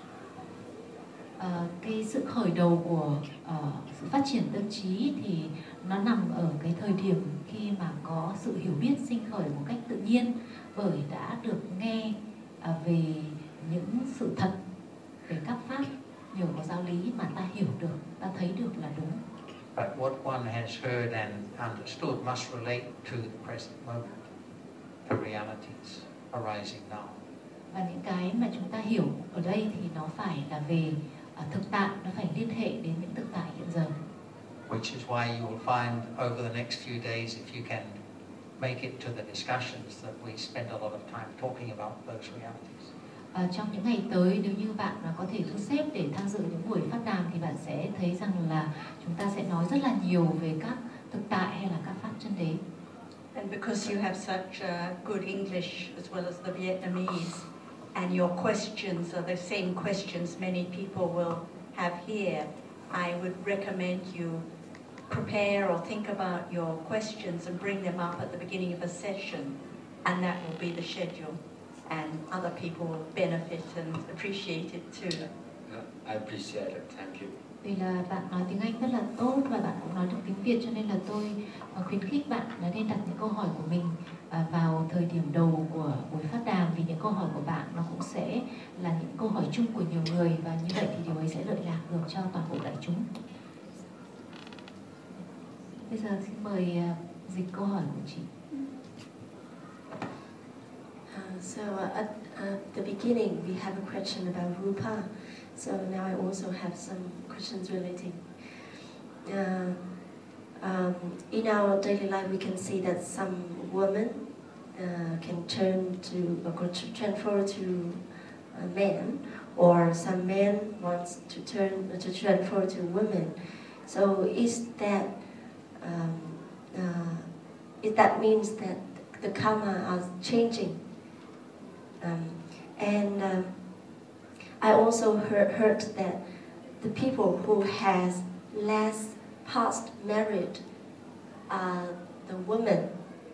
Cái sự khởi đầu của sự phát triển tâm trí thì nó nằm ở cái thời điểm khi mà có sự hiểu biết sinh khởi một cách tự nhiên, bởi đã được nghe về những sự thật về các pháp, nhờ có giáo lý mà ta hiểu được, ta thấy được là đúng. But what one has heard and understood must relate to the present moment, the realities arising now. Và những cái mà chúng ta hiểu ở đây thì nó phải là về thực tại, nó phải liên hệ đến những thực tại hiện giờ. Which is why you will find over the next few days, if you can make it to the discussions, that we spend a lot of time talking about those realities. Trong những ngày tới, nếu như bạn có thể thu xếp để tham dự những buổi phát đàm thì bạn sẽ thấy rằng là chúng ta sẽ nói rất là nhiều về các thực tại hay là các pháp chân đế. And because you have such good English as well as the Vietnamese, and your questions are the same questions many people will have here, I would recommend you prepare or think about your questions and bring them up at the beginning of a session, and that will be the schedule, and other people will benefit and appreciate it too. I appreciate it. Thank you. Vì là bạn nói tiếng Anh rất là tốt và bạn cũng nói được tiếng Việt, cho nên là tôi khuyến khích bạn là nên đặt những câu hỏi của mình vào thời điểm đầu của buổi phát đàm, vì những câu hỏi của bạn nó cũng sẽ là những câu hỏi chung của nhiều người, và như vậy thì điều ấy sẽ lợi lạc được cho toàn bộ đại chúng. Bây giờ xin mời dịch câu hỏi của chị. So at the beginning we have a question about Rupa. So now I also have some questions relating. In our daily life, we can see that some women can transfer to a man, or some men wants to transfer to women. So that means that the karma are changing? I also heard that the people who has less past married are the women,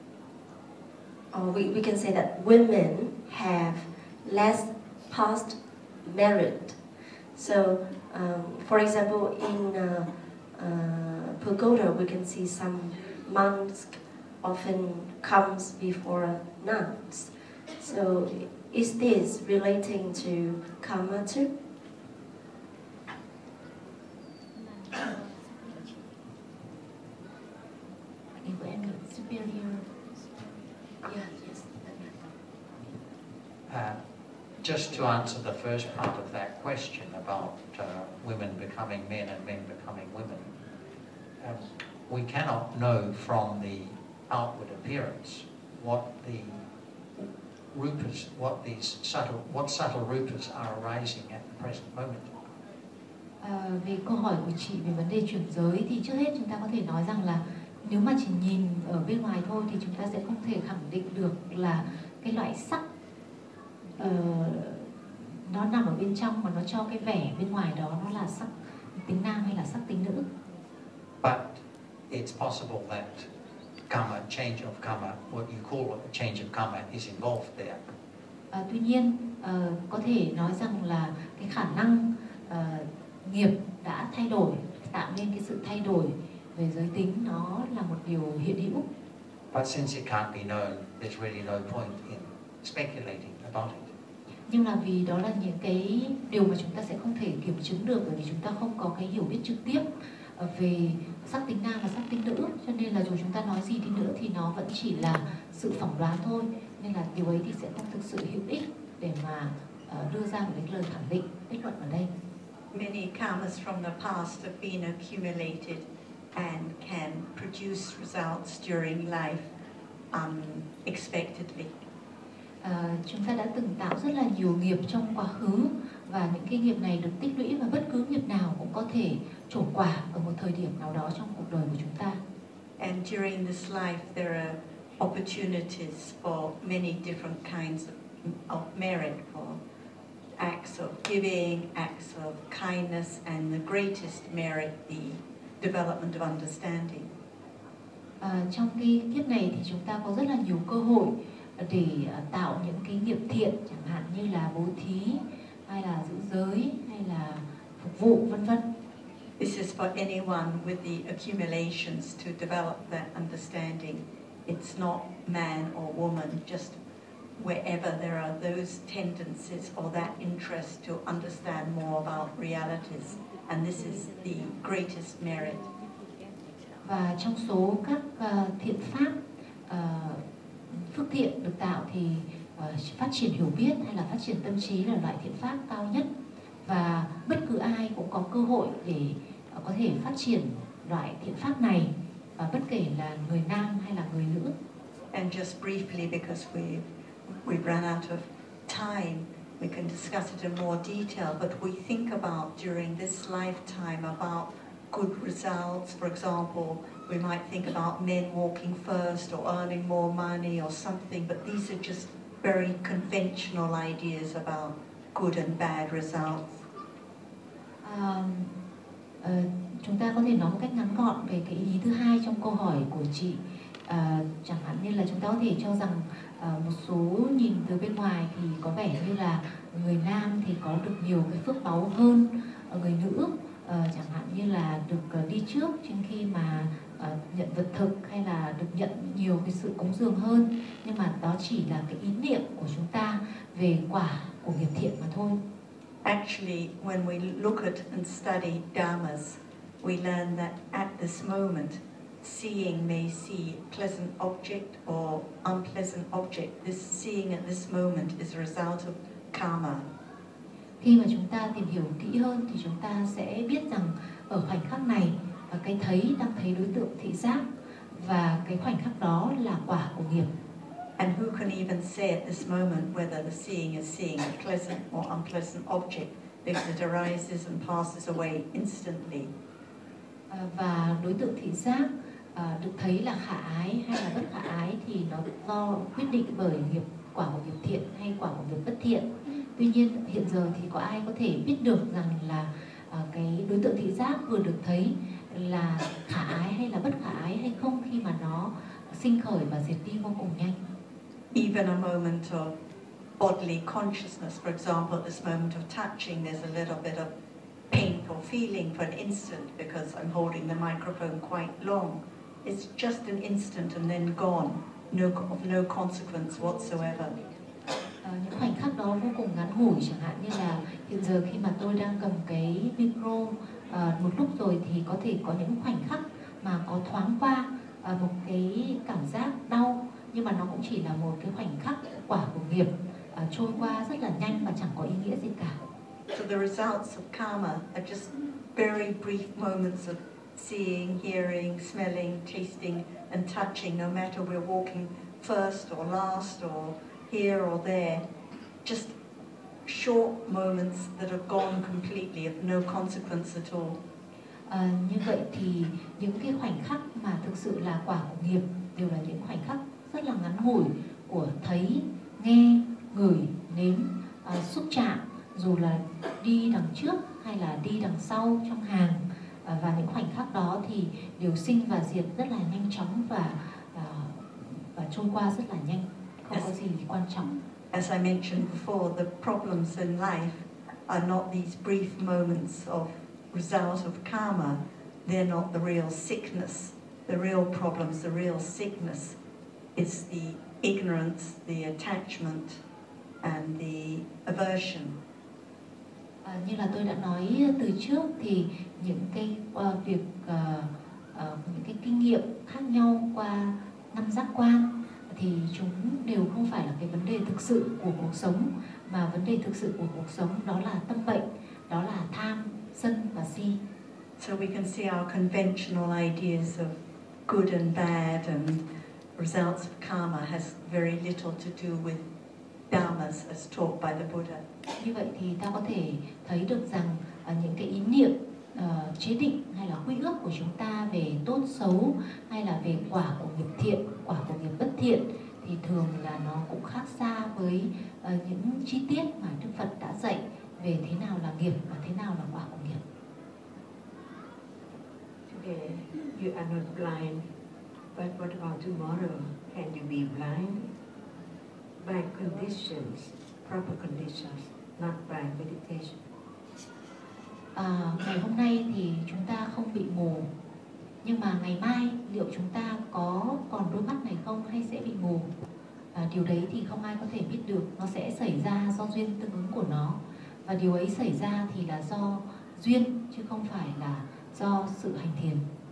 or we can say that women have less past married. So, for example, in pagoda, we can see some monks often comes before nuns. So, is this relating to karma too? Just to answer the first part of that question about women becoming men and men becoming women, we cannot know from the outward appearance what subtle rupas are arising at the present moment. Về câu hỏi của chị về vấn đề chuyển giới thì trước hết chúng ta có thể nói rằng là nếu mà chỉ nhìn ở bên ngoài thôi thì chúng ta sẽ không thể khẳng định được là cái loại sắc nó nằm ở bên trong mà nó cho cái vẻ bên ngoài đó nó là sắc tính nam hay là sắc tính nữ. But it's possible that karma, change of karma, what you call a change of karma, is involved there. Tuy nhiên có thể nói rằng là cái khả năng nghiệp đã thay đổi, tạo nên cái sự thay đổi về giới tính, nó là một điều hiện hữu. But since it can't be known, there's really no point in speculating about it. Nhưng là vì đó là những cái điều mà chúng ta sẽ không thể kiểm chứng được, bởi vì chúng ta không có cái hiểu biết trực tiếp về sắc tính nam và sắc tính nữ, cho nên là dù chúng ta nói gì đi nữa thì nó vẫn chỉ là sự phỏng đoán thôi, nên là điều ấy thì sẽ không thực sự hữu ích để mà đưa ra một cái lời khẳng định, kết luận ở đây. Many karmas from the past have been accumulated and can produce results during life unexpectedly. Chúng ta đã từng tạo rất là nhiều nghiệp trong quá khứ, và những cái nghiệp này được tích lũy, và bất cứ nghiệp nào cũng có thể trổ quả ở một thời điểm nào đó trong cuộc đời của chúng ta. And during this life there are opportunities for many different kinds of merit, for acts of giving, acts of kindness, and the greatest merit, the development of understanding. Trong cái kiếp này thì chúng ta có rất là nhiều cơ hội để tạo những cái nghiệp thiện, chẳng hạn như là bố thí, hay là giữ giới, hay là phục vụ, vân vân. This is for anyone with the accumulations to develop that understanding. It's not man or woman, just wherever there are those tendencies or that interest to understand more about realities. And this is the greatest merit. Và trong số các thiện pháp, phước thiện được tạo thì phát triển hiểu biết hay là phát triển tâm trí là loại thiện pháp cao nhất, và bất cứ ai cũng có cơ hội để có thể phát triển loại thiện pháp này, và bất kể là người nam hay là người nữ. And just briefly, because we've run out of time, we can discuss it in more detail, but we think about during this lifetime about good results. For example, we might think about men walking first or earning more money or something, but these are just very conventional ideas about good and bad results. Chúng ta có thể nói một cách ngắn gọn về cái ý thứ hai trong câu hỏi của chị. Chẳng hạn như là chúng ta có thể cho rằng một số nhìn từ bên ngoài thì có vẻ như là người nam thì có được nhiều cái phước báu hơn người nữ, chẳng hạn như là được đi trước trên khi mà nhận vật thực, hay là được nhận nhiều cái sự cúng dường hơn, nhưng mà đó chỉ là cái ý niệm của chúng ta về quả của nghiệp thiện mà thôi. Actually, when we look at and study dharmas, we learn that at this moment, seeing may see pleasant object or unpleasant object. This seeing at this moment is a result of karma. Khi mà chúng ta tìm hiểu kỹ hơn thì chúng ta sẽ biết rằng ở khoảnh khắc này, cái thấy đang thấy đối tượng thị giác, và cái khoảnh khắc đó là quả của nghiệp. And who can even say at this moment whether the seeing is seeing a pleasant or unpleasant object, because it arises and passes away instantly. Và đối tượng thị giác được thấy là khả ái hay là bất khả ái thì nó do quyết định bởi quả của nghiệp thiện hay quả của nghiệp bất thiện. Tuy nhiên hiện giờ thì có ai có thể biết được rằng là cái đối tượng thị giác vừa được thấy là khả ái hay là bất khả ái hay không, khi mà nó sinh khởi và diệt đi vô cùng nhanh. Even a moment of bodily consciousness, for example, at this moment of touching, there's a little bit of painful feeling for an instant because I'm holding the microphone quite long. It's just an instant and then gone, of no consequence whatsoever. Những khoảnh khắc đó vô cùng ngắn ngủi, chẳng hạn như là hiện giờ khi mà tôi đang cầm cái micro một lúc rồi thì có thể có những khoảnh khắc mà có thoáng qua một cái cảm giác đau, nhưng mà nó cũng chỉ là một cái khoảnh khắc quả của nghiệp trôi qua rất là nhanh và chẳng có ý nghĩa gì cả. So the results of karma are just very brief moments of seeing, hearing, smelling, tasting and touching, no matter we're walking first or last or here or there. Just short moments that are gone completely, of no consequence at all. Như vậy thì những cái khoảnh khắc mà thực sự là quả của nghiệp đều là những khoảnh khắc rất là ngắn ngủi của thấy, nghe, ngửi, nếm, xúc chạm, dù là đi đằng trước hay là đi đằng sau trong hàng, và những khoảnh khắc đó thì đều sinh và diệt rất là nhanh chóng và trôi qua rất là nhanh, không có gì quan trọng. As I mentioned before, the problems in life are not these brief moments of result of karma. They're not the real sickness. The real problems, the real sickness It's the ignorance, the attachment, and the aversion. Như là tôi đã nói từ trước thì những cái những cái kinh nghiệm khác nhau qua 5 giác quan thì chúng đều không phải là cái vấn đề thực sự của cuộc sống, mà vấn đề thực sự của cuộc sống đó là tâm bệnh, đó là tham, sân và si. So we can see our conventional ideas of good and bad and results of karma has very little to do with dhammas as taught by the Buddha. Như vậy thì ta có thể thấy được rằng những cái ý niệm chế định hay là quy ước của chúng ta về tốt xấu hay là về quả của nghiệp thiện, quả của nghiệp bất thiện thì thường là nó cũng khác xa với những chi tiết mà Đức Phật đã dạy về thế nào là nghiệp và thế nào là quả của nghiệp. Today you are not blind, but what about tomorrow? Can you be blind? By conditions, proper conditions, not by meditation. Ngày hôm nay thì chúng ta không bị mù, nhưng mà ngày mai liệu chúng ta có còn đôi mắt này không hay sẽ bị mù? Điều đấy thì không ai có thể biết được, nó sẽ xảy ra do duyên tương ứng của nó, và điều ấy xảy ra thì là do duyên chứ không phải là do sự hành thiền.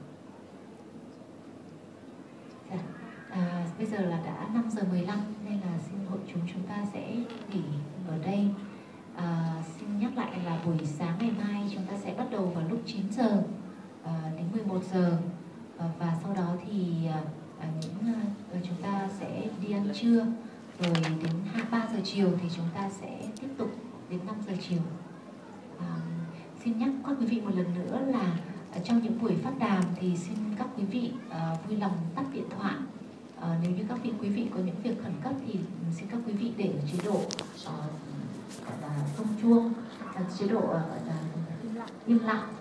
Bây giờ là đã 5 giờ 15 nên là xin hội chúng ta sẽ nghỉ ở đây. Xin nhắc lại là buổi sáng ngày mai chúng ta sẽ bắt đầu vào lúc 9 giờ đến 11 giờ và sau đó thì chúng ta sẽ đi ăn trưa, rồi đến 3 giờ chiều thì chúng ta sẽ tiếp tục đến 5 giờ chiều. Xin nhắc các quý vị một lần nữa là trong những buổi phát đàm thì xin các quý vị vui lòng tắt điện thoại. Nếu như các quý vị có những việc khẩn cấp thì xin các quý vị để ở chế độ gọi là rung chuông, chế độ gọi là im lặng